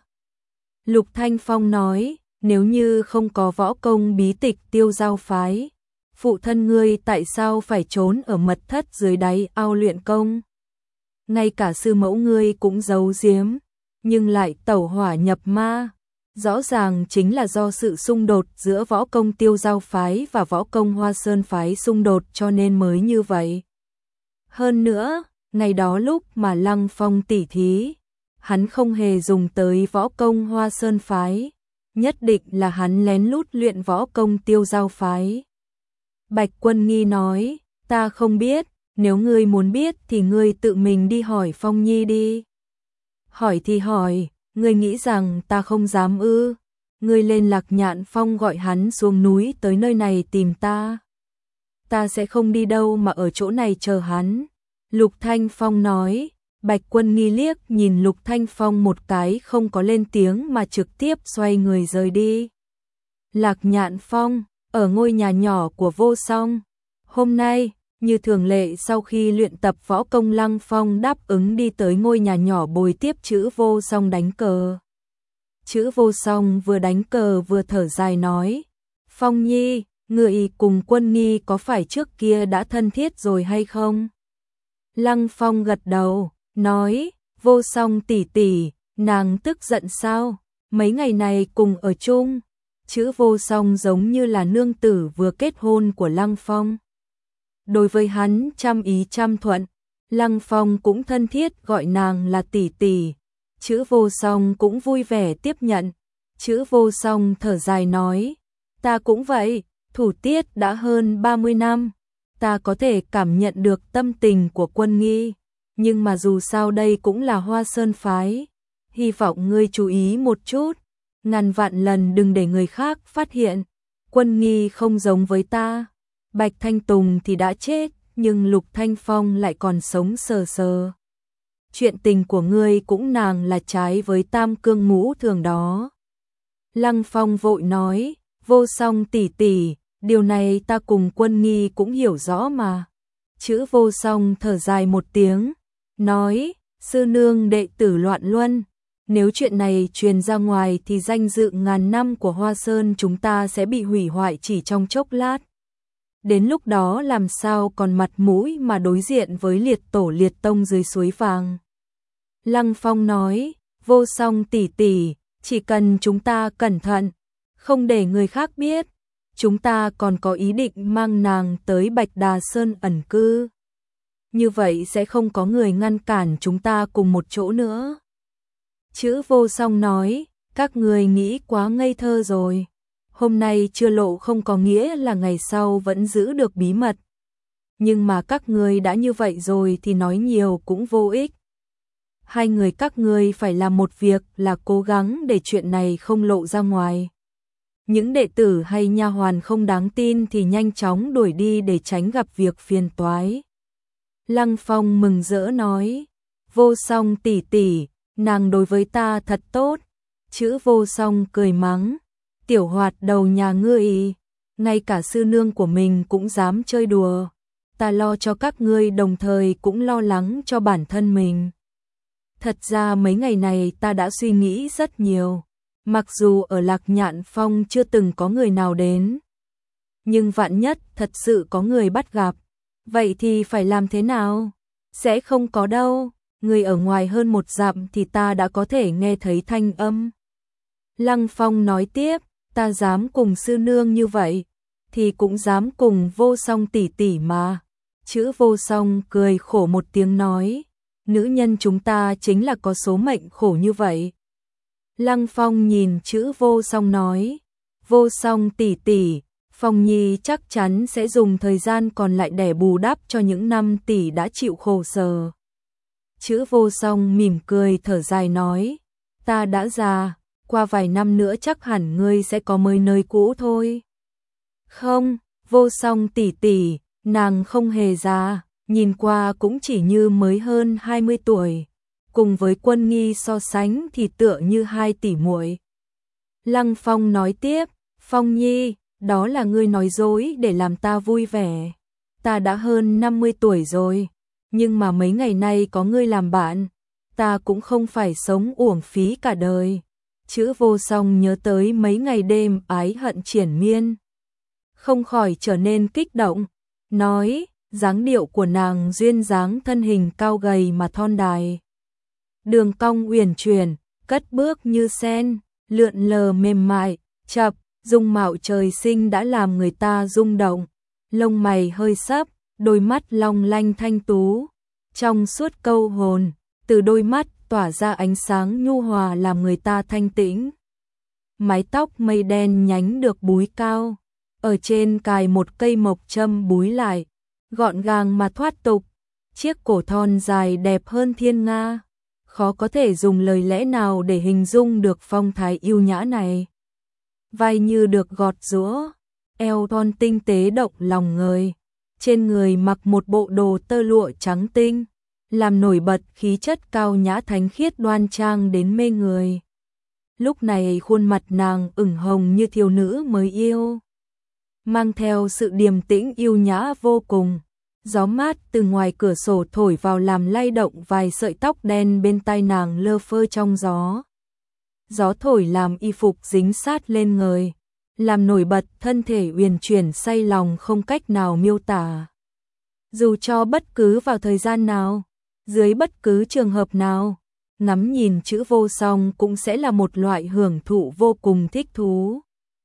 Lục Thanh Phong nói, nếu như không có võ công bí tịch Tiêu Giao phái, phụ thân ngươi tại sao phải trốn ở mật thất dưới đáy ao luyện công? Ngay cả sư mẫu ngươi cũng giấu giếm, nhưng lại tẩu hỏa nhập ma. Rõ ràng chính là do sự xung đột giữa võ công Tiêu Giao phái và võ công Hoa Sơn phái xung đột cho nên mới như vậy. Hơn nữa, ngày đó lúc mà Lăng Phong tỉ thí, hắn không hề dùng tới võ công Hoa Sơn phái, nhất định là hắn lén lút luyện võ công Tiêu Giao phái. Bạch Quân Nghi nói, ta không biết, nếu ngươi muốn biết thì ngươi tự mình đi hỏi Phong Nhi đi. Hỏi thì hỏi, ngươi nghĩ rằng ta không dám ư? Ngươi lên Lạc Nhạn Phong gọi hắn xuống núi tới nơi này tìm ta. Ta sẽ không đi đâu mà ở chỗ này chờ hắn. Lục Thanh Phong nói. Bạch Quân Nghi liếc nhìn Lục Thanh Phong một cái không có lên tiếng mà trực tiếp xoay người rời đi. Lạc Nhạn Phong, ở ngôi nhà nhỏ của Vô Song. Hôm nay, như thường lệ sau khi luyện tập võ công, Lăng Phong đáp ứng đi tới ngôi nhà nhỏ bồi tiếp Chữ Vô Song đánh cờ. Chữ Vô Song vừa đánh cờ vừa thở dài nói, Phong Nhi, người cùng Quân Nghi có phải trước kia đã thân thiết rồi hay không? Lăng Phong gật đầu, nói, Vô Song tỷ tỷ, nàng tức giận sao? Mấy ngày này cùng ở chung. Chữ Vô Song giống như là nương tử vừa kết hôn của Lăng Phong. Đối với hắn trăm ý trăm thuận, Lăng Phong cũng thân thiết gọi nàng là tỷ tỷ. Chữ Vô Song cũng vui vẻ tiếp nhận. Chữ Vô Song thở dài nói, ta cũng vậy, thủ tiết đã hơn ba mươi năm, ta có thể cảm nhận được tâm tình của Quân Nghi, nhưng mà dù sao đây cũng là Hoa Sơn phái, hy vọng ngươi chú ý một chút, ngàn vạn lần đừng để người khác phát hiện, Quân Nghi không giống với ta. Bạch Thanh Tùng thì đã chết, nhưng Lục Thanh Phong lại còn sống sờ sờ. Chuyện tình của ngươi cũng nàng là trái với tam cương ngũ thường đó. Lăng Phong vội nói, Vô Song tỷ tỷ, điều này ta cùng Quân Nghi cũng hiểu rõ mà. Chữ Vô Song thở dài một tiếng, nói, sư nương đệ tử loạn luân, nếu chuyện này truyền ra ngoài thì danh dự ngàn năm của Hoa Sơn chúng ta sẽ bị hủy hoại chỉ trong chốc lát. Đến lúc đó làm sao còn mặt mũi mà đối diện với liệt tổ liệt tông dưới suối vàng. Lăng Phong nói, Vô Song tỷ tỷ, chỉ cần chúng ta cẩn thận, không để người khác biết, chúng ta còn có ý định mang nàng tới Bạch Đà Sơn ẩn cư. như vậy sẽ không có người ngăn cản chúng ta cùng một chỗ nữa. Chữ Vô Song nói, các người nghĩ quá ngây thơ rồi. Hôm nay chưa lộ không có nghĩa là ngày sau vẫn giữ được bí mật. Nhưng mà các người đã như vậy rồi thì nói nhiều cũng vô ích. Hai người các ngươi phải làm một việc là cố gắng để chuyện này không lộ ra ngoài. Những đệ tử hay nha hoàn không đáng tin thì nhanh chóng đuổi đi để tránh gặp việc phiền toái. Lăng Phong mừng rỡ nói, Vô Song tỷ tỷ, nàng đối với ta thật tốt. Chữ Vô Song cười mắng, tiểu hoạt đầu nhà ngươi, ngay cả sư nương của mình cũng dám chơi đùa. Ta lo cho các ngươi đồng thời cũng lo lắng cho bản thân mình. Thật ra mấy ngày này ta đã suy nghĩ rất nhiều. Mặc dù ở Lạc Nhạn Phong chưa từng có người nào đến, nhưng vạn nhất thật sự có người bắt gặp, vậy thì phải làm thế nào? Sẽ không có đâu, người ở ngoài hơn một dặm thì ta đã có thể nghe thấy thanh âm. Lăng Phong nói tiếp, ta dám cùng sư nương như vậy, thì cũng dám cùng Vô Song tỷ tỷ mà. Chữ Vô Song cười khổ một tiếng nói, nữ nhân chúng ta chính là có số mệnh khổ như vậy. Lăng Phong nhìn chữ Vô Song nói, Vô Song tỷ tỷ, Phong Nhi chắc chắn sẽ dùng thời gian còn lại để bù đắp cho những năm tỷ đã chịu khổ sở. Chữ Vô Song mỉm cười thở dài nói, ta đã già, qua vài năm nữa chắc hẳn ngươi sẽ có mới nơi cũ thôi. Không, Vô Song tỷ tỷ, nàng không hề già, nhìn qua cũng chỉ như mới hơn hai mươi tuổi. Cùng với Quân Nghi so sánh thì tựa như hai tỷ muội. Lăng Phong nói tiếp, Phong Nhi, đó là ngươi nói dối để làm ta vui vẻ. Ta đã hơn năm mươi tuổi rồi, nhưng mà mấy ngày nay có ngươi làm bạn, ta cũng không phải sống uổng phí cả đời. Chữ Vô Song nhớ tới mấy ngày đêm ái hận triển miên, không khỏi trở nên kích động, nói, dáng điệu của nàng duyên dáng, thân hình cao gầy mà thon dài. Đường cong uyển chuyển, cất bước như sen, lượn lờ mềm mại, chập, dung mạo trời sinh đã làm người ta rung động. Lông mày hơi sấp, đôi mắt long lanh thanh tú, trong suốt câu hồn, từ đôi mắt tỏa ra ánh sáng nhu hòa làm người ta thanh tĩnh. Mái tóc mây đen nhánh được búi cao, ở trên cài một cây mộc châm búi lại, gọn gàng mà thoát tục. Chiếc cổ thon dài đẹp hơn thiên nga, khó có thể dùng lời lẽ nào để hình dung được phong thái yêu nhã này. Vai như được gọt giũa, eo thon tinh tế động lòng người, trên người mặc một bộ đồ tơ lụa trắng tinh, làm nổi bật khí chất cao nhã thánh khiết đoan trang đến mê người. Lúc này khuôn mặt nàng ửng hồng như thiếu nữ mới yêu, mang theo sự điềm tĩnh yêu nhã vô cùng. Gió mát từ ngoài cửa sổ thổi vào làm lay động vài sợi tóc đen bên tai nàng lơ phơ trong gió. Gió thổi làm y phục dính sát lên người, làm nổi bật thân thể uyển chuyển say lòng không cách nào miêu tả. Dù cho bất cứ vào thời gian nào, dưới bất cứ trường hợp nào, ngắm nhìn chữ Vô Song cũng sẽ là một loại hưởng thụ vô cùng thích thú.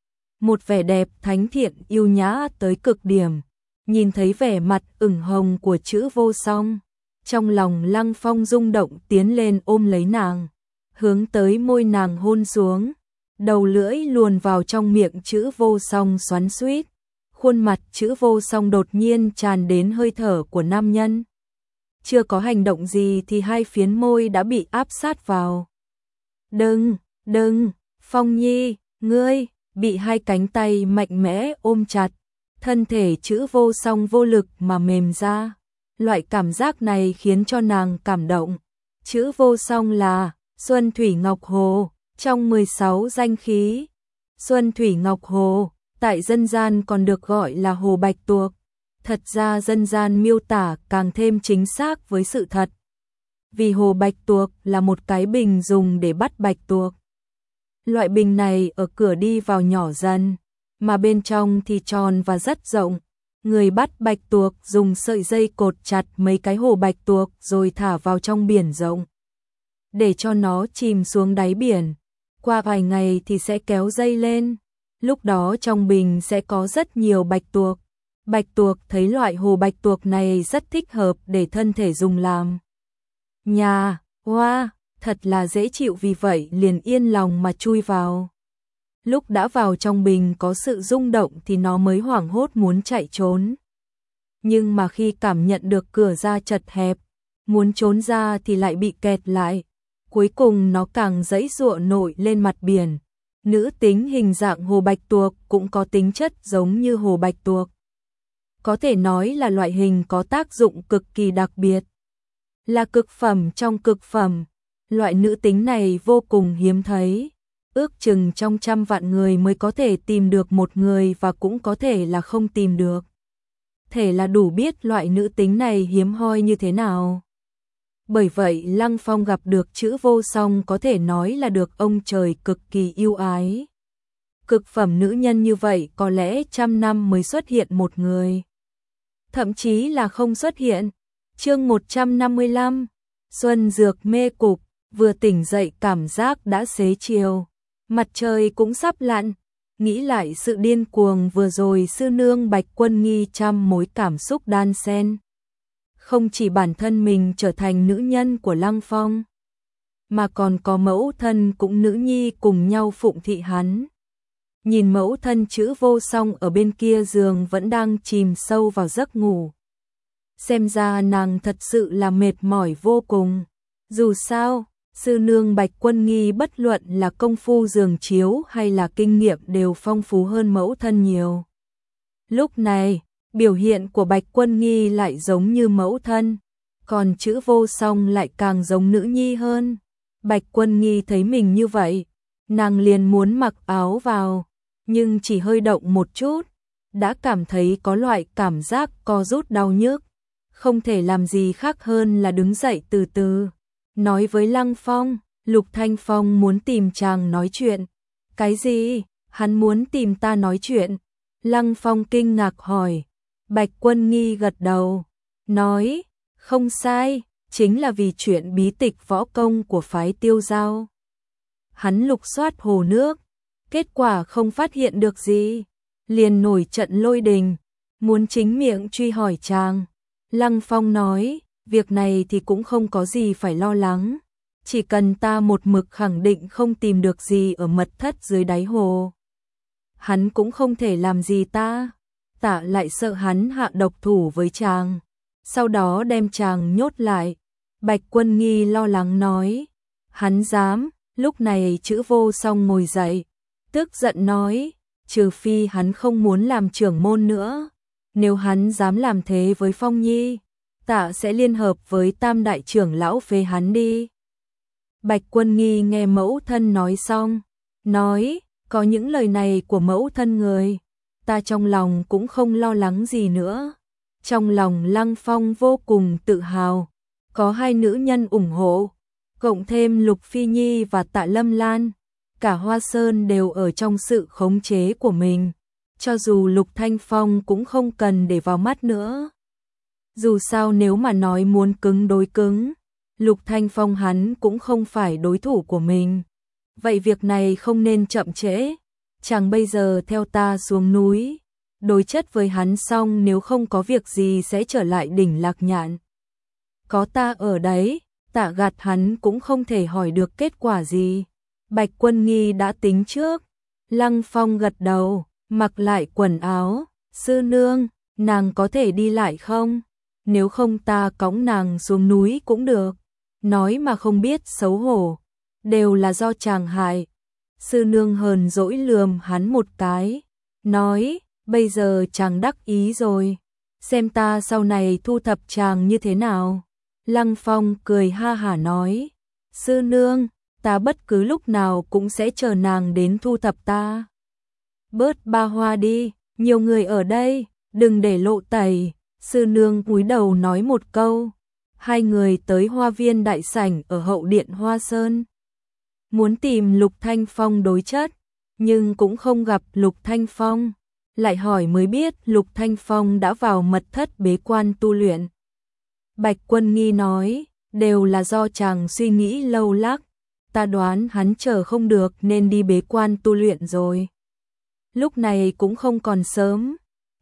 Một vẻ đẹp thánh thiện yêu nhã tới cực điểm. Nhìn thấy vẻ mặt ửng hồng của chữ Vô Song, trong lòng Lăng Phong rung động tiến lên ôm lấy nàng, hướng tới môi nàng hôn xuống, đầu lưỡi luồn vào trong miệng chữ Vô Song xoắn xuýt, khuôn mặt chữ Vô Song đột nhiên tràn đến hơi thở của nam nhân. Chưa có hành động gì thì hai phiến môi đã bị áp sát vào. Đừng, đừng, Phong Nhi, ngươi, bị hai cánh tay mạnh mẽ ôm chặt. Thân thể chữ Vô Song vô lực mà mềm ra. Loại cảm giác này khiến cho nàng cảm động. Chữ Vô Song là Xuân Thủy Ngọc Hồ, trong mười sáu danh khí. Xuân Thủy Ngọc Hồ, tại dân gian còn được gọi là Hồ Bạch Tuộc. Thật ra dân gian miêu tả càng thêm chính xác với sự thật. Vì Hồ Bạch Tuộc là một cái bình dùng để bắt bạch tuộc. Loại bình này ở cửa đi vào nhỏ dần, mà bên trong thì tròn và rất rộng. Người bắt bạch tuộc dùng sợi dây cột chặt mấy cái hồ bạch tuộc rồi thả vào trong biển rộng, để cho nó chìm xuống đáy biển. Qua vài ngày thì sẽ kéo dây lên, lúc đó trong bình sẽ có rất nhiều bạch tuộc. Bạch tuộc thấy loại hồ bạch tuộc này rất thích hợp để thân thể dùng làm nhà, hoa, thật là dễ chịu, vì vậy liền yên lòng mà chui vào. Lúc đã vào trong bình có sự rung động thì nó mới hoảng hốt muốn chạy trốn. Nhưng mà khi cảm nhận được cửa ra chật hẹp, muốn trốn ra thì lại bị kẹt lại. Cuối cùng nó càng giãy giụa nổi lên mặt biển. Nữ tính hình dạng hồ bạch tuộc cũng có tính chất giống như hồ bạch tuộc. Có thể nói là loại hình có tác dụng cực kỳ đặc biệt. Là cực phẩm trong cực phẩm. Loại nữ tính này vô cùng hiếm thấy. Ước chừng trong trăm vạn người mới có thể tìm được một người, và cũng có thể là không tìm được. Thể là đủ biết loại nữ tính này hiếm hoi như thế nào. Bởi vậy Lăng Phong gặp được Chữ Vô Song có thể nói là được ông trời cực kỳ yêu ái. Cực phẩm nữ nhân như vậy có lẽ trăm năm mới xuất hiện một người. Thậm chí là không xuất hiện. Chương một trăm năm mươi lăm, Xuân Dược Mê Cục. Vừa tỉnh dậy cảm giác đã xế chiều. Mặt trời cũng sắp lặn. Nghĩ lại sự điên cuồng vừa rồi, sư nương Bạch Quân Nghi trăm mối cảm xúc đan xen. Không chỉ bản thân mình trở thành nữ nhân của Lăng Phong, mà còn có mẫu thân cũng nữ nhi cùng nhau phụng thị hắn. Nhìn mẫu thân Chữ Vô Song ở bên kia giường vẫn đang chìm sâu vào giấc ngủ. Xem ra nàng thật sự là mệt mỏi vô cùng. Dù sao, sư nương Bạch Quân Nghi bất luận là công phu giường chiếu hay là kinh nghiệm đều phong phú hơn mẫu thân nhiều. Lúc này, biểu hiện của Bạch Quân Nghi lại giống như mẫu thân, còn Chữ Vô Song lại càng giống nữ nhi hơn. Bạch Quân Nghi thấy mình như vậy, nàng liền muốn mặc áo vào, nhưng chỉ hơi động một chút, đã cảm thấy có loại cảm giác co rút đau nhức, không thể làm gì khác hơn là đứng dậy từ từ. Nói với Lăng Phong, Lục Thanh Phong muốn tìm chàng nói chuyện. Cái gì? Hắn muốn tìm ta nói chuyện? Lăng Phong kinh ngạc hỏi. Bạch Quân Nghi gật đầu, nói, không sai, chính là vì chuyện bí tịch võ công của phái Tiêu Giao. Hắn lục soát hồ nước, kết quả không phát hiện được gì, liền nổi trận lôi đình, muốn chính miệng truy hỏi chàng. Lăng Phong nói, việc này thì cũng không có gì phải lo lắng, chỉ cần ta một mực khẳng định không tìm được gì ở mật thất dưới đáy hồ, hắn cũng không thể làm gì ta. Tạ lại sợ hắn hạ độc thủ với chàng, sau đó đem chàng nhốt lại. Bạch Quân Nghi lo lắng nói, hắn dám. Lúc này Chữ Vô Song ngồi dậy, tức giận nói, trừ phi hắn không muốn làm trưởng môn nữa, nếu hắn dám làm thế với Phong Nhi, Tạ sẽ liên hợp với Tam đại trưởng lão phế hắn đi. Bạch Quân Nghi nghe mẫu thân nói xong, nói, có những lời này của mẫu thân người, ta trong lòng cũng không lo lắng gì nữa. Trong lòng Lăng Phong vô cùng tự hào, có hai nữ nhân ủng hộ, cộng thêm Lục Phi Nhi và Tạ Lâm Lan, cả Hoa Sơn đều ở trong sự khống chế của mình, cho dù Lục Thanh Phong cũng không cần để vào mắt nữa. Dù sao nếu mà nói muốn cứng đối cứng, Lục Thanh Phong hắn cũng không phải đối thủ của mình. Vậy việc này không nên chậm trễ, chàng bây giờ theo ta xuống núi, đối chất với hắn xong nếu không có việc gì sẽ trở lại đỉnh Lạc Nhạn. Có ta ở đấy, Tạ gạt hắn cũng không thể hỏi được kết quả gì. Bạch Quân Nghi đã tính trước. Lăng Phong gật đầu, mặc lại quần áo. Sư nương, nàng có thể đi lại không? Nếu không ta cõng nàng xuống núi cũng được. Nói mà không biết xấu hổ, đều là do chàng hại. Sư nương hờn dỗi lườm hắn một cái, nói, bây giờ chàng đắc ý rồi, xem ta sau này thu thập chàng như thế nào. Lăng Phong cười ha hả nói, sư nương, ta bất cứ lúc nào cũng sẽ chờ nàng đến thu thập ta. Bớt ba hoa đi, nhiều người ở đây, đừng để lộ tẩy. Sư nương cúi đầu nói một câu. Hai người tới hoa viên đại sảnh ở hậu điện Hoa Sơn. Muốn tìm Lục Thanh Phong đối chất, nhưng cũng không gặp Lục Thanh Phong. Lại hỏi mới biết Lục Thanh Phong đã vào mật thất bế quan tu luyện. Bạch Quân Nghi nói, đều là do chàng suy nghĩ lâu lắc, ta đoán hắn chờ không được nên đi bế quan tu luyện rồi. Lúc này cũng không còn sớm,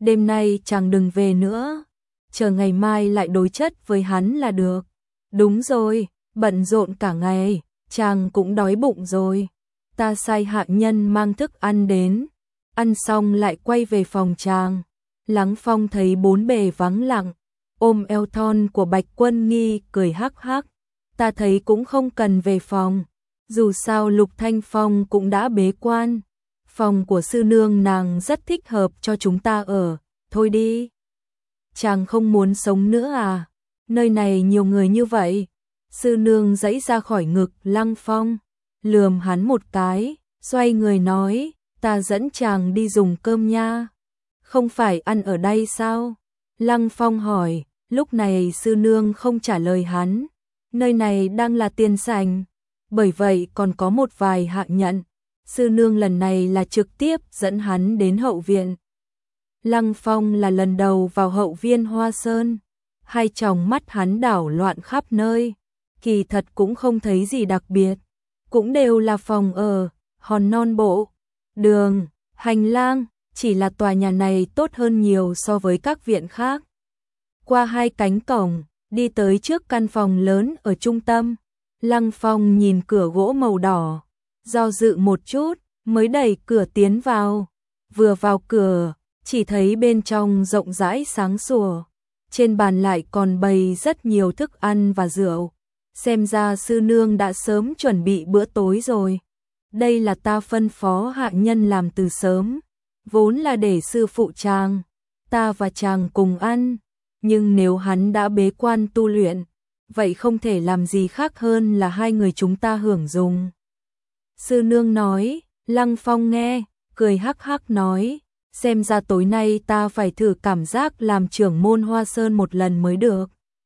đêm nay chàng đừng về nữa, chờ ngày mai lại đối chất với hắn là được. Đúng rồi, bận rộn cả ngày, chàng cũng đói bụng rồi. Ta sai hạ nhân mang thức ăn đến, ăn xong lại quay về phòng chàng. Lăng Phong thấy bốn bề vắng lặng, ôm eo thon của Bạch Quân Nghi cười hắc hắc. Ta thấy cũng không cần về phòng, dù sao Lục Thanh Phong cũng đã bế quan. Phòng của sư nương nàng rất thích hợp cho chúng ta ở, thôi đi. Chàng không muốn sống nữa à? Nơi này nhiều người như vậy. Sư nương giãy ra khỏi ngực Lăng Phong, lườm hắn một cái, xoay người nói, ta dẫn chàng đi dùng cơm nha. Không phải ăn ở đây sao? Lăng Phong hỏi, lúc này sư nương không trả lời hắn. Nơi này đang là tiền sảnh, bởi vậy còn có một vài hạng nhận. Sư nương lần này là trực tiếp dẫn hắn đến hậu viện. Lăng Phong là lần đầu vào hậu viên Hoa Sơn, hai tròng mắt hắn đảo loạn khắp nơi, kỳ thật cũng không thấy gì đặc biệt, cũng đều là phòng ở, hòn non bộ, đường, hành lang, chỉ là tòa nhà này tốt hơn nhiều so với các viện khác. Qua hai cánh cổng, đi tới trước căn phòng lớn ở trung tâm, Lăng Phong nhìn cửa gỗ màu đỏ, do dự một chút, mới đẩy cửa tiến vào. Vừa vào cửa, chỉ thấy bên trong rộng rãi sáng sủa, trên bàn lại còn bày rất nhiều thức ăn và rượu. Xem ra sư nương đã sớm chuẩn bị bữa tối rồi. Đây là ta phân phó hạ nhân làm từ sớm, vốn là để sư phụ chàng, ta và chàng cùng ăn. Nhưng nếu hắn đã bế quan tu luyện, vậy không thể làm gì khác hơn là hai người chúng ta hưởng dùng. Sư nương nói, Lăng Phong nghe, cười hắc hắc nói, xem ra tối nay ta phải thử cảm giác làm trưởng môn Hoa Sơn một lần mới được.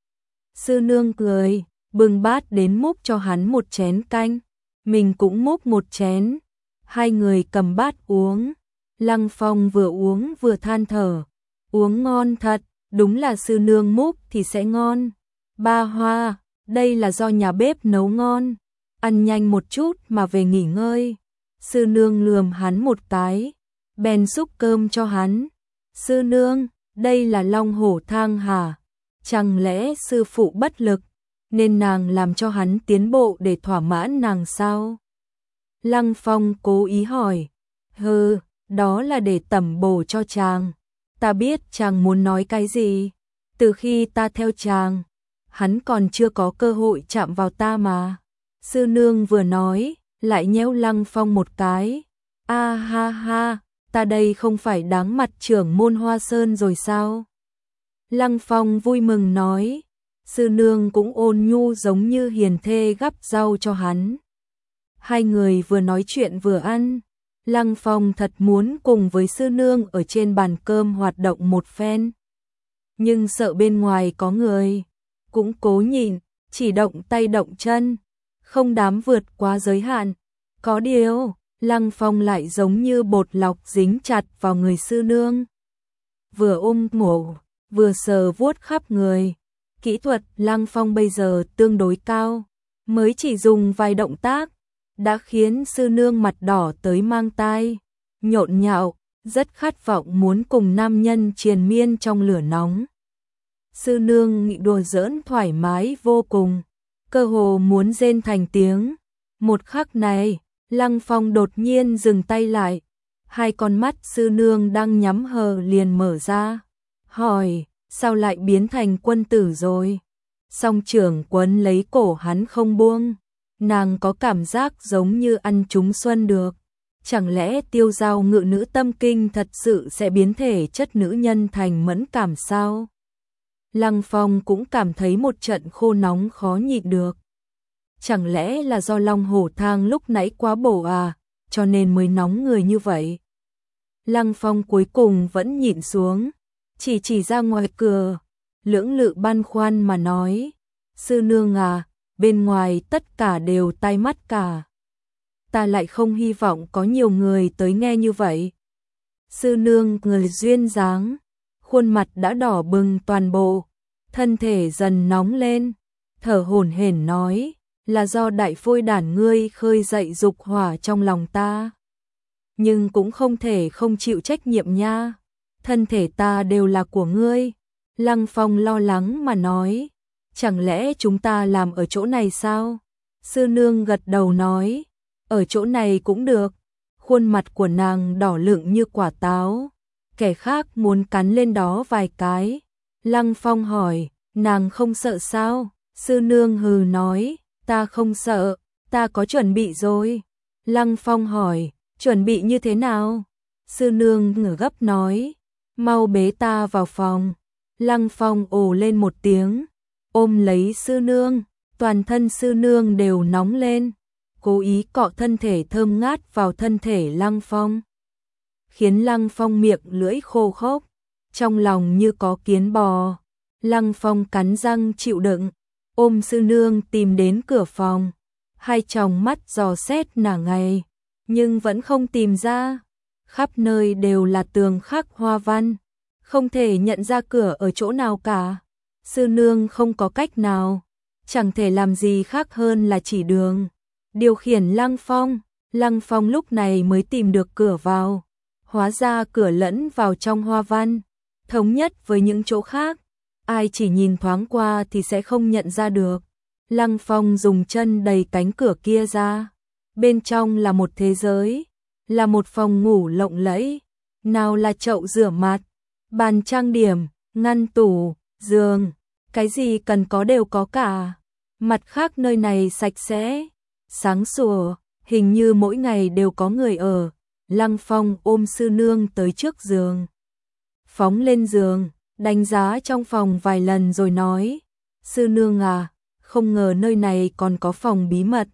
Sư nương cười, bưng bát đến múc cho hắn một chén canh, mình cũng múc một chén, hai người cầm bát uống. Lăng Phong vừa uống vừa than thở, uống ngon thật, đúng là sư nương múc thì sẽ ngon. Ba Hoa, đây là do nhà bếp nấu ngon, ăn nhanh một chút mà về nghỉ ngơi. Sư nương lườm hắn một cái, bèn xúc cơm cho hắn. Sư nương, đây là long hổ thang hả? Chẳng lẽ sư phụ bất lực, nên nàng làm cho hắn tiến bộ để thỏa mãn nàng sao? Lăng Phong cố ý hỏi, hừ, đó là để tẩm bổ cho chàng. Ta biết chàng muốn nói cái gì, từ khi ta theo chàng, hắn còn chưa có cơ hội chạm vào ta mà. Sư nương vừa nói, lại nhéo Lăng Phong một cái. A ha ha, ta đây không phải đáng mặt trưởng môn Hoa Sơn rồi sao? Lăng Phong vui mừng nói, sư nương cũng ôn nhu giống như hiền thê gắp rau cho hắn. Hai người vừa nói chuyện vừa ăn. Lăng Phong thật muốn cùng với sư nương ở trên bàn cơm hoạt động một phen, nhưng sợ bên ngoài có người, cũng cố nhịn, chỉ động tay động chân, không dám vượt quá giới hạn. Có điều, Lăng Phong lại giống như bột lọc dính chặt vào người sư nương. Vừa ôm ngủ, vừa sờ vuốt khắp người. Kỹ thuật Lăng Phong bây giờ tương đối cao, mới chỉ dùng vài động tác, đã khiến sư nương mặt đỏ tới mang tai, nhộn nhạo, rất khát vọng muốn cùng nam nhân triền miên trong lửa nóng. Sư nương nghị đùa giỡn thoải mái vô cùng, cơ hồ muốn rên thành tiếng. Một khắc này, Lăng Phong đột nhiên dừng tay lại, hai con mắt sư nương đang nhắm hờ liền mở ra, hỏi, sao lại biến thành quân tử rồi? Song trưởng quấn lấy cổ hắn không buông. Nàng có cảm giác giống như ăn trúng xuân được. Chẳng lẽ tiêu giao ngự nữ tâm kinh thật sự sẽ biến thể chất nữ nhân thành mẫn cảm sao? Lăng Phong cũng cảm thấy một trận khô nóng khó nhịn được. Chẳng lẽ là do long hổ thang lúc nãy quá bổ à, cho nên mới nóng người như vậy? Lăng Phong cuối cùng vẫn nhịn xuống, chỉ chỉ ra ngoài cửa, lưỡng lự băn khoăn mà nói, sư nương à, bên ngoài tất cả đều tai mắt cả. Ta lại không hy vọng có nhiều người tới nghe như vậy. Sư nương người duyên dáng, khuôn mặt đã đỏ bừng toàn bộ, thân thể dần nóng lên, thở hổn hển nói, là do đại phôi đản ngươi khơi dậy dục hỏa trong lòng ta. Nhưng cũng không thể không chịu trách nhiệm nha. thân thể ta đều là của ngươi. Lăng Phong lo lắng mà nói, chẳng lẽ chúng ta làm ở chỗ này sao? Sư nương gật đầu nói, ở chỗ này cũng được. Khuôn mặt của nàng đỏ lựng như quả táo, kẻ khác muốn cắn lên đó vài cái. Lăng Phong hỏi, nàng không sợ sao? Sư nương hừ nói, ta không sợ, ta có chuẩn bị rồi. Lăng Phong hỏi, chuẩn bị như thế nào? Sư nương ngửa gấp nói, mau bế ta vào phòng. Lăng Phong ồ lên một tiếng, ôm lấy sư nương, toàn thân sư nương đều nóng lên, cố ý cọ thân thể thơm ngát vào thân thể Lăng Phong, khiến Lăng Phong miệng lưỡi khô khốc, trong lòng như có kiến bò. Lăng Phong cắn răng chịu đựng, ôm sư nương tìm đến cửa phòng, hai tròng mắt dò xét nửa ngày, nhưng vẫn không tìm ra. Khắp nơi đều là tường khắc hoa văn, không thể nhận ra cửa ở chỗ nào cả. Sư nương không có cách nào, chẳng thể làm gì khác hơn là chỉ đường, điều khiển Lăng Phong. Lăng Phong lúc này mới tìm được cửa vào, hóa ra cửa lẫn vào trong hoa văn, thống nhất với những chỗ khác, ai chỉ nhìn thoáng qua thì sẽ không nhận ra được. Lăng Phong dùng chân đẩy cánh cửa kia ra, bên trong là một thế giới, là một phòng ngủ lộng lẫy, nào là chậu rửa mặt, bàn trang điểm, ngăn tủ, giường, cái gì cần có đều có cả. Mặt khác nơi này sạch sẽ, sáng sủa, hình như mỗi ngày đều có người ở. Lăng Phong ôm sư nương tới trước giường, phóng lên giường, đánh giá trong phòng vài lần rồi nói, sư nương à, không ngờ nơi này còn có phòng bí mật.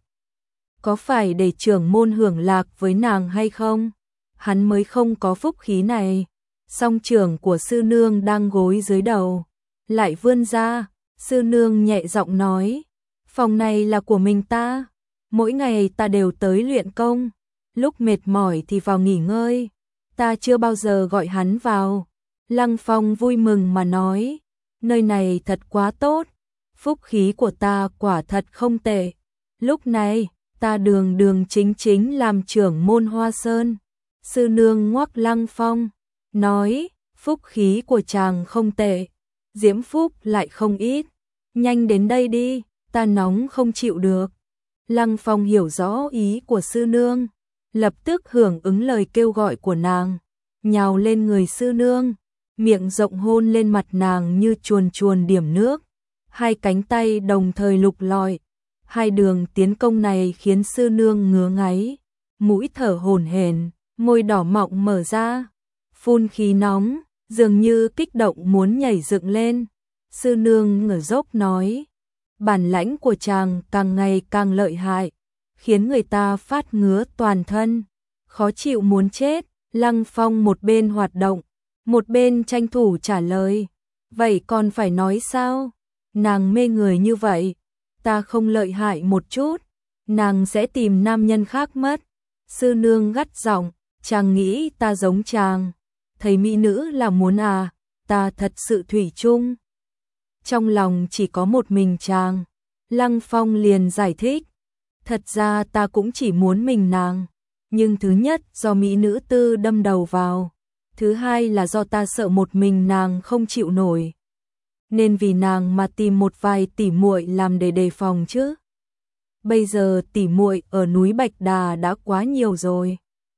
Có phải để trưởng môn hưởng lạc với nàng hay không? Hắn mới không có phúc khí này. Song trưởng của sư nương đang gối dưới đầu, lại vươn ra, sư nương nhẹ giọng nói, phòng này là của mình ta, mỗi ngày ta đều tới luyện công, lúc mệt mỏi thì vào nghỉ ngơi, ta chưa bao giờ gọi hắn vào. Lăng Phong vui mừng mà nói, nơi này thật quá tốt, phúc khí của ta quả thật không tệ. Lúc này, ta đường đường chính chính làm trưởng môn Hoa Sơn. Sư nương ngoắc Lăng Phong, nói, phúc khí của chàng không tệ, diễm phúc lại không ít, nhanh đến đây đi, ta nóng không chịu được. Lăng Phong hiểu rõ ý của sư nương, lập tức hưởng ứng lời kêu gọi của nàng, nhào lên người sư nương, miệng rộng hôn lên mặt nàng như chuồn chuồn điểm nước, hai cánh tay đồng thời lục lọi. Hai đường tiến công này khiến sư nương ngứa ngáy, mũi thở hổn hển, môi đỏ mọng mở ra, phun khí nóng, dường như kích động muốn nhảy dựng lên. Sư nương ngửa dốc nói, bản lãnh của chàng càng ngày càng lợi hại, khiến người ta phát ngứa toàn thân, khó chịu muốn chết. Lăng Phong một bên hoạt động, một bên tranh thủ trả lời, vậy còn phải nói sao? Nàng mê người như vậy, ta không lợi hại một chút, nàng sẽ tìm nam nhân khác mất. Sư nương gắt giọng, chàng nghĩ ta giống chàng, thấy mỹ nữ là muốn à, ta thật sự thủy chung. Trong lòng chỉ có một mình chàng. Lăng Phong liền giải thích, thật ra ta cũng chỉ muốn mình nàng, nhưng thứ nhất do mỹ nữ tư đâm đầu vào, thứ hai là do ta sợ một mình nàng không chịu nổi, nên vì nàng mà tìm một vài tỷ muội làm để đề phòng chứ. Bây giờ tỷ muội ở núi Bạch Đà đã quá nhiều rồi.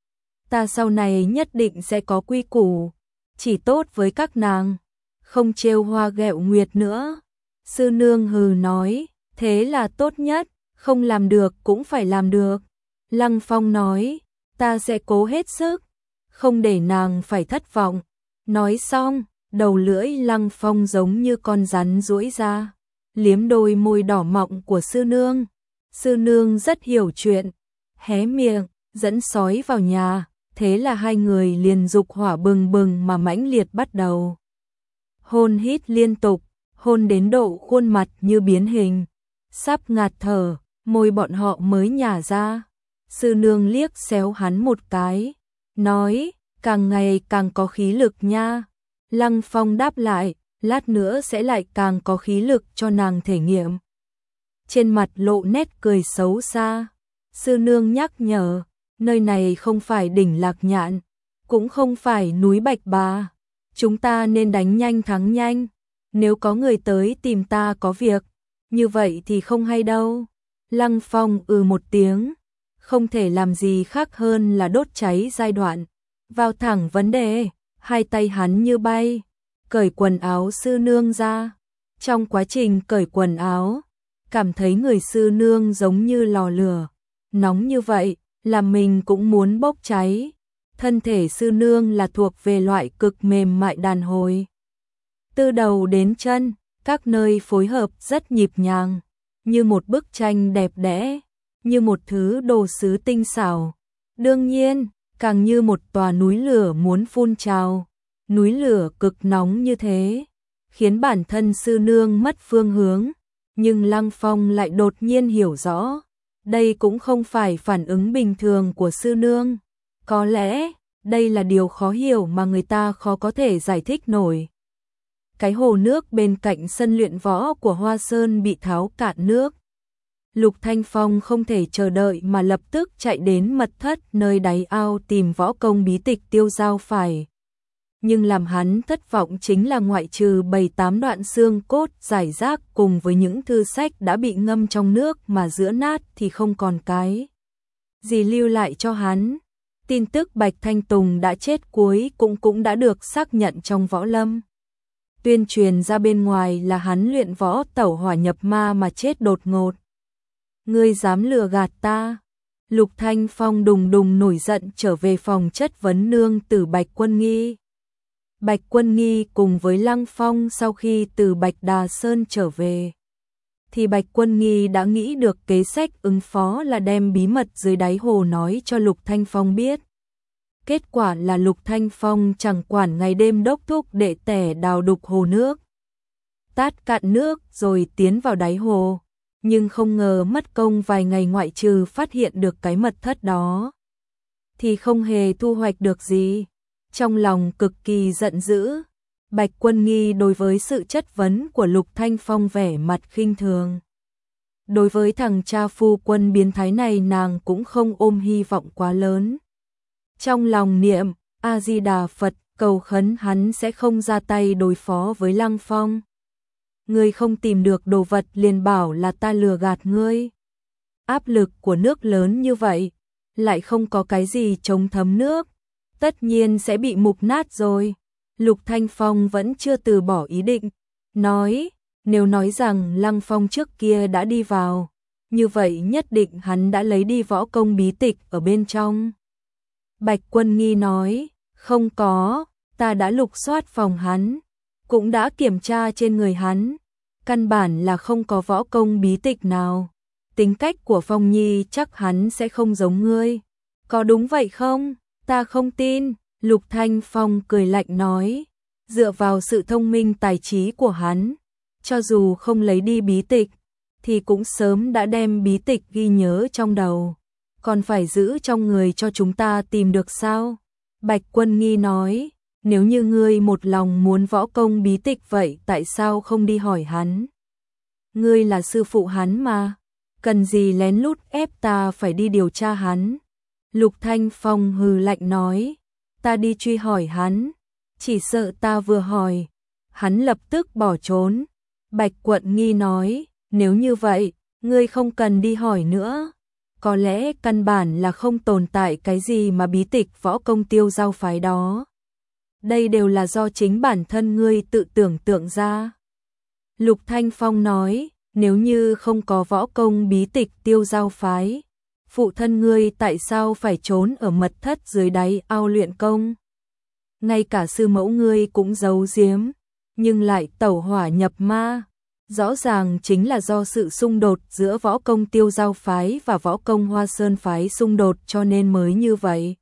Ta sau này nhất định sẽ có quy củ, chỉ tốt với các nàng, không trêu hoa ghẹo nguyệt nữa. Sư nương hừ nói, thế là tốt nhất, không làm được cũng phải làm được. Lăng Phong nói, ta sẽ cố hết sức, không để nàng phải thất vọng. Nói xong, đầu lưỡi Lăng Phong giống như con rắn duỗi ra, liếm đôi môi đỏ mọng của sư nương. Sư nương rất hiểu chuyện, hé miệng, dẫn sói vào nhà, thế là hai người liền dục hỏa bừng bừng mà mãnh liệt bắt đầu. Hôn hít liên tục, hôn đến độ khuôn mặt như biến hình, sắp ngạt thở, môi bọn họ mới nhả ra. Sư nương liếc xéo hắn một cái, nói, càng ngày càng có khí lực nha. Lăng Phong đáp lại, lát nữa sẽ lại càng có khí lực cho nàng thể nghiệm. Trên mặt lộ nét cười xấu xa. Sư nương nhắc nhở, nơi này không phải đỉnh Lạc Nhạn, cũng không phải núi Bạch Bà, chúng ta nên đánh nhanh thắng nhanh, nếu có người tới tìm ta có việc, như vậy thì không hay đâu. Lăng Phong ừ một tiếng, không thể làm gì khác hơn là đốt cháy giai đoạn, vào thẳng vấn đề, hai tay hắn như bay, cởi quần áo sư nương ra. Trong quá trình cởi quần áo, cảm thấy người sư nương giống như lò lửa, nóng như vậy, làm mình cũng muốn bốc cháy. Thân thể sư nương là thuộc về loại cực mềm mại đàn hồi. Từ đầu đến chân, các nơi phối hợp rất nhịp nhàng, như một bức tranh đẹp đẽ, như một thứ đồ sứ tinh xảo. Đương nhiên, càng như một tòa núi lửa muốn phun trào. Núi lửa cực nóng như thế, khiến bản thân sư nương mất phương hướng, nhưng Lăng Phong lại đột nhiên hiểu rõ, đây cũng không phải phản ứng bình thường của sư nương. Có lẽ, đây là điều khó hiểu mà người ta khó có thể giải thích nổi. Cái hồ nước bên cạnh sân luyện võ của Hoa Sơn bị tháo cạn nước. Lục Thanh Phong không thể chờ đợi mà lập tức chạy đến mật thất nơi đáy ao tìm võ công bí tịch Tiêu Dao Phái. Nhưng làm hắn thất vọng chính là ngoại trừ bảy tám đoạn xương cốt rải rác cùng với những thư sách đã bị ngâm trong nước mà giữa nát thì không còn cái gì lưu lại cho hắn. Tin tức Bạch Thanh Tùng đã chết cuối cũng cũng đã được xác nhận trong võ lâm. Tuyên truyền ra bên ngoài là hắn luyện võ tẩu hỏa nhập ma mà chết đột ngột. Ngươi dám lừa gạt ta? Lục Thanh Phong đùng đùng nổi giận trở về phòng chất vấn nương tử Bạch Quân Nghi. Bạch Quân Nghi cùng với Lăng Phong sau khi từ Bạch Đà Sơn trở về, thì Bạch Quân Nghi đã nghĩ được kế sách ứng phó là đem bí mật dưới đáy hồ nói cho Lục Thanh Phong biết. Kết quả là Lục Thanh Phong chẳng quản ngày đêm đốc thúc đệ tẻ đào đục hồ nước, tát cạn nước rồi tiến vào đáy hồ, nhưng không ngờ mất công vài ngày ngoại trừ phát hiện được cái mật thất đó, thì không hề thu hoạch được gì. Trong lòng cực kỳ giận dữ, Bạch Quân Nghi đối với sự chất vấn của Lục Thanh Phong vẻ mặt khinh thường. Đối với thằng cha phu quân biến thái này nàng cũng không ôm hy vọng quá lớn. Trong lòng niệm A-di-đà Phật, cầu khấn hắn sẽ không ra tay đối phó với Lăng Phong. Ngươi không tìm được đồ vật liền bảo là ta lừa gạt ngươi. Áp lực của nước lớn như vậy, lại không có cái gì chống thấm nước, tất nhiên sẽ bị mục nát rồi. Lục Thanh Phong vẫn chưa từ bỏ ý định, nói, nếu nói rằng Lăng Phong trước kia đã đi vào, như vậy nhất định hắn đã lấy đi võ công bí tịch ở bên trong. Bạch Quân Nghi nói, không có, ta đã lục soát phòng hắn, cũng đã kiểm tra trên người hắn, căn bản là không có võ công bí tịch nào. Tính cách của Phong Nhi chắc hắn sẽ không giống ngươi. Có đúng vậy không? Ta không tin. Lục Thanh Phong cười lạnh nói, dựa vào sự thông minh tài trí của hắn, cho dù không lấy đi bí tịch, thì cũng sớm đã đem bí tịch ghi nhớ trong đầu, còn phải giữ trong người cho chúng ta tìm được sao? Bạch Quân Nghi nói, nếu như ngươi một lòng muốn võ công bí tịch vậy tại sao không đi hỏi hắn? Ngươi là sư phụ hắn mà, cần gì lén lút ép ta phải đi điều tra hắn? Lục Thanh Phong hừ lạnh nói, ta đi truy hỏi hắn, chỉ sợ ta vừa hỏi, hắn lập tức bỏ trốn. Bạch Quân Nghi nói, nếu như vậy, ngươi không cần đi hỏi nữa. Có lẽ căn bản là không tồn tại cái gì mà bí tịch võ công Tiêu Dao Phái đó. Đây đều là do chính bản thân ngươi tự tưởng tượng ra. Lục Thanh Phong nói, nếu như không có võ công bí tịch Tiêu Dao Phái, phụ thân ngươi tại sao phải trốn ở mật thất dưới đáy ao luyện công? Ngay cả sư mẫu ngươi cũng giấu giếm, nhưng lại tẩu hỏa nhập ma. Rõ ràng chính là do sự xung đột giữa võ công Tiêu Dao Phái và võ công Hoa Sơn Phái xung đột cho nên mới như vậy.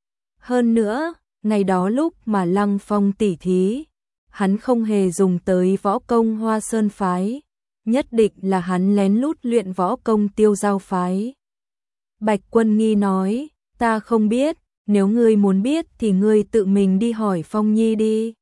Hơn nữa, ngày đó lúc mà Lăng Phong tỉ thí, hắn không hề dùng tới võ công Hoa Sơn Phái, nhất định là hắn lén lút luyện võ công Tiêu Dao Phái. Bạch Quân Nghi nói, ta không biết, nếu ngươi muốn biết thì ngươi tự mình đi hỏi Phong Nhi đi.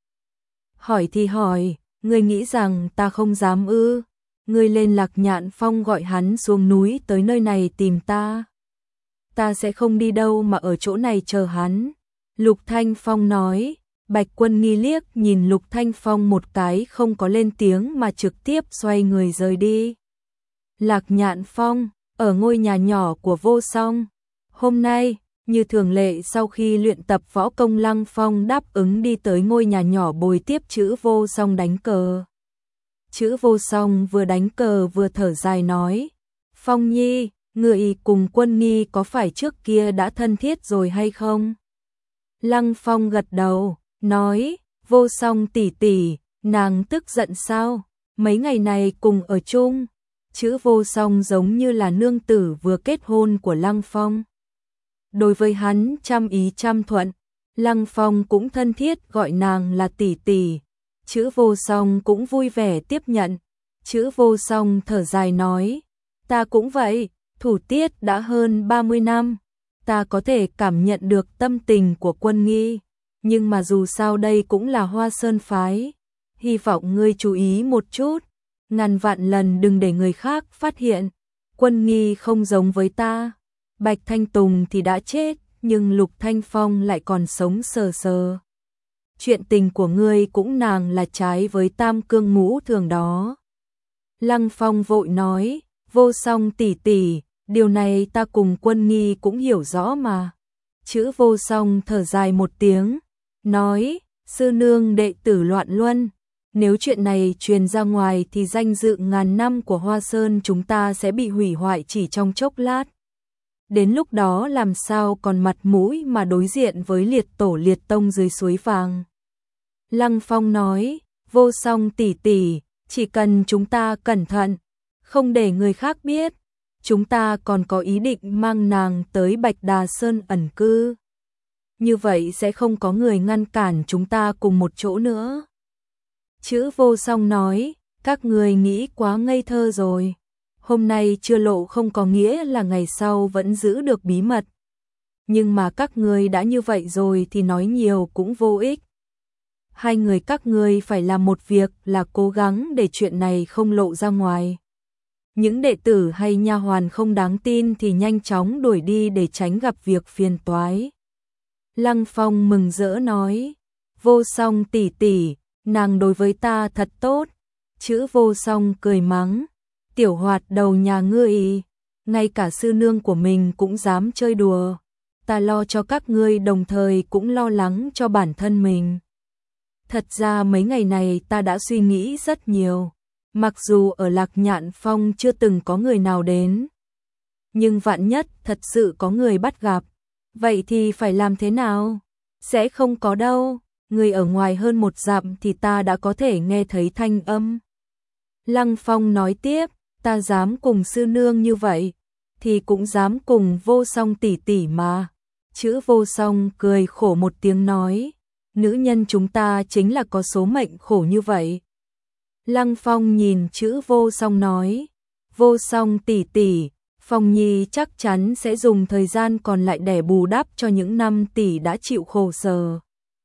Hỏi thì hỏi, ngươi nghĩ rằng ta không dám ư? Ngươi lên Lạc Nhạn Phong gọi hắn xuống núi tới nơi này tìm ta. Ta sẽ không đi đâu mà ở chỗ này chờ hắn. Lục Thanh Phong nói, Bạch Quân Nghi liếc nhìn Lục Thanh Phong một cái không có lên tiếng mà trực tiếp xoay người rời đi. Lạc Nhạn Phong, ở ngôi nhà nhỏ của Vô Song. Hôm nay, như thường lệ sau khi luyện tập võ công, Lăng Phong đáp ứng đi tới ngôi nhà nhỏ bồi tiếp Chữ Vô Song đánh cờ. Chữ Vô Song vừa đánh cờ vừa thở dài nói, Phong Nhi, người cùng Quân Nghi có phải trước kia đã thân thiết rồi hay không? Lăng Phong gật đầu, nói, Vô Song tỷ tỷ, nàng tức giận sao? Mấy ngày này cùng ở chung. Chữ Vô Song giống như là nương tử vừa kết hôn của Lăng Phong. Đối với hắn trăm ý trăm thuận, Lăng Phong cũng thân thiết gọi nàng là tỷ tỷ. Chữ Vô Song cũng vui vẻ tiếp nhận. Chữ Vô Song thở dài nói, ta cũng vậy, thủ tiết đã hơn ba mươi năm, ta có thể cảm nhận được tâm tình của Quân Nghi, nhưng mà dù sao đây cũng là Hoa Sơn phái, hy vọng ngươi chú ý một chút, ngàn vạn lần đừng để người khác phát hiện, Quân Nghi không giống với ta. Bạch Thanh Tùng thì đã chết, nhưng Lục Thanh Phong lại còn sống sờ sờ. Chuyện tình của ngươi cũng nàng là trái với tam cương ngũ thường đó. Lăng Phong vội nói, Vô Song tỷ tỷ, điều này ta cùng Quân Nghi cũng hiểu rõ mà. Chữ Vô Song thở dài một tiếng, nói, sư nương đệ tử loạn luân, nếu chuyện này truyền ra ngoài thì danh dự ngàn năm của Hoa Sơn chúng ta sẽ bị hủy hoại chỉ trong chốc lát. Đến lúc đó làm sao còn mặt mũi mà đối diện với liệt tổ liệt tông dưới suối vàng. Lăng Phong nói, Vô Song tỷ tỷ, chỉ cần chúng ta cẩn thận, không để người khác biết, chúng ta còn có ý định mang nàng tới Bạch Đà Sơn ẩn cư. Như vậy sẽ không có người ngăn cản chúng ta cùng một chỗ nữa. Chữ Vô Song nói, các người nghĩ quá ngây thơ rồi. Hôm nay chưa lộ không có nghĩa là ngày sau vẫn giữ được bí mật. Nhưng mà các người đã như vậy rồi thì nói nhiều cũng vô ích. Hai người các ngươi phải làm một việc là cố gắng để chuyện này không lộ ra ngoài. Những đệ tử hay nha hoàn không đáng tin thì nhanh chóng đuổi đi để tránh gặp việc phiền toái. Lăng Phong mừng rỡ nói, Vô Song tỷ tỷ, nàng đối với ta thật tốt. Chữ Vô Song cười mắng, tiểu hoạt đầu nhà ngươi, ngay cả sư nương của mình cũng dám chơi đùa. Ta lo cho các ngươi đồng thời cũng lo lắng cho bản thân mình. Thật ra mấy ngày này ta đã suy nghĩ rất nhiều. Mặc dù ở Lạc Nhạn Phong chưa từng có người nào đến, nhưng vạn nhất thật sự có người bắt gặp, vậy thì phải làm thế nào? Sẽ không có đâu, người ở ngoài hơn một dặm thì ta đã có thể nghe thấy thanh âm. Lăng Phong nói tiếp, ta dám cùng sư nương như vậy, thì cũng dám cùng Vô Song tỷ tỷ mà. Chữ Vô Song cười khổ một tiếng nói, nữ nhân chúng ta chính là có số mệnh khổ như vậy. Lăng Phong nhìn chữ Vô Song nói, Vô Song tỷ tỷ, Phong Nhi chắc chắn sẽ dùng thời gian còn lại để bù đắp cho những năm tỷ đã chịu khổ sở.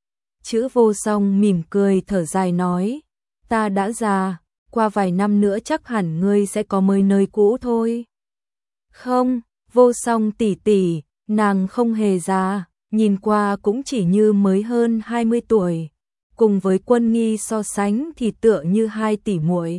Chữ Vô Song mỉm cười thở dài nói, ta đã già, qua vài năm nữa chắc hẳn ngươi sẽ có mới nơi cũ thôi. Không, Vô Song tỷ tỷ, nàng không hề già, nhìn qua cũng chỉ như mới hơn hai mươi tuổi. Cùng với Quân Nghi so sánh thì tựa như hai tỷ muội.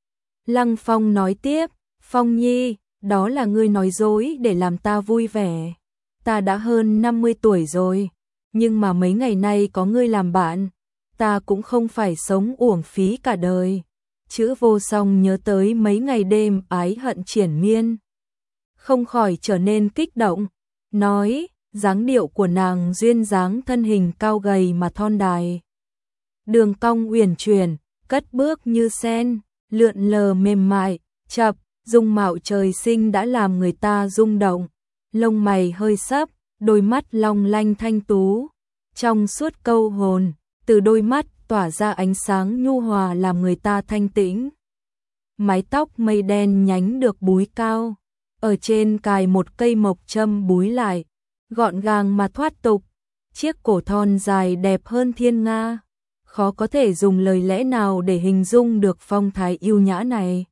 Lăng Phong nói tiếp, Phong Nhi, đó là ngươi nói dối để làm ta vui vẻ. Ta đã hơn năm mươi tuổi rồi, nhưng mà mấy ngày nay có ngươi làm bạn, ta cũng không phải sống uổng phí cả đời. Chữ Vô Song nhớ tới mấy ngày đêm ái hận triển miên, không khỏi trở nên kích động, nói, dáng điệu của nàng duyên dáng, thân hình cao gầy mà thon dài. Đường cong uyển chuyển, cất bước như sen, lượn lờ mềm mại, chập, dung mạo trời sinh đã làm người ta rung động. Lông mày hơi sấp, đôi mắt long lanh thanh tú, trong suốt câu hồn, từ đôi mắt tỏa ra ánh sáng nhu hòa làm người ta thanh tĩnh. Mái tóc mây đen nhánh được búi cao, ở trên cài một cây mộc châm búi lại, gọn gàng mà thoát tục, chiếc cổ thon dài đẹp hơn thiên nga. Khó có thể dùng lời lẽ nào để hình dung được phong thái yêu nhã này.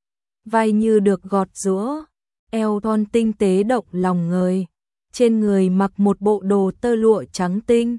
Vai như được gọt giũa, eo thon tinh tế động lòng người. Trên người mặc một bộ đồ tơ lụa trắng tinh,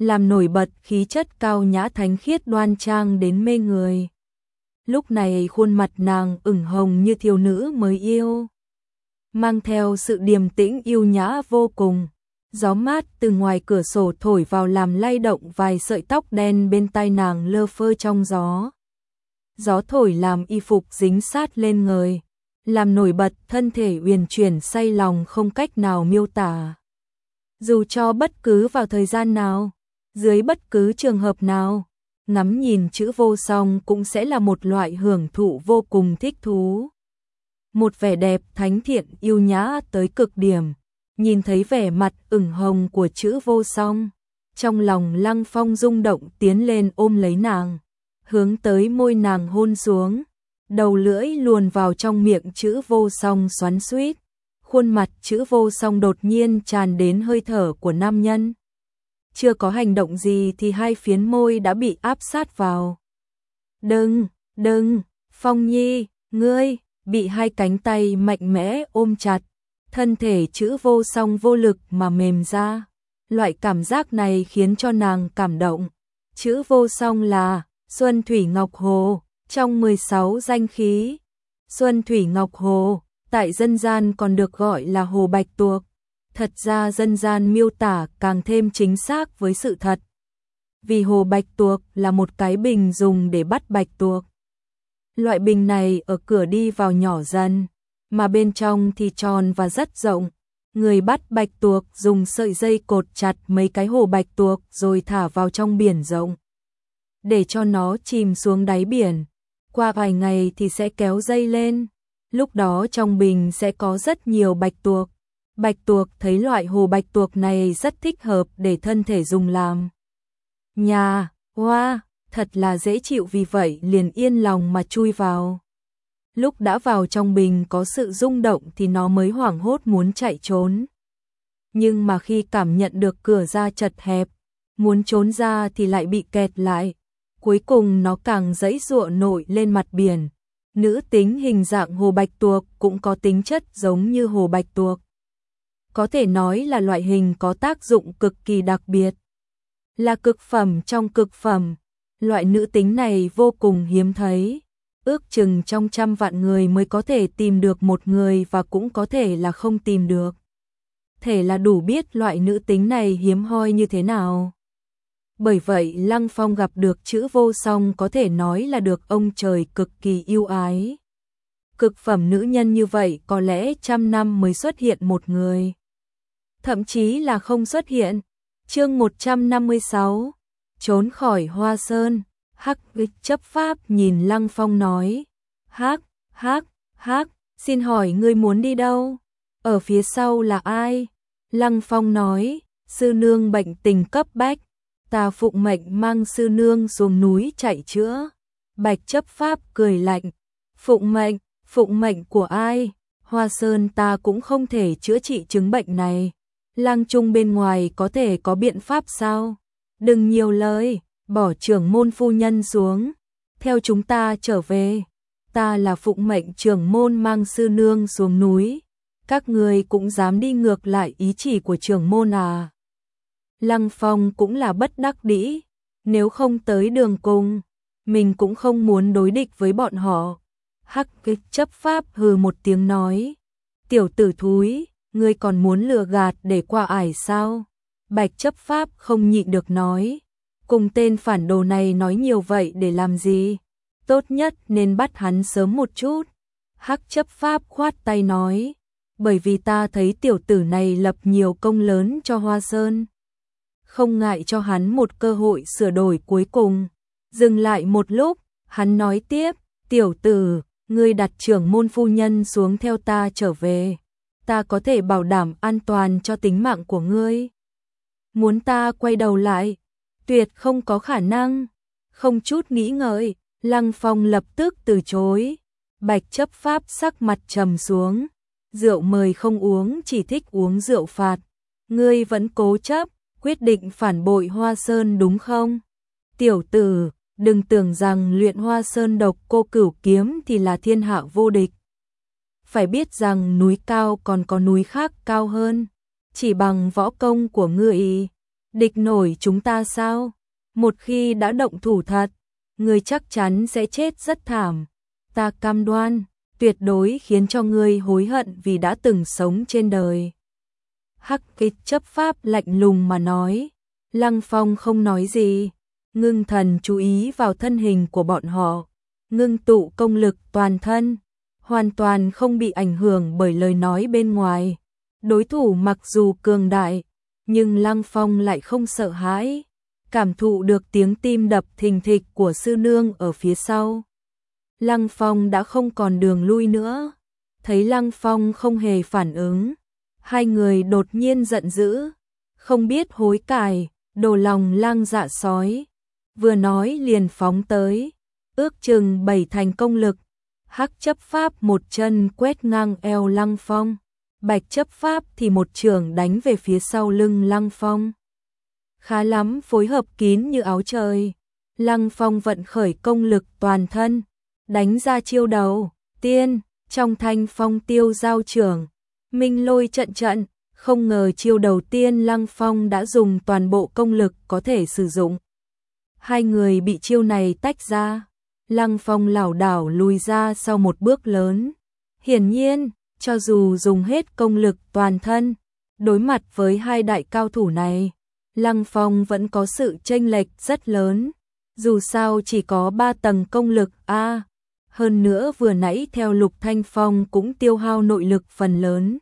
làm nổi bật khí chất cao nhã thánh khiết đoan trang đến mê người. Lúc này khuôn mặt nàng ửng hồng như thiếu nữ mới yêu, mang theo sự điềm tĩnh yêu nhã vô cùng. Gió mát từ ngoài cửa sổ thổi vào làm lay động vài sợi tóc đen bên tai nàng lơ phơ trong gió. Gió thổi làm y phục dính sát lên người, làm nổi bật thân thể uyển chuyển say lòng không cách nào miêu tả. Dù cho bất cứ vào thời gian nào, dưới bất cứ trường hợp nào, ngắm nhìn chữ Vô Song cũng sẽ là một loại hưởng thụ vô cùng thích thú. Một vẻ đẹp thánh thiện yêu nhã tới cực điểm, nhìn thấy vẻ mặt ửng hồng của chữ Vô Song, trong lòng Lăng Phong rung động tiến lên ôm lấy nàng, hướng tới môi nàng hôn xuống, đầu lưỡi luồn vào trong miệng chữ Vô Song xoắn xuýt, khuôn mặt chữ Vô Song đột nhiên tràn đến hơi thở của nam nhân. Chưa có hành động gì thì hai phiến môi đã bị áp sát vào. Đừng, đừng, Phong Nhi, ngươi, bị hai cánh tay mạnh mẽ ôm chặt, thân thể chữ Vô Song vô lực mà mềm ra. Loại cảm giác này khiến cho nàng cảm động. Chữ Vô Song là Xuân Thủy Ngọc Hồ, trong mười sáu danh khí. Xuân Thủy Ngọc Hồ, tại dân gian còn được gọi là Hồ Bạch Tuộc. Thật ra dân gian miêu tả càng thêm chính xác với sự thật. Vì Hồ Bạch Tuộc là một cái bình dùng để bắt bạch tuộc. Loại bình này ở cửa đi vào nhỏ dần, mà bên trong thì tròn và rất rộng. Người bắt bạch tuộc dùng sợi dây cột chặt mấy cái hồ bạch tuộc rồi thả vào trong biển rộng, để cho nó chìm xuống đáy biển. Qua vài ngày thì sẽ kéo dây lên, lúc đó trong bình sẽ có rất nhiều bạch tuộc. Bạch tuộc thấy loại hồ bạch tuộc này rất thích hợp để thân thể dùng làm nhà, hoa, thật là dễ chịu, vì vậy liền yên lòng mà chui vào. Lúc đã vào trong bình có sự rung động thì nó mới hoảng hốt muốn chạy trốn. Nhưng mà khi cảm nhận được cửa ra chật hẹp, muốn trốn ra thì lại bị kẹt lại. Cuối cùng nó càng giãy giụa nổi lên mặt biển. Nữ tính hình dạng hồ bạch tuộc cũng có tính chất giống như hồ bạch tuộc. Có thể nói là loại hình có tác dụng cực kỳ đặc biệt. Là cực phẩm trong cực phẩm. Loại nữ tính này vô cùng hiếm thấy. Ước chừng trong trăm vạn người mới có thể tìm được một người, và cũng có thể là không tìm được. Thể là đủ biết loại nữ tính này hiếm hoi như thế nào. Bởi vậy Lăng Phong gặp được chữ Vô Song có thể nói là được ông trời cực kỳ yêu ái. Cực phẩm nữ nhân như vậy có lẽ trăm năm mới xuất hiện một người. Thậm chí là không xuất hiện. Chương một trăm năm mươi sáu, trốn khỏi Hoa Sơn. Hắc chấp pháp nhìn Lăng Phong nói. Hắc, hắc, hắc, xin hỏi ngươi muốn đi đâu? Ở phía sau là ai? Lăng Phong nói, sư nương bệnh tình cấp bách, ta phụng mệnh mang sư nương xuống núi chạy chữa. Bạch chấp pháp cười lạnh, phụng mệnh, phụng mệnh của ai? Hoa Sơn ta cũng không thể chữa trị chứng bệnh này. Lang Trung bên ngoài có thể có biện pháp sao? Đừng nhiều lời, bỏ trưởng môn phu nhân xuống, theo chúng ta trở về. Ta là phụng mệnh trưởng môn mang sư nương xuống núi, các người cũng dám đi ngược lại ý chỉ của trưởng môn à? Lăng Phong cũng là bất đắc dĩ, nếu không tới đường cùng, mình cũng không muốn đối địch với bọn họ. Hắc kích chấp pháp hừ một tiếng nói, tiểu tử thúi, ngươi còn muốn lừa gạt để qua ải sao? Bạch chấp pháp không nhịn được nói, cùng tên phản đồ này nói nhiều vậy để làm gì? Tốt nhất nên bắt hắn sớm một chút. Hắc chấp pháp khoát tay nói, bởi vì ta thấy tiểu tử này lập nhiều công lớn cho Hoa Sơn, không ngại cho hắn một cơ hội sửa đổi cuối cùng. Dừng lại một lúc, hắn nói tiếp, tiểu tử, ngươi đặt trưởng môn phu nhân xuống theo ta trở về, ta có thể bảo đảm an toàn cho tính mạng của ngươi. Muốn ta quay đầu lại? Tuyệt không có khả năng. Không chút nghĩ ngợi, Lăng Phong lập tức từ chối. Bạch chấp pháp sắc mặt trầm xuống, rượu mời không uống, chỉ thích uống rượu phạt. Ngươi vẫn cố chấp, quyết định phản bội Hoa Sơn đúng không? Tiểu tử, đừng tưởng rằng luyện Hoa Sơn độc cô cửu kiếm thì là thiên hạ vô địch. Phải biết rằng núi cao còn có núi khác cao hơn, chỉ bằng võ công của ngươi Địch nổi chúng ta sao? Một khi đã động thủ thật, ngươi chắc chắn sẽ chết rất thảm. Ta cam đoan, tuyệt đối khiến cho ngươi hối hận vì đã từng sống trên đời. Hắc Kích chấp pháp lạnh lùng mà nói. Lăng Phong không nói gì, ngưng thần chú ý vào thân hình của bọn họ, ngưng tụ công lực toàn thân, hoàn toàn không bị ảnh hưởng bởi lời nói bên ngoài. Đối thủ mặc dù cường đại, nhưng Lăng Phong lại không sợ hãi, cảm thụ được tiếng tim đập thình thịch của sư nương ở phía sau. Lăng Phong đã không còn đường lui nữa, thấy Lăng Phong không hề phản ứng, hai người đột nhiên giận dữ, không biết hối cải, đồ lòng lang dạ sói, vừa nói liền phóng tới, ước chừng bảy thành công lực. Hắc chấp pháp một chân quét ngang eo Lăng Phong, Bạch chấp pháp thì một chưởng đánh về phía sau lưng Lăng Phong. Khá lắm, phối hợp kín như áo trời. Lăng Phong vận khởi công lực toàn thân, đánh ra chiêu đầu, tiên, trong thanh phong tiêu giao chưởng, minh lôi trận trận, không ngờ chiêu đầu tiên Lăng Phong đã dùng toàn bộ công lực có thể sử dụng. Hai người bị chiêu này tách ra, Lăng Phong lảo đảo lùi ra sau một bước lớn. Hiển nhiên, cho dù dùng hết công lực toàn thân, đối mặt với hai đại cao thủ này, Lăng Phong vẫn có sự chênh lệch rất lớn. Dù sao chỉ có ba tầng công lực a, à, hơn nữa vừa nãy theo Lục Thanh Phong cũng tiêu hao nội lực phần lớn.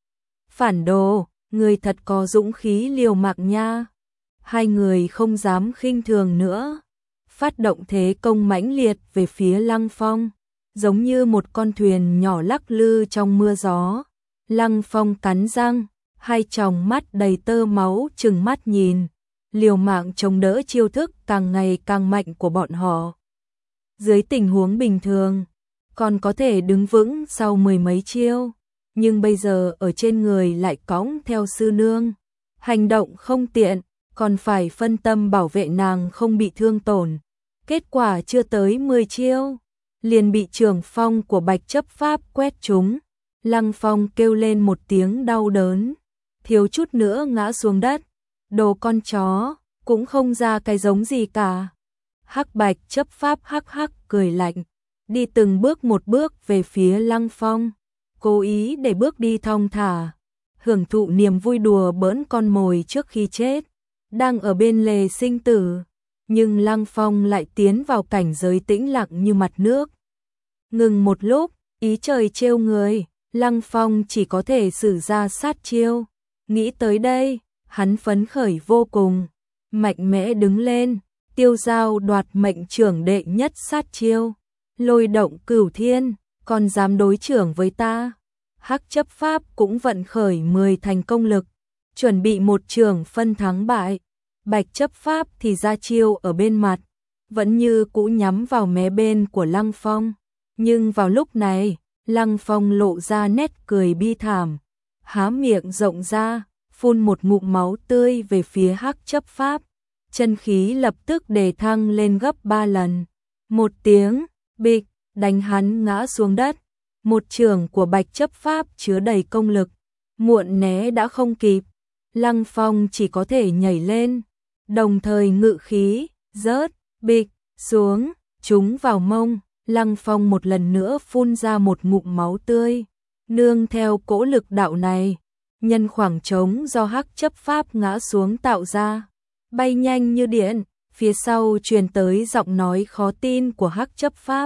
Phản đồ, người thật có dũng khí liều mạng nha. Hai người không dám khinh thường nữa, phát động thế công mãnh liệt về phía Lăng Phong, giống như một con thuyền nhỏ lắc lư trong mưa gió. Lăng Phong cắn răng, hai tròng mắt đầy tơ máu trừng mắt nhìn, liều mạng chống đỡ chiêu thức càng ngày càng mạnh của bọn họ. Dưới tình huống bình thường, còn có thể đứng vững sau mười mấy chiêu, nhưng bây giờ ở trên người lại cõng theo sư nương, hành động không tiện, còn phải phân tâm bảo vệ nàng không bị thương tổn. Kết quả chưa tới mười chiêu, liền bị trường phong của Bạch chấp pháp quét trúng. Lăng Phong kêu lên một tiếng đau đớn, thiếu chút nữa ngã xuống đất. Đồ con chó, cũng không ra cái giống gì cả. Hắc Bạch chấp pháp hắc hắc cười lạnh, đi từng bước một bước về phía Lăng Phong, cố ý để bước đi thong thả, hưởng thụ niềm vui đùa bỡn con mồi trước khi chết, đang ở bên lề sinh tử. Nhưng Lăng Phong lại tiến vào cảnh giới tĩnh lặng như mặt nước. Ngừng một lúc, ý trời trêu người, Lăng Phong chỉ có thể sử ra sát chiêu. Nghĩ tới đây, hắn phấn khởi vô cùng, mạnh mẽ đứng lên, tiêu giao đoạt mệnh trưởng đệ nhất sát chiêu, lôi động cửu thiên, còn dám đối trưởng với ta. Hắc chấp pháp cũng vận khởi mười thành công lực, chuẩn bị một trường phân thắng bại. Bạch chấp pháp thì ra chiêu ở bên mặt, vẫn như cũ nhắm vào mé bên của Lăng Phong. Nhưng vào lúc này, Lăng Phong lộ ra nét cười bi thảm, há miệng rộng ra, phun một ngụm máu tươi về phía Hắc chấp pháp. Chân khí lập tức đề thăng lên gấp ba lần. Một tiếng, bịch, đánh hắn ngã xuống đất. Một chưởng của Bạch chấp pháp chứa đầy công lực, muộn né đã không kịp. Lăng Phong chỉ có thể nhảy lên, đồng thời ngự khí, rớt, bịch, xuống, trúng vào mông. Lăng Phong một lần nữa phun ra một ngụm máu tươi. Nương theo cỗ lực đạo này, nhân khoảng trống do Hắc chấp pháp ngã xuống tạo ra, bay nhanh như điện, phía sau truyền tới giọng nói khó tin của Hắc chấp pháp.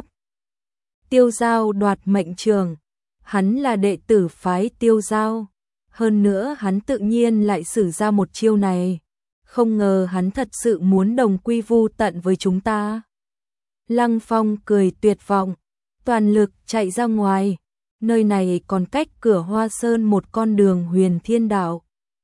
Tiêu giao đoạt mệnh trường, hắn là đệ tử phái Tiêu giao, hơn nữa hắn tự nhiên lại sử ra một chiêu này, không ngờ hắn thật sự muốn đồng quy vu tận với chúng ta. Lăng Phong cười tuyệt vọng, toàn lực chạy ra ngoài, nơi này còn cách cửa Hoa Sơn một con đường huyền thiên đạo.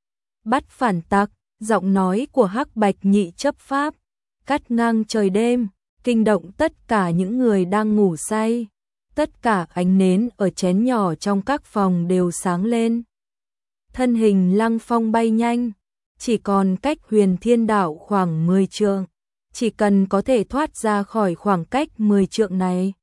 Bắt phản tặc, giọng nói của Hắc Bạch nhị chấp pháp, cắt ngang trời đêm, kinh động tất cả những người đang ngủ say. Tất cả ánh nến ở chén nhỏ trong các phòng đều sáng lên. Thân hình Lăng Phong bay nhanh, chỉ còn cách huyền thiên đạo khoảng mười trượng. Chỉ cần có thể thoát ra khỏi khoảng cách mười trượng này,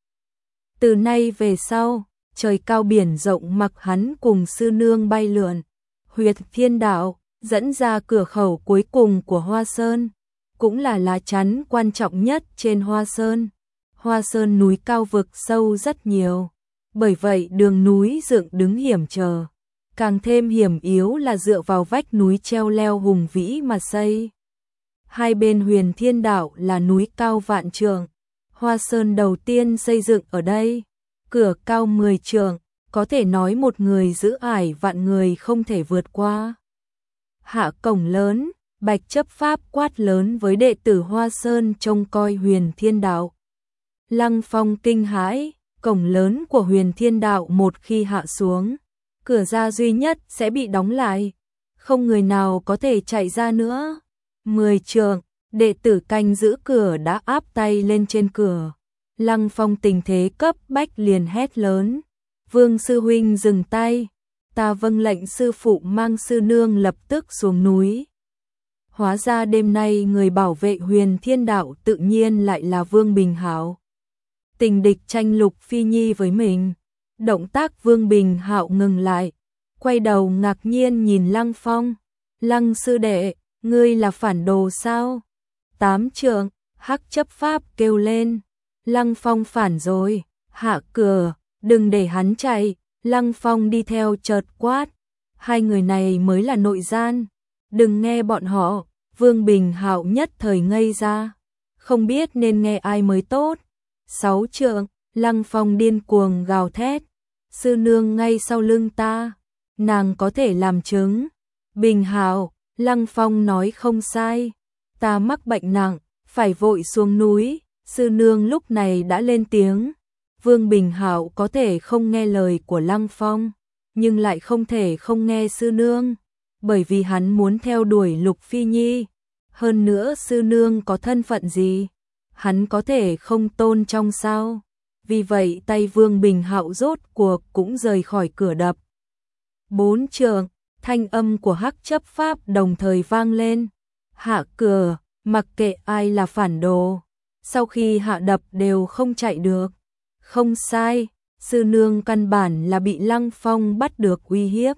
từ nay về sau, trời cao biển rộng mặc hắn cùng sư nương bay lượn. Huyệt thiên đạo, dẫn ra cửa khẩu cuối cùng của Hoa Sơn, cũng là lá chắn quan trọng nhất trên Hoa Sơn. Hoa Sơn núi cao vực sâu rất nhiều, bởi vậy đường núi dựng đứng hiểm trở. Càng thêm hiểm yếu là dựa vào vách núi treo leo hùng vĩ mà xây. Hai bên Huyền Thiên Đạo là núi cao vạn trượng. Hoa Sơn đầu tiên xây dựng ở đây, cửa cao mười trượng, có thể nói một người giữ ải vạn người không thể vượt qua. Hạ cổng lớn, Bạch chấp pháp quát lớn với đệ tử Hoa Sơn trông coi Huyền Thiên Đạo. Lăng Phong kinh hãi, cổng lớn của Huyền Thiên Đạo một khi hạ xuống, cửa ra duy nhất sẽ bị đóng lại, không người nào có thể chạy ra nữa. Mười trượng, đệ tử canh giữ cửa đã áp tay lên trên cửa. Lăng Phong tình thế cấp bách liền hét lớn: Vương sư huynh dừng tay, ta vâng lệnh sư phụ mang sư nương lập tức xuống núi. Hóa ra đêm nay người bảo vệ Huyền Thiên Đạo tự nhiên lại là Vương Bình Hạo. Tình địch tranh Lục Phi Nhi với mình. Động tác Vương Bình Hạo ngừng lại, quay đầu ngạc nhiên nhìn Lăng Phong. Lăng sư đệ, ngươi là phản đồ sao? Tám trượng, Hắc chấp pháp kêu lên. Lăng Phong phản rồi, hạ cửa, đừng để hắn chạy. Lăng Phong đi theo chợt quát. Hai người này mới là nội gian, đừng nghe bọn họ. Vương Bình Hạo nhất thời ngây ra, không biết nên nghe ai mới tốt. Sáu trượng, Lăng Phong điên cuồng gào thét. Sư nương ngay sau lưng ta, nàng có thể làm chứng. Bình Hạo, Lăng Phong nói không sai, ta mắc bệnh nặng, phải vội xuống núi. Sư nương lúc này đã lên tiếng. Vương Bình Hạo có thể không nghe lời của Lăng Phong, nhưng lại không thể không nghe sư nương, bởi vì hắn muốn theo đuổi Lục Phi Nhi. Hơn nữa sư nương có thân phận gì, hắn có thể không tôn trọng sao? Vì vậy tay Vương Bình Hạo rốt cuộc cũng rời khỏi cửa đập. Bốn trượng, thanh âm của Hắc chấp pháp đồng thời vang lên. Hạ cửa, mặc kệ ai là phản đồ, sau khi hạ đập đều không chạy được. Không sai, sư nương căn bản là bị Lăng Phong bắt được uy hiếp.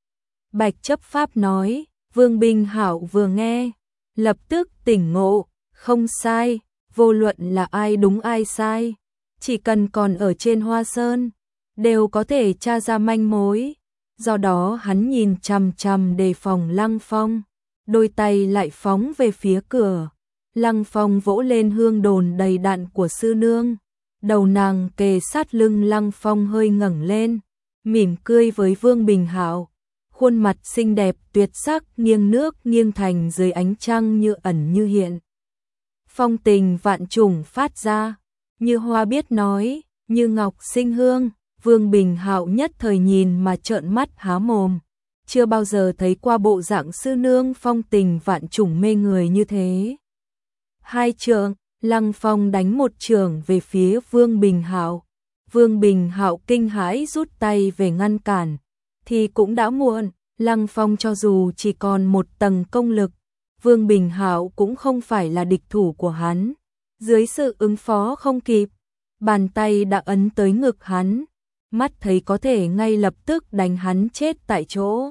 Bạch chấp pháp nói. Vương Bình Hạo vừa nghe, lập tức tỉnh ngộ. Không sai, vô luận là ai đúng ai sai, chỉ cần còn ở trên Hoa Sơn, đều có thể tra ra manh mối. Do đó hắn nhìn chằm chằm đề phòng Lăng Phong, đôi tay lại phóng về phía cửa. Lăng Phong vỗ lên hương đồn đầy đặn của sư nương, đầu nàng kề sát lưng Lăng Phong hơi ngẩng lên, mỉm cười với Vương Bình Hạo, khuôn mặt xinh đẹp tuyệt sắc nghiêng nước nghiêng thành dưới ánh trăng như ẩn như hiện. Phong tình vạn trùng phát ra, như hoa biết nói, như ngọc sinh hương. Vương Bình Hạo nhất thời nhìn mà trợn mắt há mồm, chưa bao giờ thấy qua bộ dạng sư nương phong tình vạn trùng mê người như thế. Hai trượng, Lăng Phong đánh một trường về phía Vương Bình Hạo. Vương Bình Hạo kinh hãi rút tay về ngăn cản, thì cũng đã muộn. Lăng Phong cho dù chỉ còn một tầng công lực, Vương Bình Hạo cũng không phải là địch thủ của hắn. Dưới sự ứng phó không kịp, bàn tay đã ấn tới ngực hắn, mắt thấy có thể ngay lập tức đánh hắn chết tại chỗ.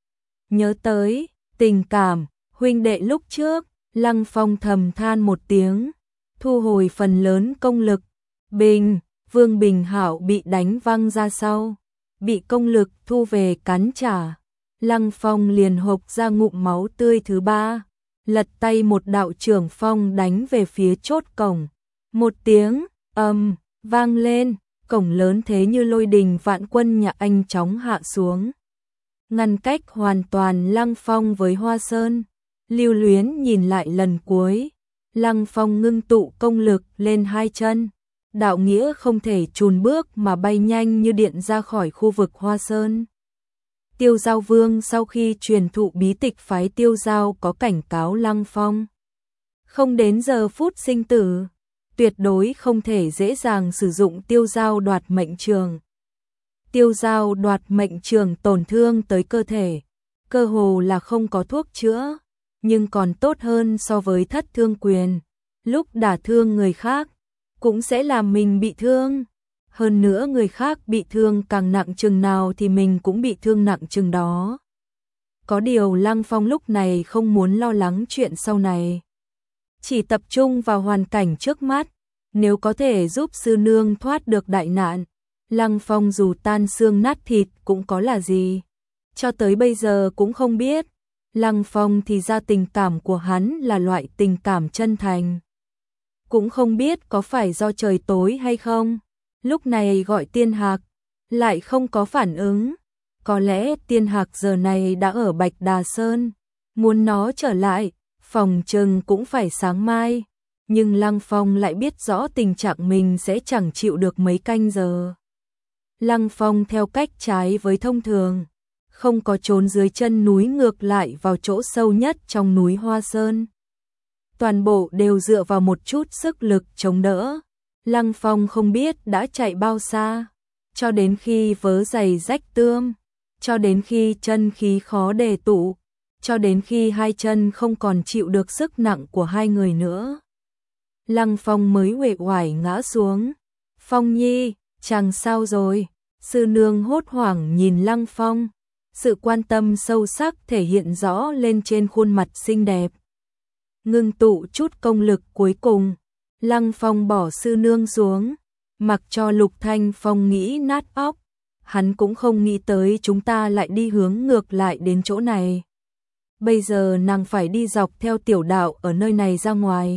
Nhớ tới tình cảm huynh đệ lúc trước, Lăng Phong thầm than một tiếng, thu hồi phần lớn công lực. Bình, Vương Bình Hạo bị đánh văng ra sau, bị công lực thu về cắn trả. Lăng Phong liền hộc ra ngụm máu tươi thứ ba, lật tay một đạo trưởng phong đánh về phía chốt cổng. Một tiếng ầm um, vang lên, cổng lớn thế như lôi đình vạn quân nhà anh chóng hạ xuống, ngăn cách hoàn toàn Lăng Phong với Hoa Sơn. Lưu Luyến nhìn lại lần cuối, Lăng Phong ngưng tụ công lực lên hai chân, đạo nghĩa không thể chùn bước mà bay nhanh như điện ra khỏi khu vực Hoa Sơn. Tiêu Giao Vương sau khi truyền thụ bí tịch phái Tiêu Giao có cảnh cáo Lăng Phong, không đến giờ phút sinh tử, tuyệt đối không thể dễ dàng sử dụng Tiêu Giao đoạt mệnh trường. Tiêu Giao đoạt mệnh trường tổn thương tới cơ thể, cơ hồ là không có thuốc chữa, nhưng còn tốt hơn so với Thất Thương Quyền. Lúc đả thương người khác, cũng sẽ làm mình bị thương. Hơn nữa người khác bị thương càng nặng chừng nào thì mình cũng bị thương nặng chừng đó. Có điều Lăng Phong lúc này không muốn lo lắng chuyện sau này, chỉ tập trung vào hoàn cảnh trước mắt. Nếu có thể giúp sư nương thoát được đại nạn, Lăng Phong dù tan xương nát thịt cũng có là gì. Cho tới bây giờ cũng không biết, Lăng Phong thì ra tình cảm của hắn là loại tình cảm chân thành. Cũng không biết có phải do trời tối hay không, lúc này gọi Tiên Hạc, lại không có phản ứng. Có lẽ Tiên Hạc giờ này đã ở Bạch Đà Sơn, muốn nó trở lại, phòng chừng cũng phải sáng mai. Nhưng Lăng Phong lại biết rõ tình trạng mình sẽ chẳng chịu được mấy canh giờ. Lăng Phong theo cách trái với thông thường, không có trốn dưới chân núi, ngược lại vào chỗ sâu nhất trong núi Hoa Sơn. Toàn bộ đều dựa vào một chút sức lực chống đỡ. Lăng Phong không biết đã chạy bao xa, cho đến khi vớ giày rách tươm, cho đến khi chân khí khó đề tụ, cho đến khi hai chân không còn chịu được sức nặng của hai người nữa. Lăng Phong mới uể oải ngã xuống. Phong Nhi, chàng sao rồi? Sư nương hốt hoảng nhìn Lăng Phong, sự quan tâm sâu sắc thể hiện rõ lên trên khuôn mặt xinh đẹp. Ngưng tụ chút công lực cuối cùng, Lăng Phong bỏ sư nương xuống, mặc cho Lục Thanh Phong nghĩ nát óc. Hắn cũng không nghĩ tới chúng ta lại đi hướng ngược lại đến chỗ này. Bây giờ nàng phải đi dọc theo tiểu đạo ở nơi này ra ngoài.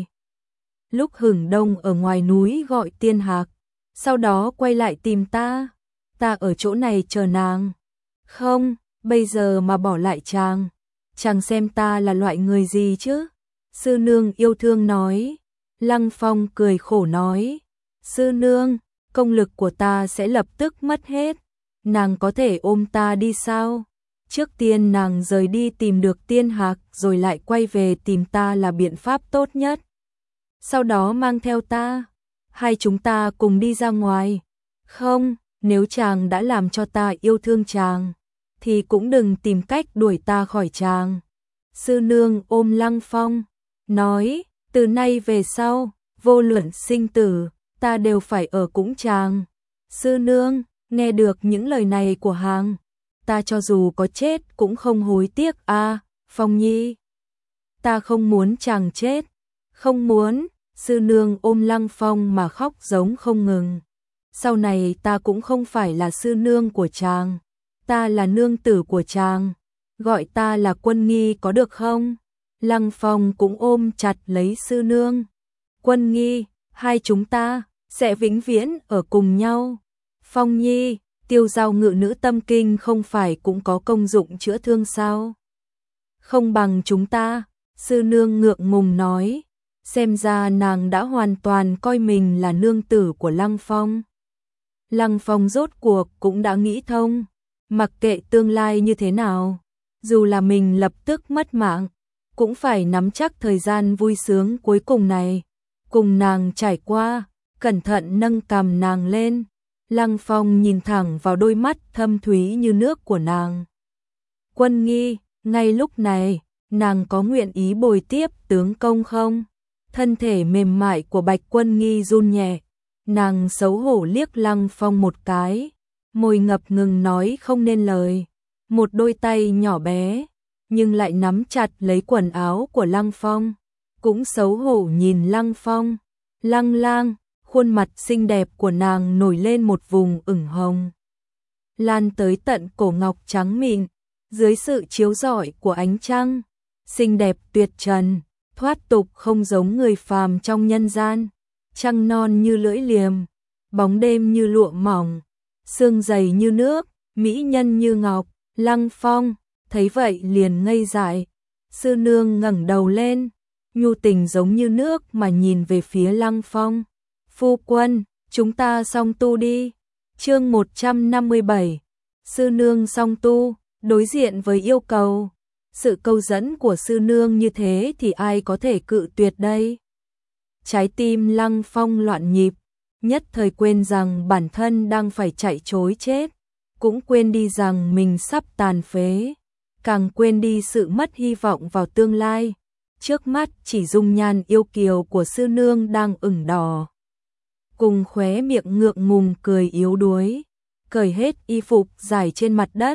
Lúc hừng đông ở ngoài núi gọi Tiên Hạc, sau đó quay lại tìm ta. Ta ở chỗ này chờ nàng. Không, bây giờ mà bỏ lại chàng, chàng xem ta là loại người gì chứ? Sư nương yêu thương nói. Lăng Phong cười khổ nói, sư nương, công lực của ta sẽ lập tức mất hết. Nàng có thể ôm ta đi sao? Trước tiên nàng rời đi tìm được Tiên Hạc rồi lại quay về tìm ta là biện pháp tốt nhất. Sau đó mang theo ta, hai chúng ta cùng đi ra ngoài. Không, nếu chàng đã làm cho ta yêu thương chàng, thì cũng đừng tìm cách đuổi ta khỏi chàng. Sư nương ôm Lăng Phong, nói, từ nay về sau, vô luận sinh tử, ta đều phải ở cũng chàng. Sư nương, nghe được những lời này của hàng, ta cho dù có chết cũng không hối tiếc a. À, Phong Nhi, ta không muốn chàng chết, không muốn. Sư nương ôm Lăng Phong mà khóc giống không ngừng. Sau này ta cũng không phải là sư nương của chàng, ta là nương tử của chàng, gọi ta là Quân Nghi có được không? Lăng Phong cũng ôm chặt lấy sư nương. Quân Nghi, hai chúng ta sẽ vĩnh viễn ở cùng nhau. Phong Nhi, tiêu giao ngự nữ tâm kinh không phải cũng có công dụng chữa thương sao? Không bằng chúng ta, sư nương ngượng ngùng nói. Xem ra nàng đã hoàn toàn coi mình là nương tử của Lăng Phong. Lăng Phong rốt cuộc cũng đã nghĩ thông, mặc kệ tương lai như thế nào, dù là mình lập tức mất mạng, cũng phải nắm chắc thời gian vui sướng cuối cùng này, cùng nàng trải qua. Cẩn thận nâng cằm nàng lên, Lăng Phong nhìn thẳng vào đôi mắt thâm thúy như nước của nàng. Quân Nghi, ngay lúc này, nàng có nguyện ý bồi tiếp tướng công không? Thân thể mềm mại của Bạch Quân Nghi run nhẹ, nàng xấu hổ liếc Lăng Phong một cái, môi ngập ngừng nói không nên lời. Một đôi tay nhỏ bé, nhưng lại nắm chặt lấy quần áo của Lăng Phong, cũng xấu hổ nhìn Lăng Phong. Lăng Lang, khuôn mặt xinh đẹp của nàng nổi lên một vùng ửng hồng, lan tới tận cổ ngọc trắng mịn, dưới sự chiếu rọi của ánh trăng, xinh đẹp tuyệt trần, thoát tục không giống người phàm trong nhân gian. Trăng non như lưỡi liềm, bóng đêm như lụa mỏng, sương dày như nước, mỹ nhân như ngọc. Lăng Phong thấy vậy liền ngây dại. Sư nương ngẩng đầu lên, nhu tình giống như nước mà nhìn về phía Lăng Phong. Phu quân, chúng ta song tu đi. Chương một trăm năm mươi bảy. Sư nương song tu, đối diện với yêu cầu, sự câu dẫn của sư nương như thế thì ai có thể cự tuyệt đây? Trái tim Lăng Phong loạn nhịp, nhất thời quên rằng bản thân đang phải chạy trối chết, cũng quên đi rằng mình sắp tàn phế, càng quên đi sự mất hy vọng vào tương lai. Trước mắt chỉ dung nhan yêu kiều của sư nương đang ửng đỏ, cùng khóe miệng ngượng ngùng cười yếu đuối, cởi hết y phục dài trên mặt đất,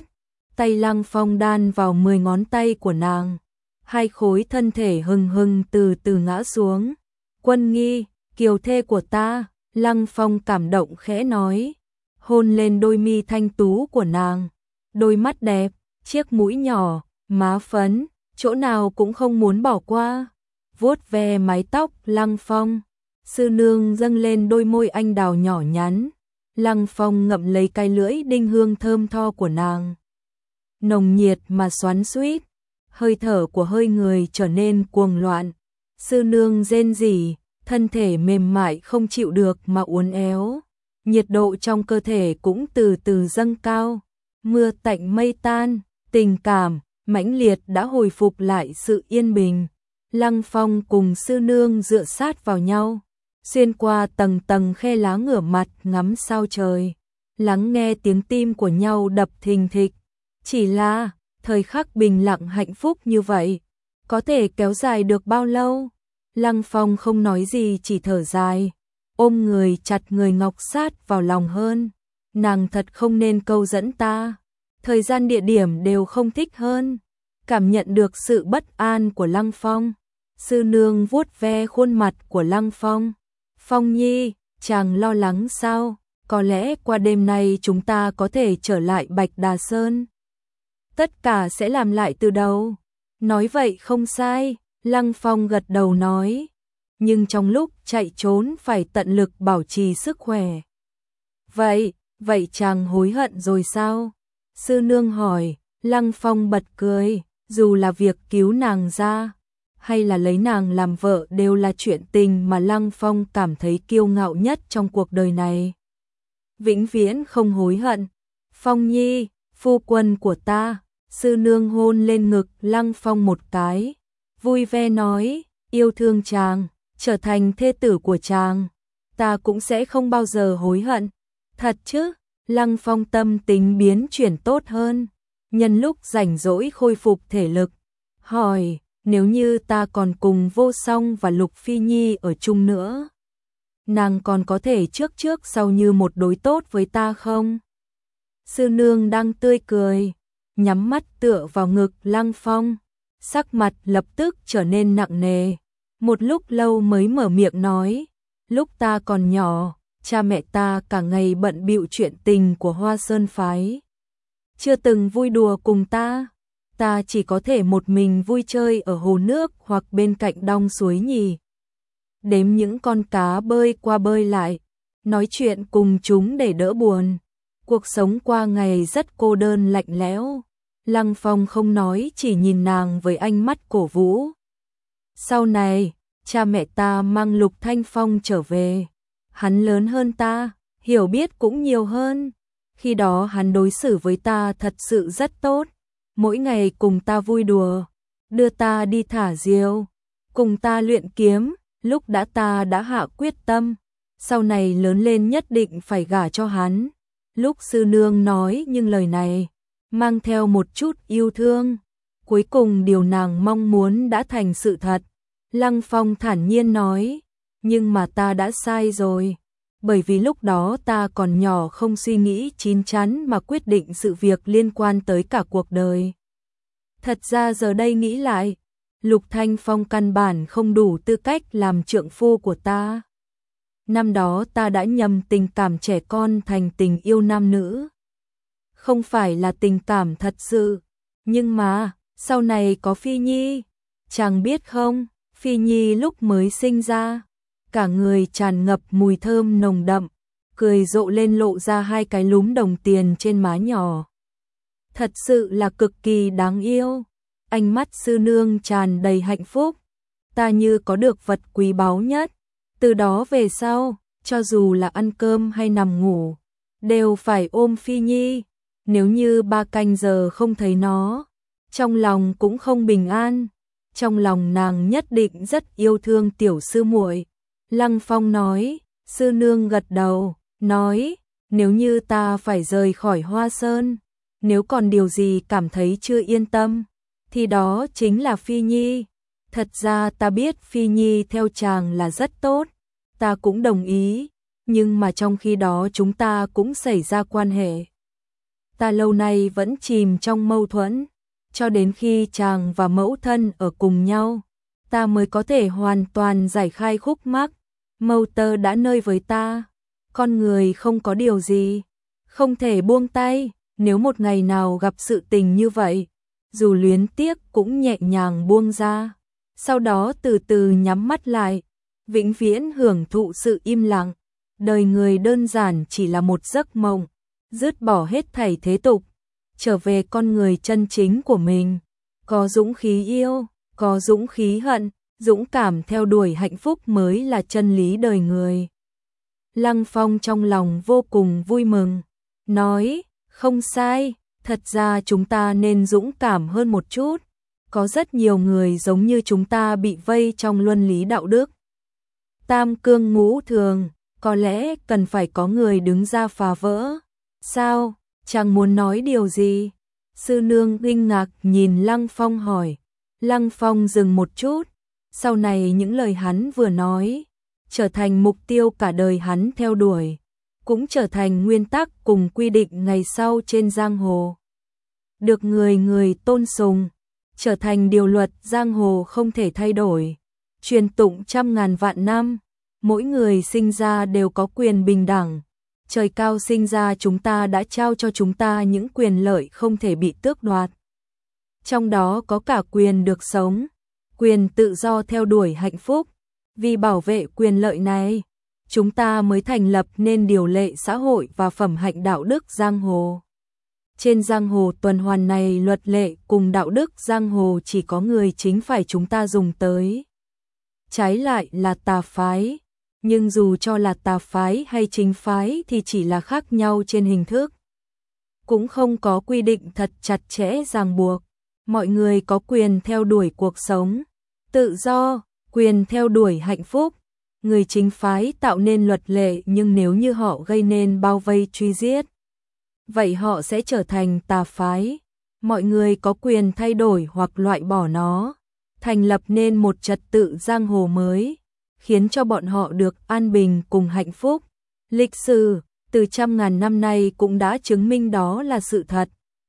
tay Lăng Phong đan vào mười ngón tay của nàng. Hai khối thân thể hừng hừng từ từ ngã xuống. Quân Nghi, kiều thê của ta, Lăng Phong cảm động khẽ nói, hôn lên đôi mi thanh tú của nàng. Đôi mắt đẹp, chiếc mũi nhỏ, má phấn, chỗ nào cũng không muốn bỏ qua. Vuốt ve mái tóc Lăng Phong, sư nương dâng lên đôi môi anh đào nhỏ nhắn. Lăng Phong ngậm lấy cái lưỡi đinh hương thơm tho của nàng. Nồng nhiệt mà xoắn xuýt, hơi thở của hơi người trở nên cuồng loạn. Sư nương rên rỉ, thân thể mềm mại không chịu được mà uốn éo. Nhiệt độ trong cơ thể cũng từ từ dâng cao. Mưa tạnh mây tan, tình cảm mãnh liệt đã hồi phục lại sự yên bình. Lăng Phong cùng sư nương dựa sát vào nhau, xuyên qua tầng tầng khe lá ngửa mặt ngắm sao trời, lắng nghe tiếng tim của nhau đập thình thịch. Chỉ là, thời khắc bình lặng hạnh phúc như vậy, có thể kéo dài được bao lâu? Lăng Phong không nói gì, chỉ thở dài, ôm người chặt người ngọc sát vào lòng hơn. Nàng thật không nên câu dẫn ta, thời gian địa điểm đều không thích hơn. Cảm nhận được sự bất an của Lăng Phong, sư nương vuốt ve khuôn mặt của Lăng Phong. Phong Nhi, chàng lo lắng sao? Có lẽ qua đêm nay chúng ta có thể trở lại Bạch Đà Sơn. Tất cả sẽ làm lại từ đầu. Nói vậy không sai, Lăng Phong gật đầu nói. Nhưng trong lúc chạy trốn phải tận lực bảo trì sức khỏe. Vậy, vậy chàng hối hận rồi sao? Sư nương hỏi. Lăng Phong bật cười, dù là việc cứu nàng ra, hay là lấy nàng làm vợ đều là chuyện tình mà Lăng Phong cảm thấy kiêu ngạo nhất trong cuộc đời này. Vĩnh viễn không hối hận. Phong Nhi, phu quân của ta. Sư nương hôn lên ngực Lăng Phong một cái, vui vẻ nói, yêu thương chàng, trở thành thê tử của chàng, ta cũng sẽ không bao giờ hối hận. Thật chứ? Lăng Phong tâm tính biến chuyển tốt hơn, nhân lúc rảnh rỗi khôi phục thể lực, hỏi, nếu như ta còn cùng Vô Song và Lục Phi Nhi ở chung nữa, nàng còn có thể trước trước sau như một đối tốt với ta không? Sư nương đang tươi cười, nhắm mắt tựa vào ngực Lăng Phong, sắc mặt lập tức trở nên nặng nề. Một lúc lâu mới mở miệng nói, lúc ta còn nhỏ, cha mẹ ta cả ngày bận bịu chuyện tình của Hoa Sơn phái, chưa từng vui đùa cùng ta, ta chỉ có thể một mình vui chơi ở hồ nước hoặc bên cạnh đong suối nhì, đếm những con cá bơi qua bơi lại, nói chuyện cùng chúng để đỡ buồn. Cuộc sống qua ngày rất cô đơn lạnh lẽo. Lăng Phong không nói, chỉ nhìn nàng với ánh mắt cổ vũ. Sau này, cha mẹ ta mang Lục Thanh Phong trở về. Hắn lớn hơn ta, hiểu biết cũng nhiều hơn. Khi đó hắn đối xử với ta thật sự rất tốt. Mỗi ngày cùng ta vui đùa, đưa ta đi thả diều, cùng ta luyện kiếm. Lúc đã ta đã hạ quyết tâm, sau này lớn lên nhất định phải gả cho hắn. Lúc sư nương nói những lời này, mang theo một chút yêu thương. Cuối cùng điều nàng mong muốn đã thành sự thật. Lăng Phong thản nhiên nói, nhưng mà ta đã sai rồi. Bởi vì lúc đó ta còn nhỏ không suy nghĩ chín chắn mà quyết định sự việc liên quan tới cả cuộc đời. Thật ra giờ đây nghĩ lại, Lục Thanh Phong căn bản không đủ tư cách làm trượng phu của ta. Năm đó ta đã nhầm tình cảm trẻ con thành tình yêu nam nữ. Không phải là tình cảm thật sự. Nhưng mà, sau này có Phi Nhi. Chàng biết không, Phi Nhi lúc mới sinh ra, cả người tràn ngập mùi thơm nồng đậm, cười rộ lên lộ ra hai cái lúm đồng tiền trên má nhỏ. Thật sự là cực kỳ đáng yêu. Ánh mắt sư nương tràn đầy hạnh phúc. Ta như có được vật quý báu nhất. Từ đó về sau, cho dù là ăn cơm hay nằm ngủ, đều phải ôm Phi Nhi. Nếu như ba canh giờ không thấy nó, trong lòng cũng không bình an. Trong lòng nàng nhất định rất yêu thương tiểu sư muội. Lăng Phong nói, sư nương gật đầu, nói, nếu như ta phải rời khỏi Hoa Sơn, nếu còn điều gì cảm thấy chưa yên tâm, thì đó chính là Phi Nhi. Thật ra ta biết Phi Nhi theo chàng là rất tốt, ta cũng đồng ý, nhưng mà trong khi đó chúng ta cũng xảy ra quan hệ. ta lâu nay vẫn chìm trong mâu thuẫn, cho đến khi chàng và mẫu thân ở cùng nhau, ta mới có thể hoàn toàn giải khai khúc mắc. Mâu tơ đã nơi với ta, con người không có điều gì không thể buông tay, nếu một ngày nào gặp sự tình như vậy, dù luyến tiếc cũng nhẹ nhàng buông ra, sau đó từ từ nhắm mắt lại, vĩnh viễn hưởng thụ sự im lặng. Đời người đơn giản chỉ là một giấc mộng, dứt bỏ hết thảy thế tục, trở về con người chân chính của mình, có dũng khí yêu, có dũng khí hận, dũng cảm theo đuổi hạnh phúc mới là chân lý đời người. Lăng Phong trong lòng vô cùng vui mừng, nói, không sai, thật ra chúng ta nên dũng cảm hơn một chút, có rất nhiều người giống như chúng ta bị vây trong luân lý đạo đức. Tam cương ngũ thường, có lẽ cần phải có người đứng ra phá vỡ. Sao, chàng muốn nói điều gì? Sư nương kinh ngạc nhìn Lăng Phong hỏi. Lăng Phong dừng một chút, sau này những lời hắn vừa nói, trở thành mục tiêu cả đời hắn theo đuổi, cũng trở thành nguyên tắc cùng quy định ngày sau trên giang hồ. Được người người tôn sùng, trở thành điều luật giang hồ không thể thay đổi, truyền tụng trăm ngàn vạn năm, mỗi người sinh ra đều có quyền bình đẳng. Trời cao sinh ra chúng ta đã trao cho chúng ta những quyền lợi không thể bị tước đoạt. Trong đó có cả quyền được sống, quyền tự do theo đuổi hạnh phúc. Vì bảo vệ quyền lợi này, chúng ta mới thành lập nên điều lệ xã hội và phẩm hạnh đạo đức giang hồ. Trên giang hồ tuần hoàn này, luật lệ cùng đạo đức giang hồ chỉ có người chính phải chúng ta dùng tới. Trái lại là tà phái, nhưng dù cho là tà phái hay chính phái thì chỉ là khác nhau trên hình thức. Cũng không có quy định thật chặt chẽ ràng buộc, mọi người có quyền theo đuổi cuộc sống tự do, quyền theo đuổi hạnh phúc. Người chính phái tạo nên luật lệ, nhưng nếu như họ gây nên bao vây truy giết, vậy họ sẽ trở thành tà phái. Mọi người có quyền thay đổi hoặc loại bỏ nó, thành lập nên một trật tự giang hồ mới, khiến cho bọn họ được an bình cùng hạnh phúc. Lịch sử từ trăm ngàn năm nay cũng đã chứng minh đó là sự thật.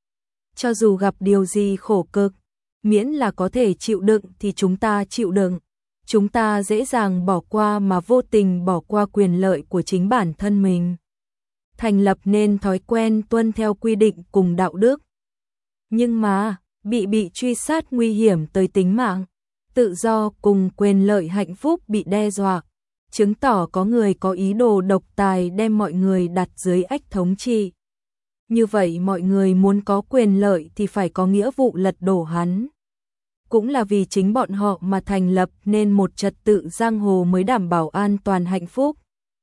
Cho dù gặp điều gì khổ cực, miễn là có thể chịu đựng thì chúng ta chịu đựng. Chúng ta dễ dàng bỏ qua mà vô tình bỏ qua quyền lợi của chính bản thân mình. Thành lập nên thói quen tuân theo quy định cùng đạo đức. Nhưng mà, bị bị truy sát nguy hiểm tới tính mạng, tự do cùng quyền lợi hạnh phúc bị đe dọa, chứng tỏ có người có ý đồ độc tài đem mọi người đặt dưới ách thống trị. Như vậy mọi người muốn có quyền lợi thì phải có nghĩa vụ lật đổ hắn. Cũng là vì chính bọn họ mà thành lập nên một trật tự giang hồ mới đảm bảo an toàn hạnh phúc.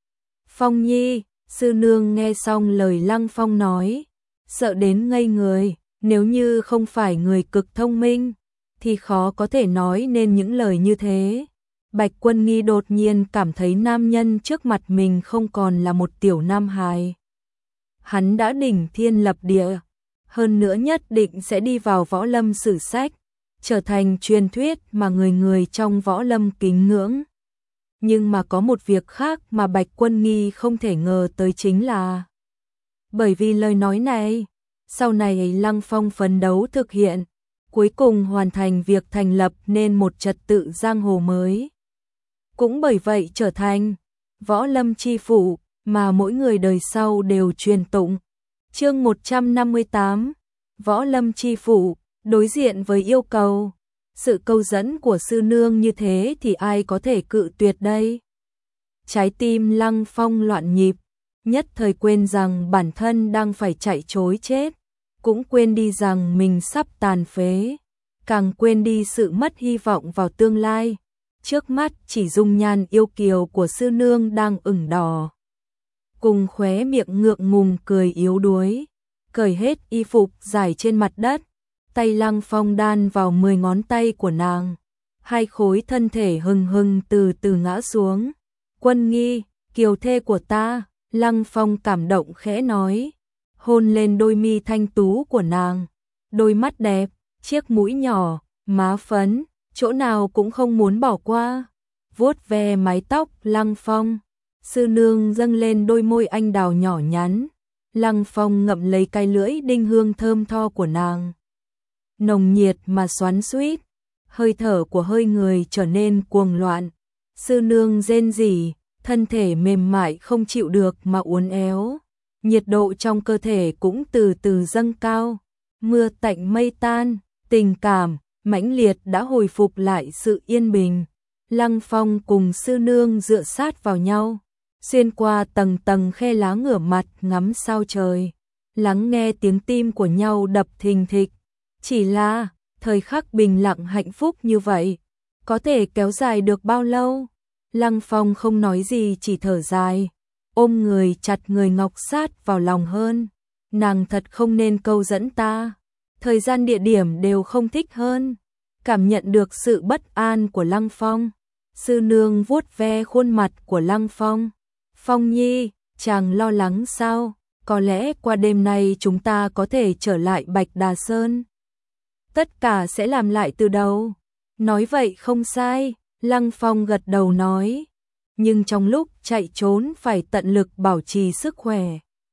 Phong Nhi, sư nương nghe xong lời Lăng Phong nói, sợ đến ngây người, nếu như không phải người cực thông minh, thì khó có thể nói nên những lời như thế. Bạch Quân Nghi đột nhiên cảm thấy nam nhân trước mặt mình không còn là một tiểu nam hài. Hắn đã đỉnh thiên lập địa, hơn nữa nhất định sẽ đi vào võ lâm sử sách, trở thành truyền thuyết mà người người trong võ lâm kính ngưỡng. Nhưng mà có một việc khác mà Bạch Quân Nghi không thể ngờ tới, chính là bởi vì lời nói này, sau này Lăng Phong phấn đấu thực hiện, cuối cùng hoàn thành việc thành lập nên một trật tự giang hồ mới. Cũng bởi vậy trở thành võ lâm chi phủ mà mỗi người đời sau đều truyền tụng. Chương một trăm năm mươi tám, Võ lâm chi phủ. Đối diện với yêu cầu, sự câu dẫn của sư nương như thế thì ai có thể cự tuyệt đây? Trái tim Lăng Phong loạn nhịp, nhất thời quên rằng bản thân đang phải chạy trối chết, cũng quên đi rằng mình sắp tàn phế, càng quên đi sự mất hy vọng vào tương lai. Trước mắt chỉ dung nhan yêu kiều của sư nương đang ửng đỏ, cùng khóe miệng ngượng ngùng cười yếu đuối, cởi hết y phục dài trên mặt đất. Tay Lăng Phong đan vào mười ngón tay của nàng, hai khối thân thể hừng hừng từ từ ngã xuống. Quân Nghi, kiều thê của ta, Lăng Phong cảm động khẽ nói, hôn lên đôi mi thanh tú của nàng, đôi mắt đẹp, chiếc mũi nhỏ, má phấn, chỗ nào cũng không muốn bỏ qua. Vuốt ve mái tóc Lăng Phong, sư nương dâng lên đôi môi anh đào nhỏ nhắn, Lăng Phong ngậm lấy cái lưỡi đinh hương thơm tho của nàng. Nồng nhiệt mà xoắn xuýt, hơi thở của hơi người trở nên cuồng loạn. Sư nương rên rỉ, thân thể mềm mại không chịu được mà uốn éo. Nhiệt độ trong cơ thể cũng từ từ dâng cao. Mưa tạnh mây tan, tình cảm mãnh liệt đã hồi phục lại sự yên bình. Lăng Phong cùng sư nương dựa sát vào nhau, xuyên qua tầng tầng khe lá ngửa mặt ngắm sao trời, lắng nghe tiếng tim của nhau đập thình thịch. Chỉ là, thời khắc bình lặng hạnh phúc như vậy, có thể kéo dài được bao lâu? Lăng Phong không nói gì, chỉ thở dài, ôm người chặt người ngọc sát vào lòng hơn. Nàng thật không nên câu dẫn ta, thời gian địa điểm đều không thích hơn. Cảm nhận được sự bất an của Lăng Phong, sư nương vuốt ve khuôn mặt của Lăng Phong. Phong nhi, chàng lo lắng sao? Có lẽ qua đêm nay chúng ta có thể trở lại Bạch Đà Sơn. Tất cả sẽ làm lại từ đầu. Nói vậy không sai, Lăng Phong gật đầu nói. Nhưng trong lúc chạy trốn phải tận lực bảo trì sức khỏe.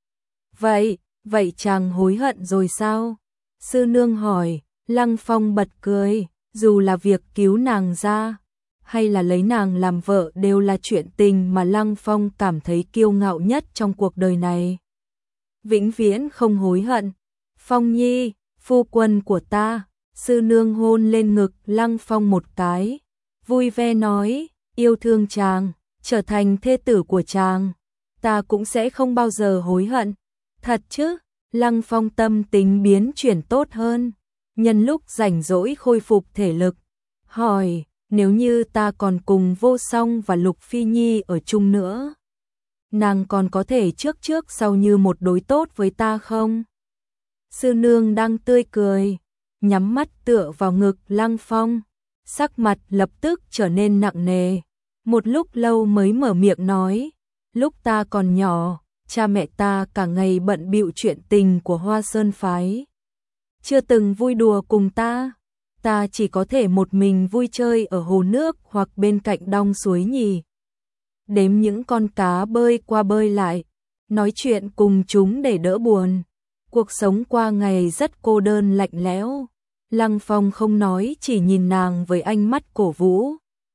Vậy, vậy chàng hối hận rồi sao? Sư nương hỏi. Lăng Phong bật cười, dù là việc cứu nàng ra, hay là lấy nàng làm vợ đều là chuyện tình mà Lăng Phong cảm thấy kiêu ngạo nhất trong cuộc đời này. Vĩnh viễn không hối hận. Phong nhi, phu quân của ta. Sư nương hôn lên ngực Lăng Phong một cái, vui vẻ nói, yêu thương chàng, trở thành thê tử của chàng, ta cũng sẽ không bao giờ hối hận. Thật chứ? Lăng Phong tâm tính biến chuyển tốt hơn, nhân lúc rảnh rỗi khôi phục thể lực, hỏi, nếu như ta còn cùng Vô Song và Lục Phi Nhi ở chung nữa, nàng còn có thể trước trước sau như một đối tốt với ta không? Sư nương đang tươi cười, nhắm mắt tựa vào ngực Lăng Phong, sắc mặt lập tức trở nên nặng nề. Một lúc lâu mới mở miệng nói, lúc ta còn nhỏ, cha mẹ ta cả ngày bận bịu chuyện tình của Hoa Sơn phái, chưa từng vui đùa cùng ta, ta chỉ có thể một mình vui chơi ở hồ nước hoặc bên cạnh đong suối nhì, đếm những con cá bơi qua bơi lại, nói chuyện cùng chúng để đỡ buồn. Cuộc sống qua ngày rất cô đơn lạnh lẽo. Lăng Phong không nói, chỉ nhìn nàng với ánh mắt cổ vũ.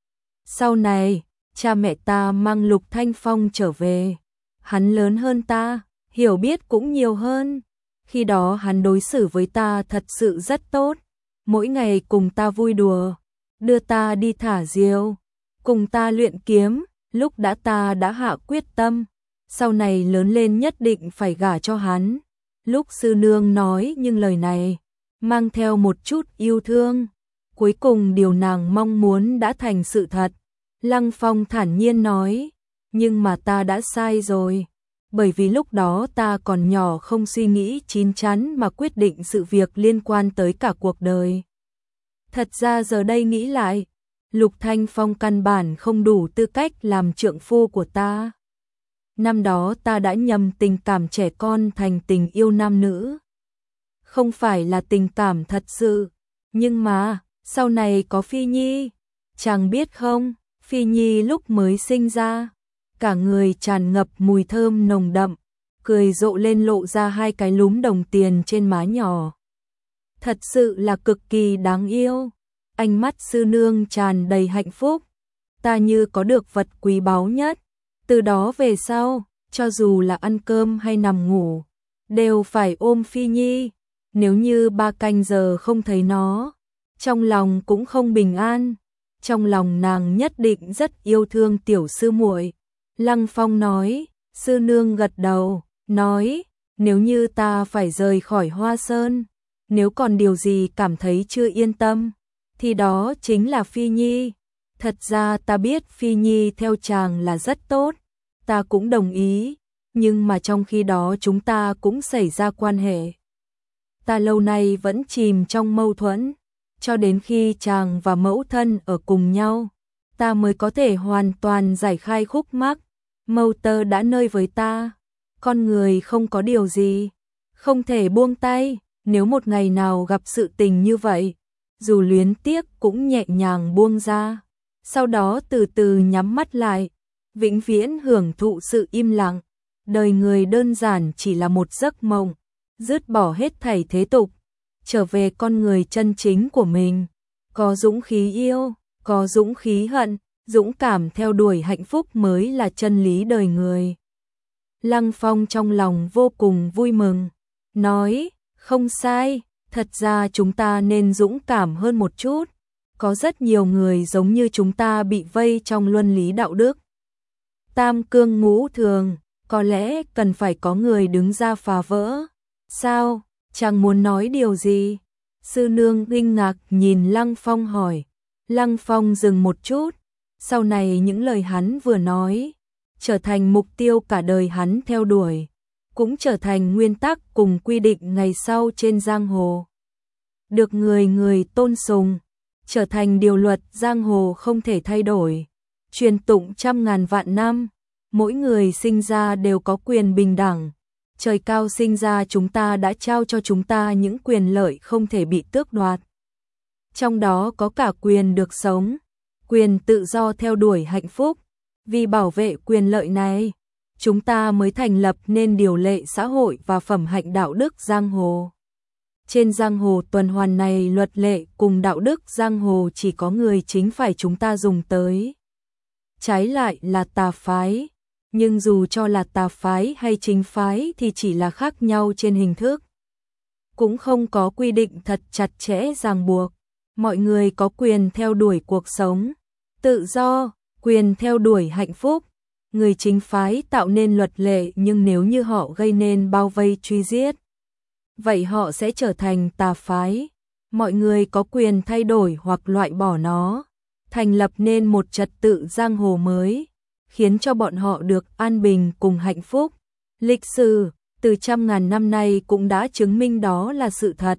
Sau này, cha mẹ ta mang Lục Thanh Phong trở về. Hắn lớn hơn ta, hiểu biết cũng nhiều hơn. Khi đó hắn đối xử với ta thật sự rất tốt. Mỗi ngày cùng ta vui đùa, đưa ta đi thả diều, cùng ta luyện kiếm. Lúc đã ta đã hạ quyết tâm, sau này lớn lên nhất định phải gả cho hắn. Lúc sư nương nói nhưng lời này mang theo một chút yêu thương. Cuối cùng điều nàng mong muốn đã thành sự thật. Lăng Phong thản nhiên nói, nhưng mà ta đã sai rồi. Bởi vì lúc đó ta còn nhỏ, không suy nghĩ chín chắn mà quyết định sự việc liên quan tới cả cuộc đời. Thật ra giờ đây nghĩ lại, Lục Thanh Phong căn bản không đủ tư cách làm trượng phu của ta. Năm đó ta đã nhầm tình cảm trẻ con thành tình yêu nam nữ. Không phải là tình cảm thật sự, nhưng mà, sau này có Phi Nhi. Chàng biết không, Phi Nhi lúc mới sinh ra, cả người tràn ngập mùi thơm nồng đậm, cười rộ lên lộ ra hai cái lúm đồng tiền trên má nhỏ. Thật sự là cực kỳ đáng yêu. Ánh mắt sư nương tràn đầy hạnh phúc. Ta như có được vật quý báu nhất. Từ đó về sau, cho dù là ăn cơm hay nằm ngủ, đều phải ôm Phi Nhi. Nếu như ba canh giờ không thấy nó, trong lòng cũng không bình an. Trong lòng nàng nhất định rất yêu thương tiểu sư muội. Lăng Phong nói, sư nương gật đầu, nói, nếu như ta phải rời khỏi Hoa Sơn, nếu còn điều gì cảm thấy chưa yên tâm, thì đó chính là Phi Nhi. Thật ra ta biết Phi Nhi theo chàng là rất tốt, ta cũng đồng ý, nhưng mà trong khi đó chúng ta cũng xảy ra quan hệ. Ta lâu nay vẫn chìm trong mâu thuẫn, cho đến khi chàng và mẫu thân ở cùng nhau, ta mới có thể hoàn toàn giải khai khúc mắc. Mâu tơ đã nơi với ta, con người không có điều gì, không thể buông tay. Nếu một ngày nào gặp sự tình như vậy, dù luyến tiếc cũng nhẹ nhàng buông ra, sau đó từ từ nhắm mắt lại, vĩnh viễn hưởng thụ sự im lặng. đời người đơn giản chỉ là một giấc mộng, dứt bỏ hết thảy thế tục, trở về con người chân chính của mình, có dũng khí yêu, có dũng khí hận, dũng cảm theo đuổi hạnh phúc mới là chân lý đời người. Lăng Phong trong lòng vô cùng vui mừng, nói, không sai, thật ra chúng ta nên dũng cảm hơn một chút, có rất nhiều người giống như chúng ta bị vây trong luân lý đạo đức. Tam cương ngũ thường, có lẽ cần phải có người đứng ra phá vỡ. Sao, chàng muốn nói điều gì? Sư nương kinh ngạc nhìn Lăng Phong hỏi. Lăng Phong dừng một chút, sau này những lời hắn vừa nói, trở thành mục tiêu cả đời hắn theo đuổi, cũng trở thành nguyên tắc cùng quy định ngày sau trên giang hồ. Được người người tôn sùng, trở thành điều luật giang hồ không thể thay đổi, truyền tụng trăm ngàn vạn năm, mỗi người sinh ra đều có quyền bình đẳng. Trời cao sinh ra chúng ta đã trao cho chúng ta những quyền lợi không thể bị tước đoạt. Trong đó có cả quyền được sống, quyền tự do theo đuổi hạnh phúc. Vì bảo vệ quyền lợi này, chúng ta mới thành lập nên điều lệ xã hội và phẩm hạnh đạo đức giang hồ. Trên giang hồ tuần hoàn này, luật lệ cùng đạo đức giang hồ chỉ có người chính phải chúng ta dùng tới. Trái lại là tà phái, nhưng dù cho là tà phái hay chính phái thì chỉ là khác nhau trên hình thức. Cũng không có quy định thật chặt chẽ ràng buộc, mọi người có quyền theo đuổi cuộc sống tự do, quyền theo đuổi hạnh phúc. Người chính phái tạo nên luật lệ, nhưng nếu như họ gây nên bao vây truy giết, vậy họ sẽ trở thành tà phái. Mọi người có quyền thay đổi hoặc loại bỏ nó, thành lập nên một trật tự giang hồ mới, khiến cho bọn họ được an bình cùng hạnh phúc. Lịch sử từ trăm ngàn năm nay cũng đã chứng minh đó là sự thật.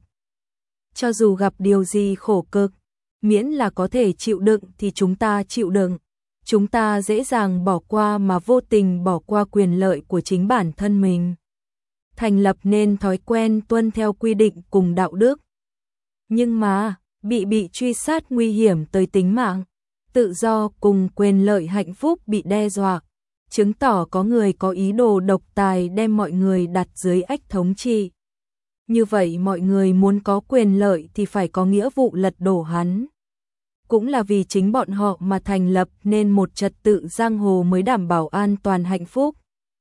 Cho dù gặp điều gì khổ cực, miễn là có thể chịu đựng thì chúng ta chịu đựng. Chúng ta dễ dàng bỏ qua mà vô tình bỏ qua quyền lợi của chính bản thân mình. Thành lập nên thói quen tuân theo quy định cùng đạo đức. Nhưng mà, bị bị truy sát nguy hiểm tới tính mạng, tự do cùng quyền lợi hạnh phúc bị đe dọa, chứng tỏ có người có ý đồ độc tài đem mọi người đặt dưới ách thống trị. Như vậy mọi người muốn có quyền lợi thì phải có nghĩa vụ lật đổ hắn. Cũng là vì chính bọn họ mà thành lập nên một trật tự giang hồ mới đảm bảo an toàn hạnh phúc.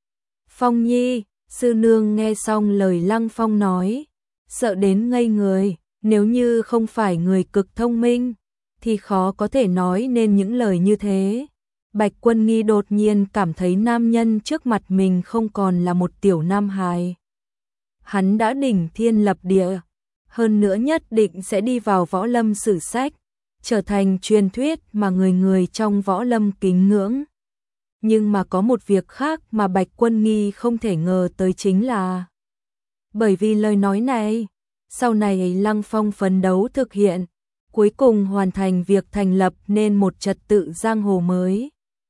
Phong Nhi, sư nương nghe xong lời Lăng Phong nói, sợ đến ngây người, nếu như không phải người cực thông minh, thì khó có thể nói nên những lời như thế. Bạch Quân Nghi đột nhiên cảm thấy nam nhân trước mặt mình không còn là một tiểu nam hài. Hắn đã đỉnh thiên lập địa, hơn nữa nhất định sẽ đi vào võ lâm sử sách, trở thành truyền thuyết mà người người trong võ lâm kính ngưỡng. Nhưng mà có một việc khác mà Bạch Quân Nghi không thể ngờ tới, chính là bởi vì lời nói này, sau này Lăng Phong phấn đấu thực hiện, cuối cùng hoàn thành việc thành lập nên một trật tự giang hồ mới.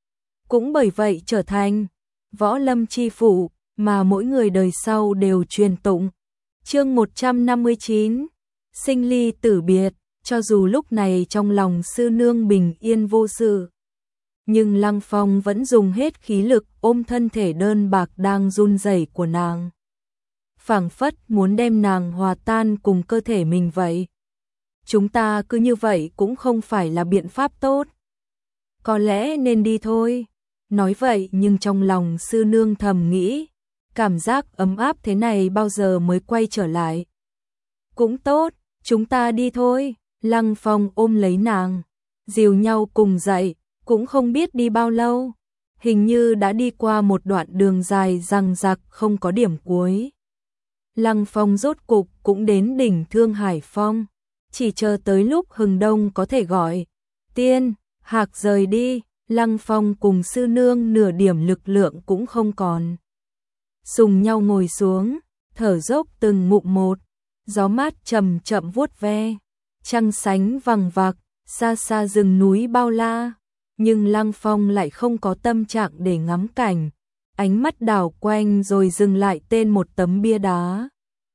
Cũng bởi vậy trở thành võ lâm chi phủ mà mỗi người đời sau đều truyền tụng. Chương một trăm năm mươi chín, sinh ly tử biệt. Cho dù lúc này trong lòng sư nương bình yên vô sự, nhưng Lăng Phong vẫn dùng hết khí lực ôm thân thể đơn bạc đang run rẩy của nàng, phảng phất muốn đem nàng hòa tan cùng cơ thể mình vậy. Chúng ta cứ như vậy cũng không phải là biện pháp tốt. Có lẽ nên đi thôi. Nói vậy nhưng trong lòng sư nương thầm nghĩ, cảm giác ấm áp thế này bao giờ mới quay trở lại. Cũng tốt, chúng ta đi thôi. Lăng Phong ôm lấy nàng, dìu nhau cùng dậy, cũng không biết đi bao lâu, hình như đã đi qua một đoạn đường dài dằng dặc không có điểm cuối. Lăng Phong rốt cục cũng đến đỉnh Thương Hải Phong, chỉ chờ tới lúc hừng đông có thể gọi tiên hạc rời đi. Lăng Phong cùng sư nương nửa điểm lực lượng cũng không còn, sùng nhau ngồi xuống, thở dốc từng ngụm một, gió mát chậm chậm vuốt ve. Trăng sánh vằng vặc, xa xa rừng núi bao la, nhưng Lăng Phong lại không có tâm trạng để ngắm cảnh, ánh mắt đảo quanh rồi dừng lại tên một tấm bia đá.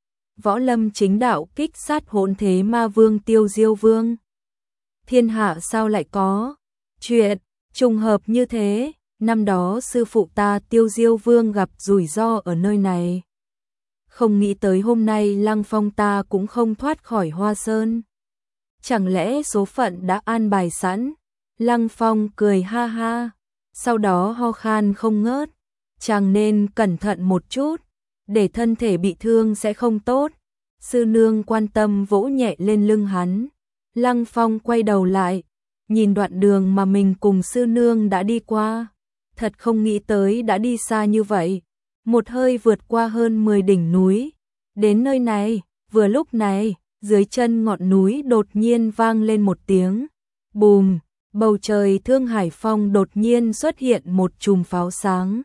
Võ lâm chính đạo kích sát hỗn thế ma vương Tiêu Diêu Vương. Thiên hạ sao lại có chuyện trùng hợp như thế? năm đó sư phụ ta Tiêu Diêu Vương gặp rủi ro ở nơi này. Không nghĩ tới hôm nay Lăng Phong ta cũng không thoát khỏi Hoa Sơn. Chẳng lẽ số phận đã an bài sẵn? Lăng Phong cười ha ha, sau đó ho khan không ngớt. Chàng nên cẩn thận một chút, để thân thể bị thương sẽ không tốt. Sư nương quan tâm vỗ nhẹ lên lưng hắn. Lăng Phong quay đầu lại, nhìn đoạn đường mà mình cùng sư nương đã đi qua. Thật không nghĩ tới đã đi xa như vậy. Một hơi vượt qua hơn mười đỉnh núi. Đến nơi này, vừa lúc này, dưới chân ngọn núi đột nhiên vang lên một tiếng. Bùm, bầu trời Thương Hải Phong đột nhiên xuất hiện một chùm pháo sáng.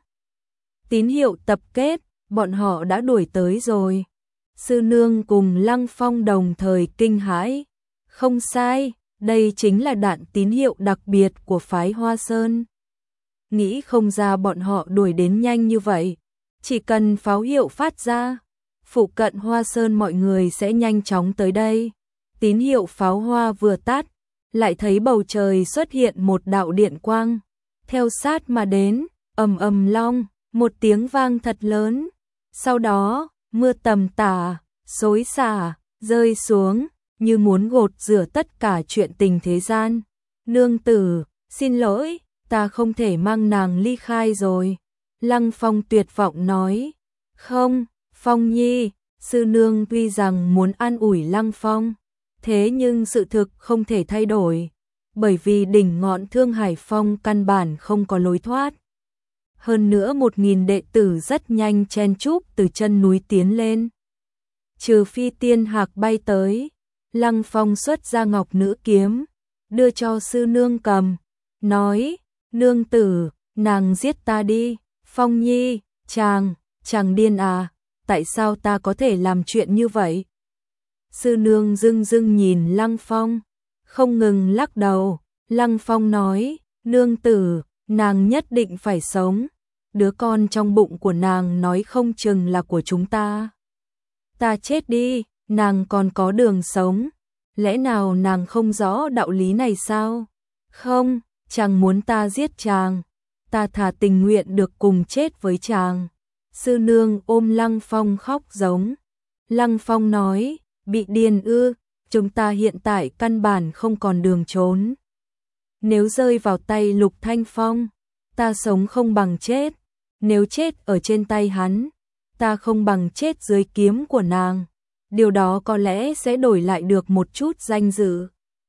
Tín hiệu tập kết, bọn họ đã đuổi tới rồi. Sư nương cùng Lăng Phong đồng thời kinh hãi. Không sai, đây chính là đạn tín hiệu đặc biệt của phái Hoa Sơn. Nghĩ không ra bọn họ đuổi đến nhanh như vậy. Chỉ cần pháo hiệu phát ra, phụ cận Hoa Sơn mọi người sẽ nhanh chóng tới đây. Tín hiệu pháo hoa vừa tắt, lại thấy bầu trời xuất hiện một đạo điện quang. Theo sát mà đến, ầm ầm long, một tiếng vang thật lớn. Sau đó, mưa tầm tả, xối xả, rơi xuống, như muốn gột rửa tất cả chuyện tình thế gian. Nương tử, xin lỗi, ta không thể mang nàng ly khai rồi. Lăng Phong tuyệt vọng nói. Không, Phong Nhi, sư nương tuy rằng muốn an ủi Lăng Phong, thế nhưng sự thực không thể thay đổi, bởi vì đỉnh ngọn Thương Hải Phong căn bản không có lối thoát. Hơn nữa một nghìn đệ tử rất nhanh chen chúc từ chân núi tiến lên. Trừ phi tiên hạc bay tới, Lăng Phong xuất ra ngọc nữ kiếm, đưa cho sư nương cầm, nói, nương tử, nàng giết ta đi. Phong Nhi, chàng, chàng điên à, tại sao ta có thể làm chuyện như vậy? Sư nương dưng dưng nhìn Lăng Phong, không ngừng lắc đầu. Lăng Phong nói, nương tử, nàng nhất định phải sống. Đứa con trong bụng của nàng nói không chừng là của chúng ta. Ta chết đi, nàng còn có đường sống. Lẽ nào nàng không rõ đạo lý này sao? Không, chàng muốn ta giết chàng. Ta thà tình nguyện được cùng chết với chàng. Sư nương ôm Lăng Phong khóc giống. Lăng Phong nói, bị điên ư, chúng ta hiện tại căn bản không còn đường trốn. Nếu rơi vào tay Lục Thanh Phong, ta sống không bằng chết. Nếu chết ở trên tay hắn, ta không bằng chết dưới kiếm của nàng. Điều đó có lẽ sẽ đổi lại được một chút danh dự.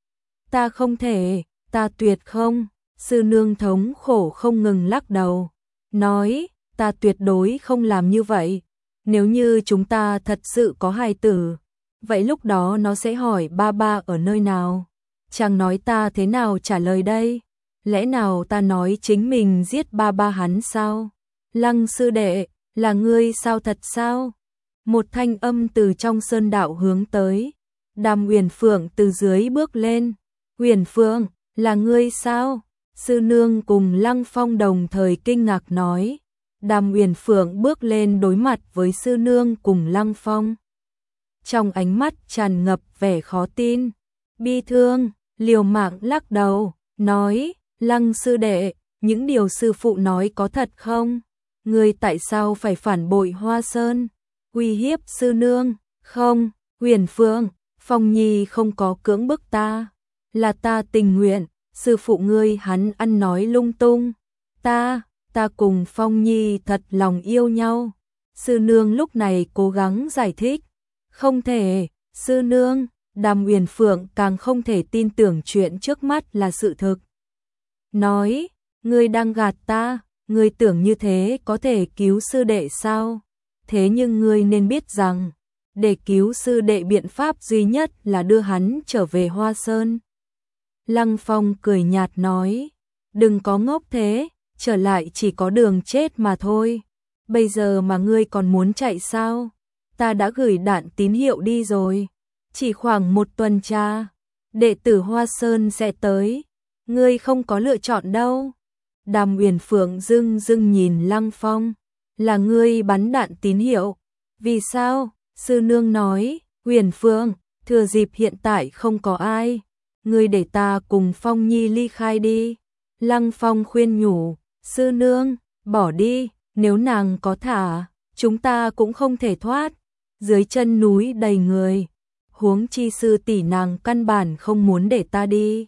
Ta không thể, ta tuyệt không. Sư nương thống khổ không ngừng lắc đầu, nói, ta tuyệt đối không làm như vậy. Nếu như chúng ta thật sự có hài tử, vậy lúc đó nó sẽ hỏi ba ba ở nơi nào? Chàng nói ta thế nào trả lời đây? Lẽ nào ta nói chính mình giết ba ba hắn sao? Lăng sư đệ, là ngươi sao thật sao? Một thanh âm từ trong sơn đạo hướng tới. Đàm Uyển Phượng từ dưới bước lên. Uyển Phượng, là ngươi sao? Sư nương cùng Lăng Phong đồng thời kinh ngạc nói. Đàm Uyển Phượng bước lên đối mặt với sư nương cùng Lăng Phong. Trong ánh mắt tràn ngập vẻ khó tin, bi thương, liều mạng lắc đầu, nói, Lăng sư đệ, những điều sư phụ nói có thật không? Ngươi tại sao phải phản bội Hoa Sơn? Uy hiếp sư nương? Không, Uyển Phượng, Phong Nhi không có cưỡng bức ta, là ta tình nguyện. Sư phụ ngươi hắn ăn nói lung tung. Ta, ta cùng Phong Nhi thật lòng yêu nhau. Sư nương lúc này cố gắng giải thích. Không thể, sư nương, Đàm Uyển Phượng càng không thể tin tưởng chuyện trước mắt là sự thực. Nói, ngươi đang gạt ta, ngươi tưởng như thế có thể cứu sư đệ sao? Thế nhưng ngươi nên biết rằng, để cứu sư đệ biện pháp duy nhất là đưa hắn trở về Hoa Sơn. Lăng Phong cười nhạt nói, đừng có ngốc thế, trở lại chỉ có đường chết mà thôi. Bây giờ mà ngươi còn muốn chạy sao? Ta đã gửi đạn tín hiệu đi rồi. Chỉ khoảng một tuần tra, đệ tử Hoa Sơn sẽ tới. Ngươi không có lựa chọn đâu. Đàm Uyển Phượng dưng dưng nhìn Lăng Phong. Là ngươi bắn đạn tín hiệu. Vì sao? Sư nương nói, Uyển Phượng, thừa dịp hiện tại không có ai. Ngươi để ta cùng Phong Nhi ly khai đi. Lăng Phong khuyên nhủ, Sư nương, bỏ đi, nếu nàng có thả, chúng ta cũng không thể thoát. Dưới chân núi đầy người, huống chi sư tỷ nàng căn bản không muốn để ta đi.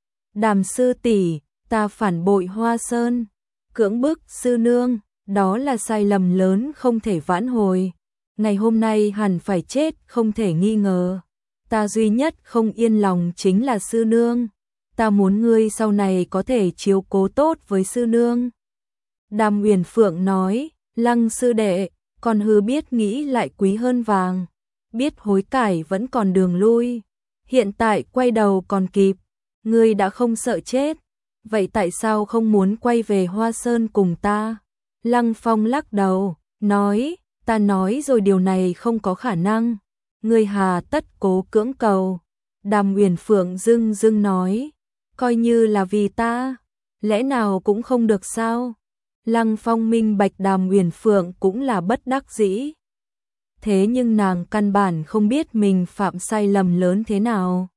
Đàm sư tỷ, ta phản bội Hoa Sơn, cưỡng bức sư nương, đó là sai lầm lớn không thể vãn hồi. Ngày hôm nay hẳn phải chết không thể nghi ngờ. Ta duy nhất không yên lòng chính là sư nương. Ta muốn ngươi sau này có thể chiếu cố tốt với sư nương. Đàm Uyển Phượng nói, Lăng sư đệ, còn hư biết nghĩ lại quý hơn vàng. Biết hối cải vẫn còn đường lui. Hiện tại quay đầu còn kịp. Ngươi đã không sợ chết. Vậy tại sao không muốn quay về Hoa Sơn cùng ta? Lăng Phong lắc đầu, nói, ta nói rồi điều này không có khả năng. Ngươi hà tất cố cưỡng cầu. Đàm Uyển Phượng dưng dưng nói, coi như là vì ta, lẽ nào cũng không được sao? Lăng Phong minh bạch Đàm Uyển Phượng cũng là bất đắc dĩ. Thế nhưng nàng căn bản không biết mình phạm sai lầm lớn thế nào.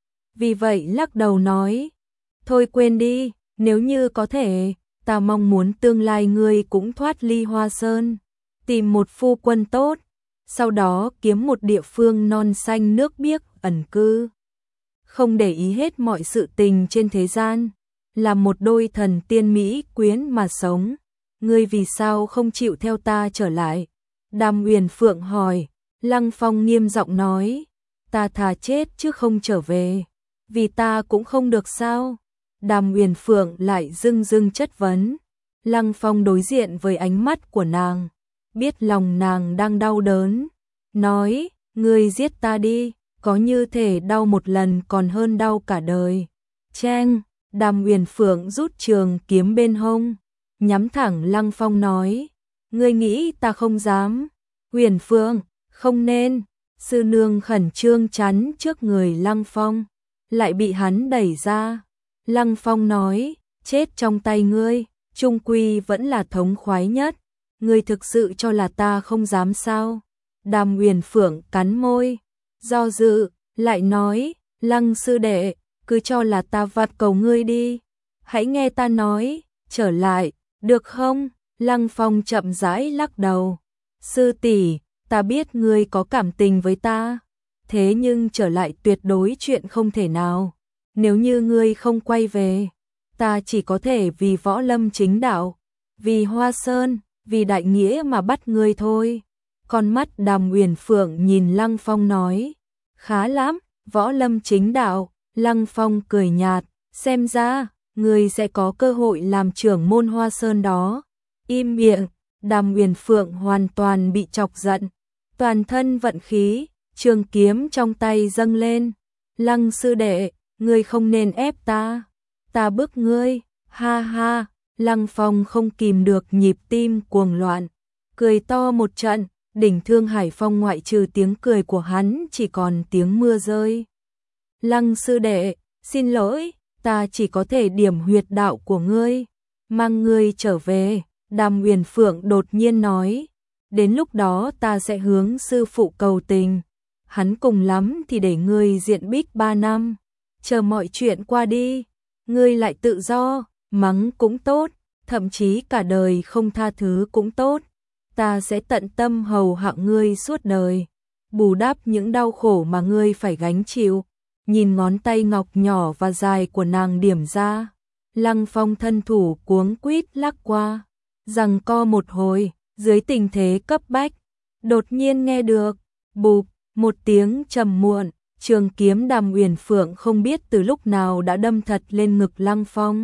Vì vậy lắc đầu nói, thôi quên đi, nếu như có thể, ta mong muốn tương lai ngươi cũng thoát ly Hoa Sơn, tìm một phu quân tốt, sau đó kiếm một địa phương non xanh nước biếc ẩn cư. Không để ý hết mọi sự tình trên thế gian, làm một đôi thần tiên mỹ quyến mà sống. Ngươi vì sao không chịu theo ta trở lại? Đàm Uyển Phượng hỏi. Lăng Phong nghiêm giọng nói, ta thà chết chứ không trở về. Vì ta cũng không được sao? Đàm Uyển Phượng lại dưng dưng chất vấn. Lăng Phong đối diện với ánh mắt của nàng, biết lòng nàng đang đau đớn, nói, ngươi giết ta đi, có như thể đau một lần còn hơn đau cả đời. Cheng, Đàm Uyển Phượng rút trường kiếm bên hông, nhắm thẳng Lăng Phong nói, ngươi nghĩ ta không dám? Uyển Phượng, không nên. Sư nương khẩn trương chắn trước người Lăng Phong, lại bị hắn đẩy ra. Lăng Phong nói, chết trong tay ngươi, chung quy vẫn là thống khoái nhất. Ngươi thực sự cho là ta không dám sao? Đàm Uyển Phượng cắn môi, do dự, lại nói, Lăng sư đệ, cứ cho là ta vặt cầu ngươi đi. Hãy nghe ta nói, trở lại, được không? Lăng Phong chậm rãi lắc đầu. Sư tỷ, ta biết ngươi có cảm tình với ta, thế nhưng trở lại tuyệt đối chuyện không thể nào. Nếu như ngươi không quay về, ta chỉ có thể vì võ lâm chính đạo, vì Hoa Sơn, vì đại nghĩa mà bắt ngươi thôi. Con mắt Đàm Uyển Phượng nhìn Lăng Phong nói, khá lắm, võ lâm chính đạo. Lăng Phong cười nhạt, xem ra, ngươi sẽ có cơ hội làm trưởng môn Hoa Sơn đó. Im miệng. Đàm Uyển Phượng hoàn toàn bị chọc giận, toàn thân vận khí, trường kiếm trong tay dâng lên. Lăng sư đệ, ngươi không nên ép ta, ta bức ngươi, ha ha. Lăng Phong không kìm được nhịp tim cuồng loạn, cười to một trận. Đỉnh Thương Hải Phong ngoại trừ tiếng cười của hắn chỉ còn tiếng mưa rơi. Lăng sư đệ, xin lỗi, ta chỉ có thể điểm huyệt đạo của ngươi, mang ngươi trở về. Đàm Uyển Phượng đột nhiên nói, đến lúc đó ta sẽ hướng sư phụ cầu tình, hắn cùng lắm thì để ngươi diện bích ba năm, chờ mọi chuyện qua đi, ngươi lại tự do, mắng cũng tốt, thậm chí cả đời không tha thứ cũng tốt, ta sẽ tận tâm hầu hạ ngươi suốt đời, bù đắp những đau khổ mà ngươi phải gánh chịu. Nhìn ngón tay ngọc nhỏ và dài của nàng điểm ra, Lăng Phong thân thủ cuống quýt lắc qua, giằng co một hồi, dưới tình thế cấp bách, đột nhiên nghe được, bụp, một tiếng trầm muộn, trường kiếm Đàm Uyển Phượng không biết từ lúc nào đã đâm thật lên ngực Lăng Phong.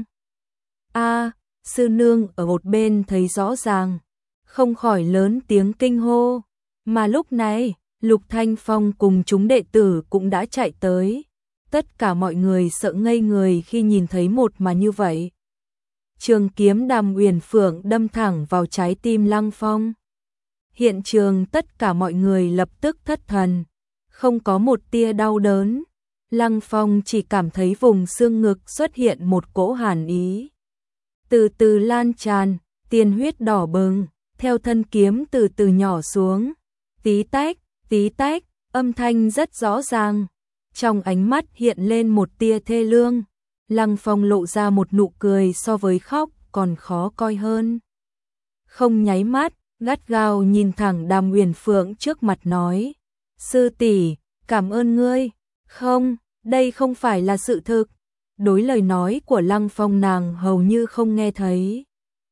A, sư nương ở một bên thấy rõ ràng, không khỏi lớn tiếng kinh hô, mà lúc này, Lục Thanh Phong cùng chúng đệ tử cũng đã chạy tới. Tất cả mọi người sợ ngây người khi nhìn thấy một màn như vậy. Trường kiếm Đàm Uyển Phượng đâm thẳng vào trái tim Lăng Phong. Hiện trường tất cả mọi người lập tức thất thần, không có một tia đau đớn. Lăng Phong chỉ cảm thấy vùng xương ngực xuất hiện một cỗ hàn ý. Từ từ lan tràn, tiên huyết đỏ bừng, theo thân kiếm từ từ nhỏ xuống. Tí tách, tí tách, âm thanh rất rõ ràng. Trong ánh mắt hiện lên một tia thê lương. Lăng Phong lộ ra một nụ cười so với khóc còn khó coi hơn. Không nháy mắt, gắt gao nhìn thẳng Đàm Uyển Phượng trước mặt nói, sư tỷ, cảm ơn ngươi. Không, đây không phải là sự thực. Đối lời nói của Lăng Phong nàng hầu như không nghe thấy.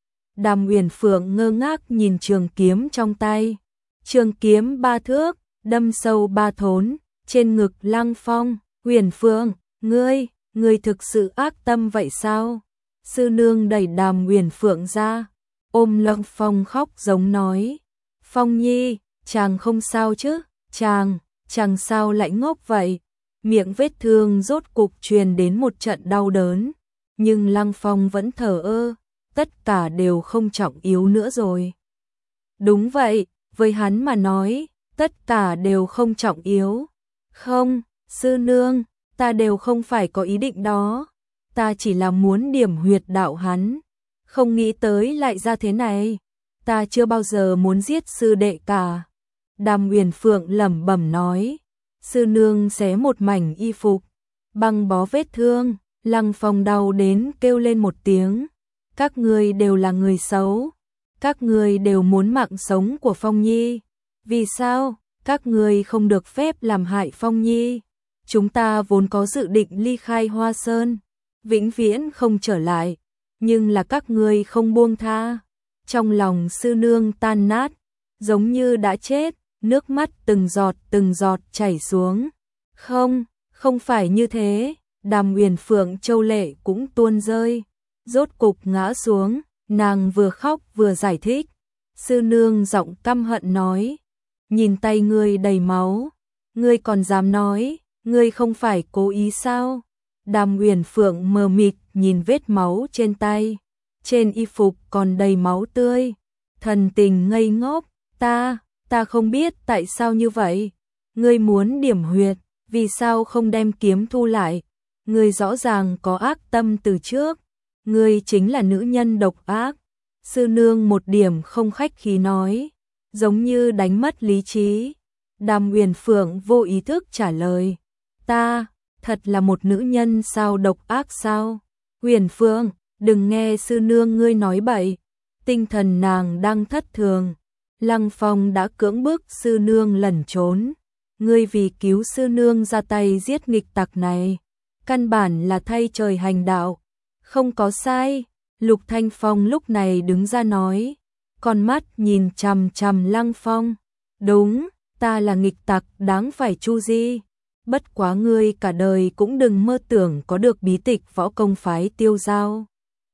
Đàm Uyển Phượng ngơ ngác nhìn trường kiếm trong tay. Trường kiếm ba thước, đâm sâu ba thốn, trên ngực Lăng Phong. Uyển Phượng, ngươi, ngươi thực sự ác tâm vậy sao? Sư nương đẩy Đàm Uyển Phượng ra, ôm Lăng Phong khóc giống nói. Phong nhi, chàng không sao chứ? Chàng, chàng sao lại ngốc vậy? Miệng vết thương rốt cục truyền đến một trận đau đớn. Nhưng Lăng Phong vẫn thờ ơ, tất cả đều không trọng yếu nữa rồi. Đúng vậy, với hắn mà nói, tất cả đều không trọng yếu. Không, sư nương, ta đều không phải có ý định đó. Ta chỉ là muốn điểm huyệt đạo hắn. Không nghĩ tới lại ra thế này. Ta chưa bao giờ muốn giết sư đệ cả. Đàm Uyển Phượng lẩm bẩm nói. Sư nương xé một mảnh y phục, băng bó vết thương. Lăng Phong đau đến kêu lên một tiếng. Các ngươi đều là người xấu. Các ngươi đều muốn mạng sống của Phong Nhi. Vì sao? Các ngươi không được phép làm hại Phong Nhi. Chúng ta vốn có dự định ly khai Hoa Sơn, vĩnh viễn không trở lại. Nhưng là các ngươi không buông tha. Trong lòng sư nương tan nát, giống như đã chết, nước mắt từng giọt từng giọt chảy xuống. Không, không phải như thế. Đàm Uyển Phượng châu lệ cũng tuôn rơi, rốt cục ngã xuống, nàng vừa khóc vừa giải thích. Sư nương giọng căm hận nói, nhìn tay ngươi đầy máu, ngươi còn dám nói, ngươi không phải cố ý sao? Đàm Uyển Phượng mờ mịt nhìn vết máu trên tay, trên y phục còn đầy máu tươi, thần tình ngây ngốc. Ta, ta không biết tại sao như vậy. Ngươi muốn điểm huyệt, vì sao không đem kiếm thu lại? Ngươi rõ ràng có ác tâm từ trước. Ngươi chính là nữ nhân độc ác. Sư nương một điểm không khách khí nói, giống như đánh mất lý trí. Đàm Uyển Phượng vô ý thức trả lời, ta, thật là một nữ nhân sao, độc ác sao? Uyển Phượng, đừng nghe sư nương ngươi nói bậy. Tinh thần nàng đang thất thường. Lăng Phong đã cưỡng bức sư nương lẩn trốn. Ngươi vì cứu sư nương ra tay giết nghịch tặc này, căn bản là thay trời hành đạo. Không có sai. Lục Thanh Phong lúc này đứng ra nói, con mắt nhìn chằm chằm Lăng Phong. Đúng, ta là nghịch tặc đáng phải chu di. Bất quá ngươi cả đời cũng đừng mơ tưởng có được bí tịch võ công phái Tiêu Giao.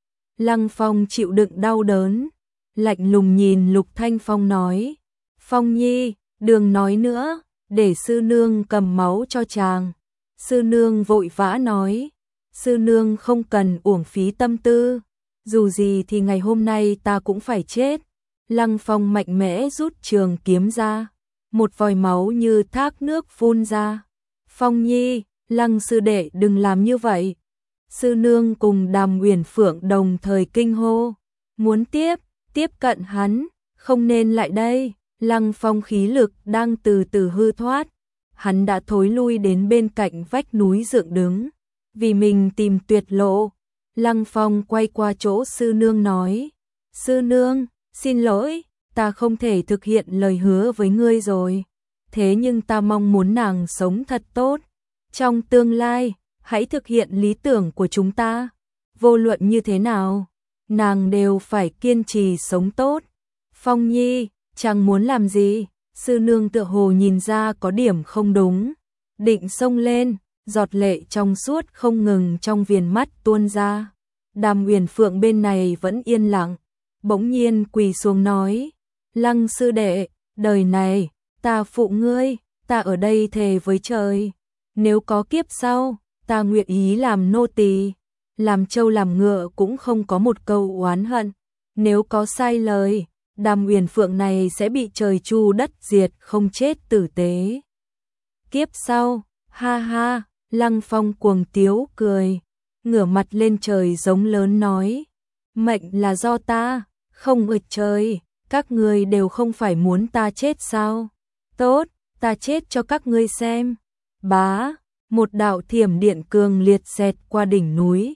Lăng Phong chịu đựng đau đớn, lạnh lùng nhìn Lục Thanh Phong nói, Phong Nhi, đừng nói nữa, để sư nương cầm máu cho chàng. Sư nương vội vã nói, sư nương không cần uổng phí tâm tư, dù gì thì ngày hôm nay ta cũng phải chết. Lăng Phong mạnh mẽ rút trường kiếm ra, một vòi máu như thác nước phun ra. Phong Nhi, Lăng sư đệ đừng làm như vậy. Sư nương cùng Đàm Uyển Phượng đồng thời kinh hô, muốn tiếp, tiếp cận hắn, không nên lại đây. Lăng Phong khí lực đang từ từ hư thoát, hắn đã thối lui đến bên cạnh vách núi dựng đứng, vì mình tìm tuyệt lộ. Lăng Phong quay qua chỗ sư nương nói, sư nương, xin lỗi, ta không thể thực hiện lời hứa với ngươi rồi. Thế nhưng ta mong muốn nàng sống thật tốt. Trong tương lai, hãy thực hiện lý tưởng của chúng ta. Vô luận như thế nào, nàng đều phải kiên trì sống tốt. Phong Nhi, chàng muốn làm gì? Sư nương tựa hồ nhìn ra có điểm không đúng, định xông lên, giọt lệ trong suốt không ngừng trong viền mắt tuôn ra. Đàm Uyển Phượng bên này vẫn yên lặng, bỗng nhiên quỳ xuống nói, Lăng sư đệ, đời này, ta phụ ngươi, ta ở đây thề với trời, nếu có kiếp sau, ta nguyện ý làm nô tỳ, làm trâu làm ngựa cũng không có một câu oán hận. Nếu có sai lời, Đàm Uyển Phượng này sẽ bị trời chu đất diệt, không chết tử tế. Kiếp sau, ha ha, Lăng Phong cuồng tiếu cười, ngửa mặt lên trời giống lớn nói, mệnh là do ta, không ực trời, các ngươi đều không phải muốn ta chết sao? Tốt, ta chết cho các ngươi xem. Bá, một đạo thiểm điện cường liệt xẹt qua đỉnh núi,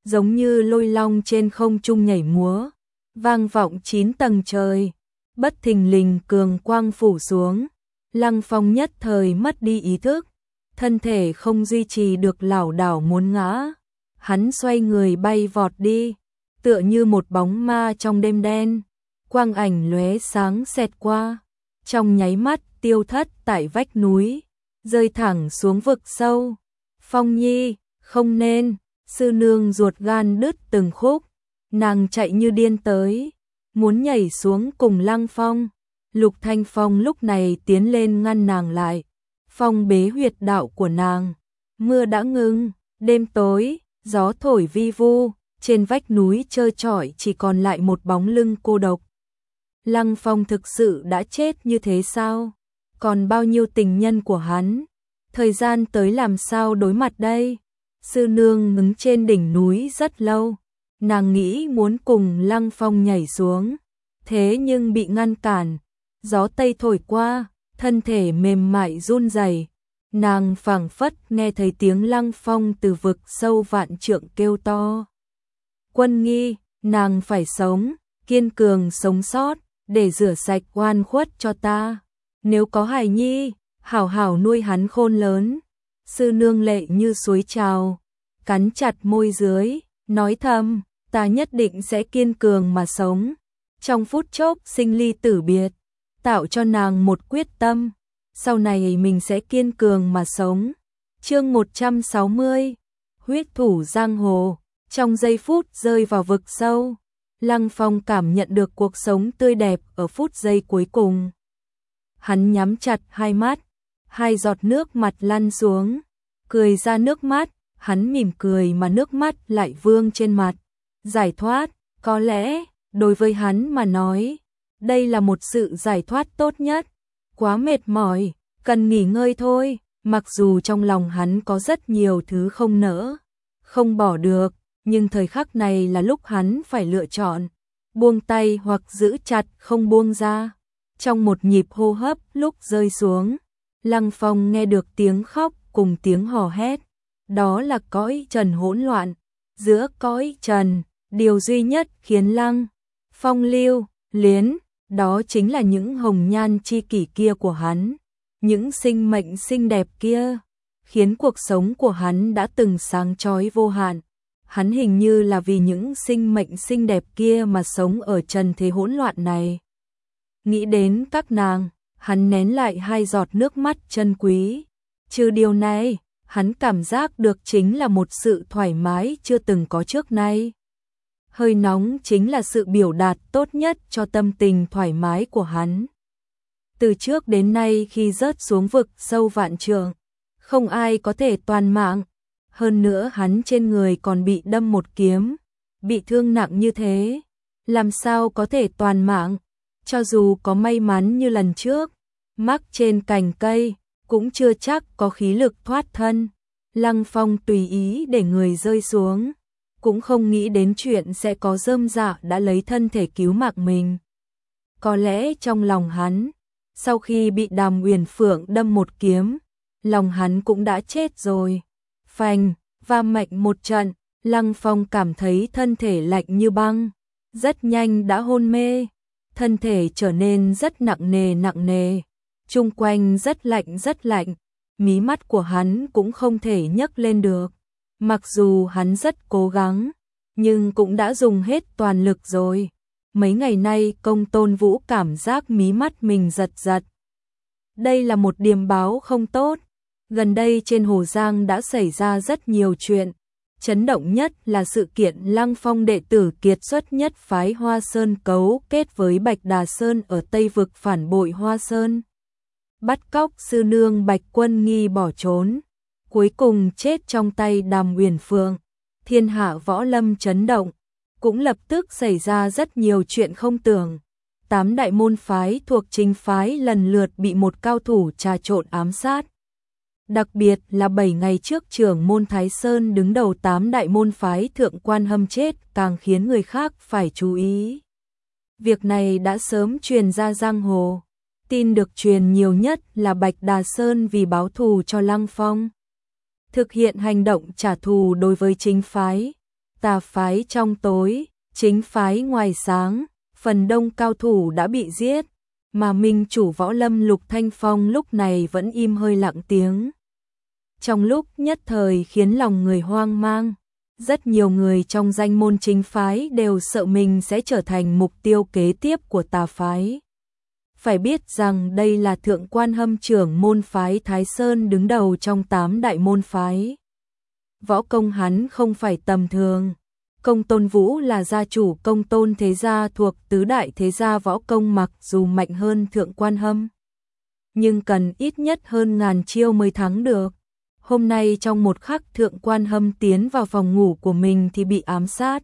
giống như lôi long trên không trung nhảy múa, vang vọng chín tầng trời. Bất thình lình cường quang phủ xuống, Lăng Phong nhất thời mất đi ý thức, thân thể không duy trì được lảo đảo muốn ngã. Hắn xoay người bay vọt đi, tựa như một bóng ma trong đêm đen, quang ảnh lóe sáng xẹt qua, trong nháy mắt tiêu thất tại vách núi, rơi thẳng xuống vực sâu. Phong Nhi, không nên, sư nương ruột gan đứt từng khúc, nàng chạy như điên tới, muốn nhảy xuống cùng Lăng Phong. Lục Thanh Phong lúc này tiến lên ngăn nàng lại, phong bế huyệt đạo của nàng. Mưa đã ngưng, đêm tối, gió thổi vi vu, trên vách núi trơ trọi chỉ còn lại một bóng lưng cô độc. Lăng Phong thực sự đã chết như thế sao? Còn bao nhiêu tình nhân của hắn? Thời gian tới làm sao đối mặt đây? Sư nương ngđứng trên đỉnh núi rất lâu, nàng nghĩ muốn cùng Lăng Phong nhảy xuống, thế nhưng bị ngăn cản. Gió tây thổi qua, thân thể mềm mại run rẩy. Nàng phảng phất nghe thấy tiếng Lăng Phong từ vực sâu vạn trượng kêu to. Quân Nghi, nàng phải sống, kiên cường sống sót, để rửa sạch oan khuất cho ta. Nếu có hài nhi, hảo hảo nuôi hắn khôn lớn. Sư nương lệ như suối trào, cắn chặt môi dưới, nói thầm, ta nhất định sẽ kiên cường mà sống. Trong phút chốc sinh ly tử biệt, tạo cho nàng một quyết tâm, sau này mình sẽ kiên cường mà sống. Chương một trăm sáu mươi, huyết thủ giang hồ. Trong giây phút rơi vào vực sâu, Lăng Phong cảm nhận được cuộc sống tươi đẹp ở phút giây cuối cùng. Hắn nhắm chặt hai mắt, hai giọt nước mặt lăn xuống, cười ra nước mắt, hắn mỉm cười mà nước mắt lại vương trên mặt. Giải thoát, có lẽ, đối với hắn mà nói, đây là một sự giải thoát tốt nhất. Quá mệt mỏi, cần nghỉ ngơi thôi, mặc dù trong lòng hắn có rất nhiều thứ không nỡ, không bỏ được, nhưng thời khắc này là lúc hắn phải lựa chọn, buông tay hoặc giữ chặt không buông ra. Trong một nhịp hô hấp lúc rơi xuống, Lăng Phong nghe được tiếng khóc cùng tiếng hò hét. Đó là cõi trần hỗn loạn. Giữa cõi trần, điều duy nhất khiến Lăng Phong lưu luyến, đó chính là những hồng nhan chi kỷ kia của hắn, những sinh mệnh xinh đẹp kia, khiến cuộc sống của hắn đã từng sáng chói vô hạn. Hắn hình như là vì những sinh mệnh xinh đẹp kia mà sống ở trần thế hỗn loạn này. Nghĩ đến các nàng, hắn nén lại hai giọt nước mắt chân quý. Trừ điều này, hắn cảm giác được chính là một sự thoải mái chưa từng có trước nay. Hơi nóng chính là sự biểu đạt tốt nhất cho tâm tình thoải mái của hắn. Từ trước đến nay khi rớt xuống vực sâu vạn trượng, không ai có thể toàn mạng. Hơn nữa hắn trên người còn bị đâm một kiếm, bị thương nặng như thế, làm sao có thể toàn mạng? Cho dù có may mắn như lần trước, mắc trên cành cây, cũng chưa chắc có khí lực thoát thân. Lăng Phong tùy ý để người rơi xuống, cũng không nghĩ đến chuyện sẽ có rơm rạ đã lấy thân thể cứu mạng mình. Có lẽ trong lòng hắn, sau khi bị Đàm Uyển Phượng đâm một kiếm, lòng hắn cũng đã chết rồi. Phanh, va mạnh một trận, Lăng Phong cảm thấy thân thể lạnh như băng, rất nhanh đã hôn mê, thân thể trở nên rất nặng nề nặng nề, chung quanh rất lạnh rất lạnh, mí mắt của hắn cũng không thể nhấc lên được. Mặc dù hắn rất cố gắng, nhưng cũng đã dùng hết toàn lực rồi. Mấy ngày nay Công Tôn Vũ cảm giác mí mắt mình giật giật. Đây là một điềm báo không tốt. Gần đây trên Hồ Giang đã xảy ra rất nhiều chuyện. Chấn động nhất là sự kiện Lăng Phong đệ tử kiệt xuất nhất phái Hoa Sơn cấu kết với Bạch Đà Sơn ở Tây Vực phản bội Hoa Sơn, bắt cóc sư nương Bạch Quân Nghi bỏ trốn, cuối cùng chết trong tay Đàm Uyển Phượng. Thiên hạ võ lâm chấn động, cũng lập tức xảy ra rất nhiều chuyện không tưởng. Tám đại môn phái thuộc chính phái lần lượt bị một cao thủ trà trộn ám sát. Đặc biệt là bảy ngày trước trưởng môn Thái Sơn đứng đầu tám đại môn phái thượng quan hâm chết càng khiến người khác phải chú ý. Việc này đã sớm truyền ra giang hồ. Tin được truyền nhiều nhất là Bạch Đà Sơn vì báo thù cho Lăng Phong, thực hiện hành động trả thù đối với chính phái. Tà phái trong tối, chính phái ngoài sáng, phần đông cao thủ đã bị giết, mà minh chủ võ lâm Lục Thanh Phong lúc này vẫn im hơi lặng tiếng. Trong lúc nhất thời khiến lòng người hoang mang, rất nhiều người trong danh môn chính phái đều sợ mình sẽ trở thành mục tiêu kế tiếp của tà phái. Phải biết rằng đây là thượng quan hâm trưởng môn phái Thái Sơn đứng đầu trong tám đại môn phái. Võ công hắn không phải tầm thường. Công Tôn Vũ là gia chủ Công Tôn thế gia thuộc tứ đại thế gia võ công, mặc dù mạnh hơn thượng quan hâm, nhưng cần ít nhất hơn ngàn chiêu mới thắng được. Hôm nay trong một khắc thượng quan hâm tiến vào phòng ngủ của mình thì bị ám sát.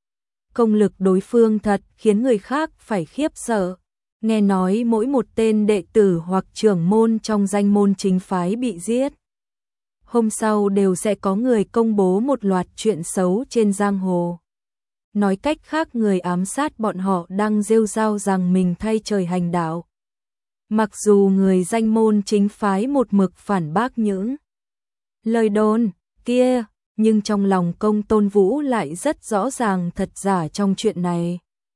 Công lực đối phương thật khiến người khác phải khiếp sợ. Nghe nói mỗi một tên đệ tử hoặc trưởng môn trong danh môn chính phái bị giết, hôm sau đều sẽ có người công bố một loạt chuyện xấu trên giang hồ. Nói cách khác, người ám sát bọn họ đang rêu rao rằng mình thay trời hành đạo. Mặc dù người danh môn chính phái một mực phản bác những lời đồn kia, nhưng trong lòng Công Tôn Vũ lại rất rõ ràng thật giả trong chuyện này.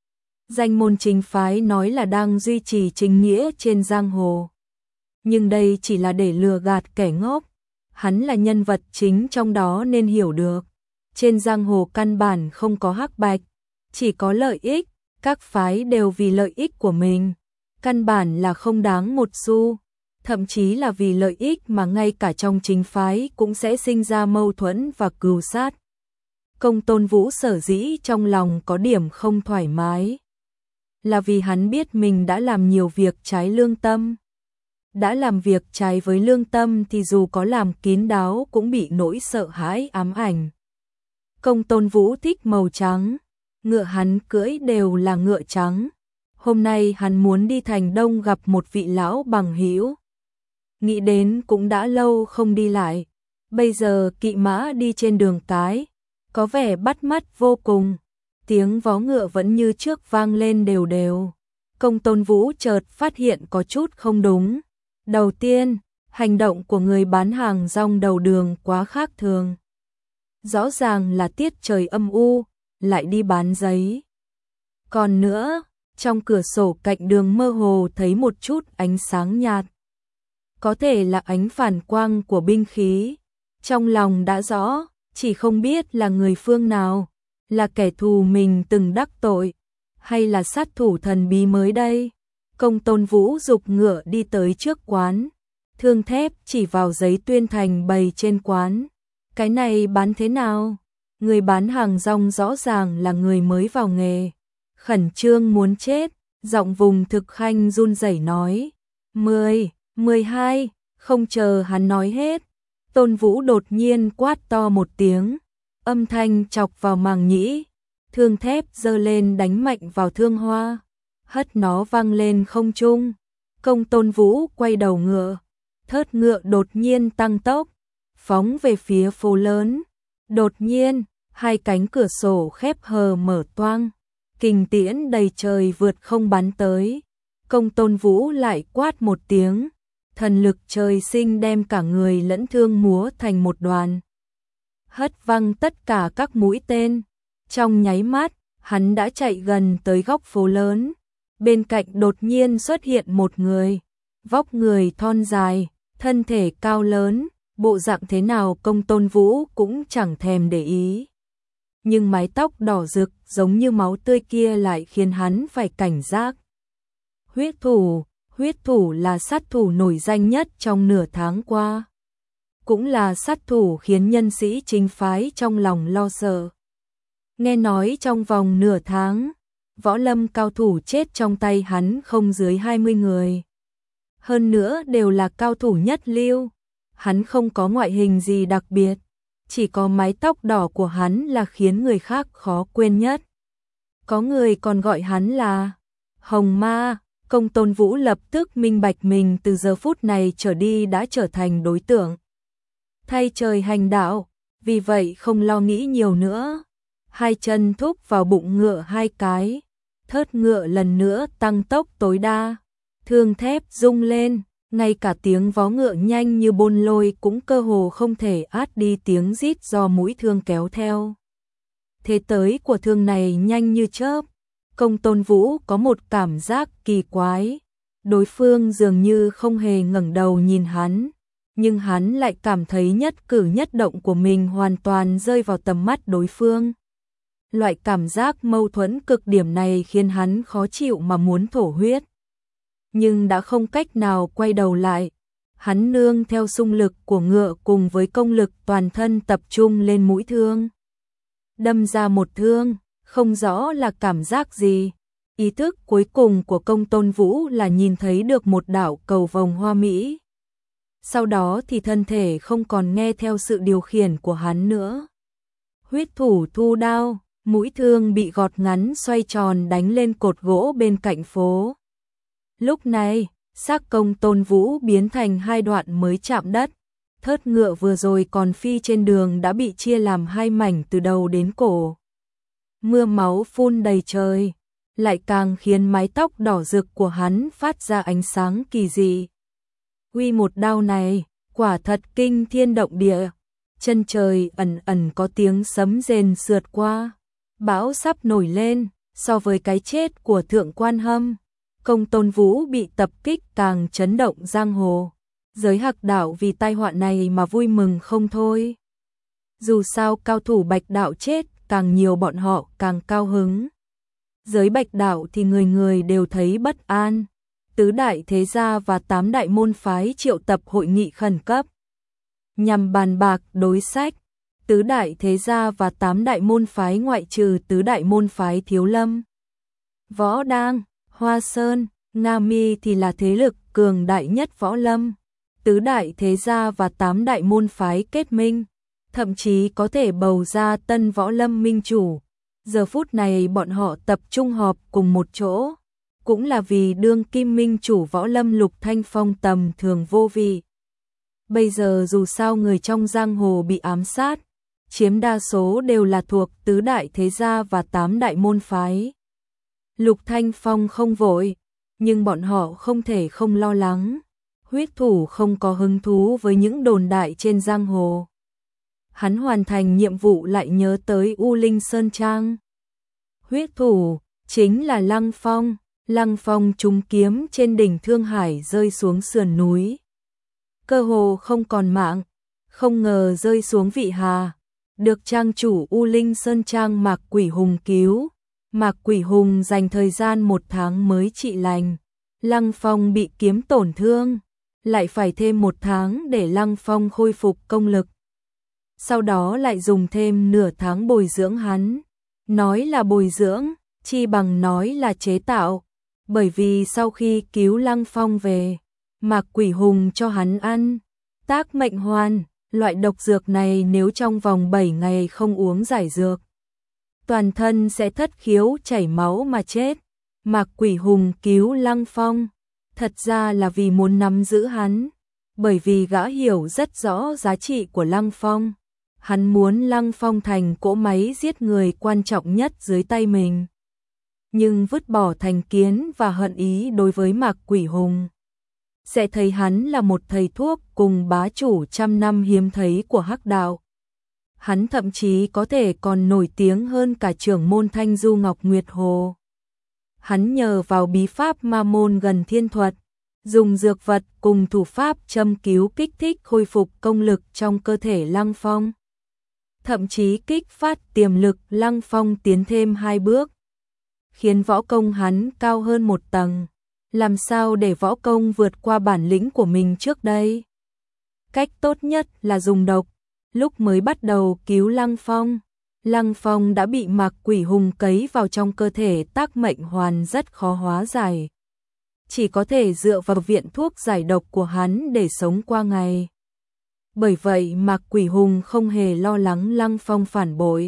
Danh môn chính phái nói là đang duy trì chính nghĩa trên giang hồ, nhưng đây chỉ là để lừa gạt kẻ ngốc. Hắn là nhân vật chính trong đó nên hiểu được. Trên giang hồ căn bản không có hắc bạch, chỉ có lợi ích, các phái đều vì lợi ích của mình, căn bản là không đáng một xu. Thậm chí là vì lợi ích mà ngay cả trong chính phái cũng sẽ sinh ra mâu thuẫn và cừu sát. Công Tôn Vũ sở dĩ trong lòng có điểm không thoải mái, là vì hắn biết mình đã làm nhiều việc trái lương tâm. Đã làm việc trái với lương tâm thì dù có làm kín đáo cũng bị nỗi sợ hãi ám ảnh. Công Tôn Vũ thích màu trắng, ngựa hắn cưỡi đều là ngựa trắng. Hôm nay hắn muốn đi thành Đông gặp một vị lão bằng hữu. Nghĩ đến cũng đã lâu không đi lại, bây giờ kỵ mã đi trên đường cái, có vẻ bắt mắt vô cùng. Tiếng vó ngựa vẫn như trước vang lên đều đều. Công Tôn Vũ chợt phát hiện có chút không đúng. Đầu tiên, hành động của người bán hàng rong đầu đường quá khác thường. Rõ ràng là tiết trời âm u, lại đi bán giấy. Còn nữa, trong cửa sổ cạnh đường mơ hồ thấy một chút ánh sáng nhạt. Có thể là ánh phản quang của binh khí. Trong lòng đã rõ, chỉ không biết là người phương nào, là kẻ thù mình từng đắc tội, hay là sát thủ thần bí mới đây. Công Tôn Vũ giục ngựa đi tới trước quán thương thép, chỉ vào giấy tuyên thành bày trên quán. Cái này bán thế nào? Người bán hàng rong rõ ràng là người mới vào nghề, khẩn trương muốn chết, giọng vùng thực khanh run rẩy nói. Mười, mười hai, không chờ hắn nói hết. Tôn Vũ đột nhiên quát to một tiếng, âm thanh chọc vào màng nhĩ. Thương thép giơ lên đánh mạnh vào thương hoa, hất nó văng lên không trung. Công Tôn Vũ quay đầu ngựa, thớt ngựa đột nhiên tăng tốc, phóng về phía phố lớn. Đột nhiên, hai cánh cửa sổ khép hờ mở toang, kình tiễn đầy trời vượt không bắn tới. Công Tôn Vũ lại quát một tiếng, thần lực trời sinh đem cả người lẫn thương múa thành một đoàn, hất văng tất cả các mũi tên. Trong nháy mắt, hắn đã chạy gần tới góc phố lớn. Bên cạnh đột nhiên xuất hiện một người, vóc người thon dài, thân thể cao lớn, bộ dạng thế nào Công Tôn Vũ cũng chẳng thèm để ý. Nhưng mái tóc đỏ rực giống như máu tươi kia lại khiến hắn phải cảnh giác. Huyết thủ, huyết thủ là sát thủ nổi danh nhất trong nửa tháng qua. Cũng là sát thủ khiến nhân sĩ chính phái trong lòng lo sợ. Nghe nói trong vòng nửa tháng, võ lâm cao thủ chết trong tay hắn không dưới hai mươi người. Hơn nữa đều là cao thủ nhất lưu. Hắn không có ngoại hình gì đặc biệt, chỉ có mái tóc đỏ của hắn là khiến người khác khó quên nhất. Có người còn gọi hắn là Hồng Ma. Công Tôn Vũ lập tức minh bạch mình từ giờ phút này trở đi đã trở thành đối tượng thay trời hành đạo, vì vậy không lo nghĩ nhiều nữa. Hai chân thúc vào bụng ngựa hai cái, thớt ngựa lần nữa tăng tốc tối đa, thương thép rung lên, ngay cả tiếng vó ngựa nhanh như bôn lôi cũng cơ hồ không thể át đi tiếng rít do mũi thương kéo theo. Thế tới của thương này nhanh như chớp, Công Tôn Vũ có một cảm giác kỳ quái, đối phương dường như không hề ngẩng đầu nhìn hắn, nhưng hắn lại cảm thấy nhất cử nhất động của mình hoàn toàn rơi vào tầm mắt đối phương. Loại cảm giác mâu thuẫn cực điểm này khiến hắn khó chịu mà muốn thổ huyết. Nhưng đã không cách nào quay đầu lại, hắn nương theo xung lực của ngựa cùng với công lực toàn thân tập trung lên mũi thương. Đâm ra một thương, không rõ là cảm giác gì. Ý thức cuối cùng của Công Tôn Vũ là nhìn thấy được một đạo cầu vồng hoa mỹ. Sau đó thì thân thể không còn nghe theo sự điều khiển của hắn nữa. Huyết thủ thu đao, mũi thương bị gọt ngắn xoay tròn đánh lên cột gỗ bên cạnh phố. Lúc này, xác Công Tôn Vũ biến thành hai đoạn mới chạm đất. Thớt ngựa vừa rồi còn phi trên đường đã bị chia làm hai mảnh từ đầu đến cổ. Mưa máu phun đầy trời, lại càng khiến mái tóc đỏ rực của hắn phát ra ánh sáng kỳ dị. Uy một đao này, quả thật kinh thiên động địa. Chân trời ẩn ẩn có tiếng sấm rền sượt qua. Bão sắp nổi lên, so với cái chết của Thượng Quan Hâm, Công Tôn Vũ bị tập kích càng chấn động giang hồ. Giới Hạc Đạo vì tai họa này mà vui mừng không thôi. Dù sao cao thủ Bạch Đạo chết, càng nhiều bọn họ càng cao hứng. Giới Bạch Đạo thì người người đều thấy bất an. Tứ đại thế gia và tám đại môn phái triệu tập hội nghị khẩn cấp, nhằm bàn bạc đối sách. Tứ đại thế gia và tám đại môn phái ngoại trừ tứ đại môn phái Thiếu Lâm, Võ Đang, Hoa Sơn, Nga Mi thì là thế lực cường đại nhất võ lâm. Tứ đại thế gia và tám đại môn phái kết minh, thậm chí có thể bầu ra tân võ lâm minh chủ. Giờ phút này bọn họ tập trung họp cùng một chỗ, cũng là vì đương kim minh chủ võ lâm Lục Thanh Phong tầm thường vô vị. Bây giờ dù sao người trong giang hồ bị ám sát, chiếm đa số đều là thuộc tứ đại thế gia và tám đại môn phái. Lục Thanh Phong không vội, nhưng bọn họ không thể không lo lắng. Huyết thủ không có hứng thú với những đồn đại trên giang hồ. Hắn hoàn thành nhiệm vụ lại nhớ tới U Linh Sơn Trang. Huyết thủ chính là Lăng Phong. Lăng Phong trúng kiếm trên đỉnh Thương Hải rơi xuống sườn núi. Cơ hồ không còn mạng, không ngờ rơi xuống Vị Hà. Được trang chủ U Linh Sơn Trang Mạc Quỷ Hùng cứu. Mạc Quỷ Hùng dành thời gian một tháng mới trị lành. Lăng Phong bị kiếm tổn thương, lại phải thêm một tháng để Lăng Phong khôi phục công lực. Sau đó lại dùng thêm nửa tháng bồi dưỡng hắn. Nói là bồi dưỡng, chi bằng nói là chế tạo. Bởi vì sau khi cứu Lăng Phong về, Mạc Quỷ Hùng cho hắn ăn Tác Mệnh Hoàn. Loại độc dược này nếu trong vòng bảy ngày không uống giải dược, toàn thân sẽ thất khiếu chảy máu mà chết. Mạc Quỷ Hùng cứu Lăng Phong, thật ra là vì muốn nắm giữ hắn, bởi vì gã hiểu rất rõ giá trị của Lăng Phong. Hắn muốn Lăng Phong thành cỗ máy giết người quan trọng nhất dưới tay mình. Nhưng vứt bỏ thành kiến và hận ý đối với Mạc Quỷ Hùng, sẽ thấy hắn là một thầy thuốc cùng bá chủ trăm năm hiếm thấy của Hắc Đạo. Hắn thậm chí có thể còn nổi tiếng hơn cả trưởng môn Thanh Du Ngọc Nguyệt Hồ. Hắn nhờ vào bí pháp ma môn gần thiên thuật, dùng dược vật cùng thủ pháp châm cứu kích thích khôi phục công lực trong cơ thể Lăng Phong. Thậm chí kích phát tiềm lực Lăng Phong tiến thêm hai bước, khiến võ công hắn cao hơn một tầng. Làm sao để võ công vượt qua bản lĩnh của mình trước đây? Cách tốt nhất là dùng độc. Lúc mới bắt đầu cứu Lăng Phong, Lăng Phong đã bị Mạc Quỷ Hùng cấy vào trong cơ thể Tác Mệnh Hoàn rất khó hóa giải. Chỉ có thể dựa vào viện thuốc giải độc của hắn để sống qua ngày. Bởi vậy Mạc Quỷ Hùng không hề lo lắng Lăng Phong phản bội.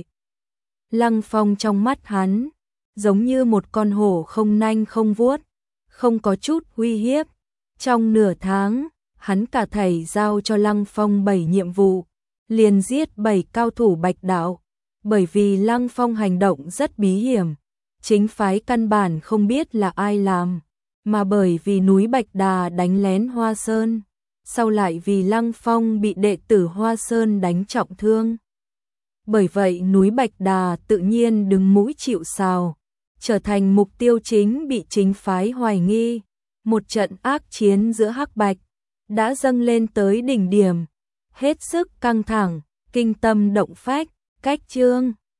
Lăng Phong trong mắt hắn, giống như một con hổ không nanh không vuốt, không có chút uy hiếp. Trong nửa tháng, hắn cả thảy giao cho Lăng Phong bảy nhiệm vụ, liền giết bảy cao thủ Bạch Đạo. Bởi vì Lăng Phong hành động rất bí hiểm, chính phái căn bản không biết là ai làm, mà bởi vì núi Bạch Đà đánh lén Hoa Sơn, sau lại vì Lăng Phong bị đệ tử Hoa Sơn đánh trọng thương. Bởi vậy núi Bạch Đà tự nhiên đứng mũi chịu sào, trở thành mục tiêu chính bị chính phái hoài nghi. Một trận ác chiến giữa Hắc Bạch đã dâng lên tới đỉnh điểm, hết sức căng thẳng, kinh tâm động phách. Cách chương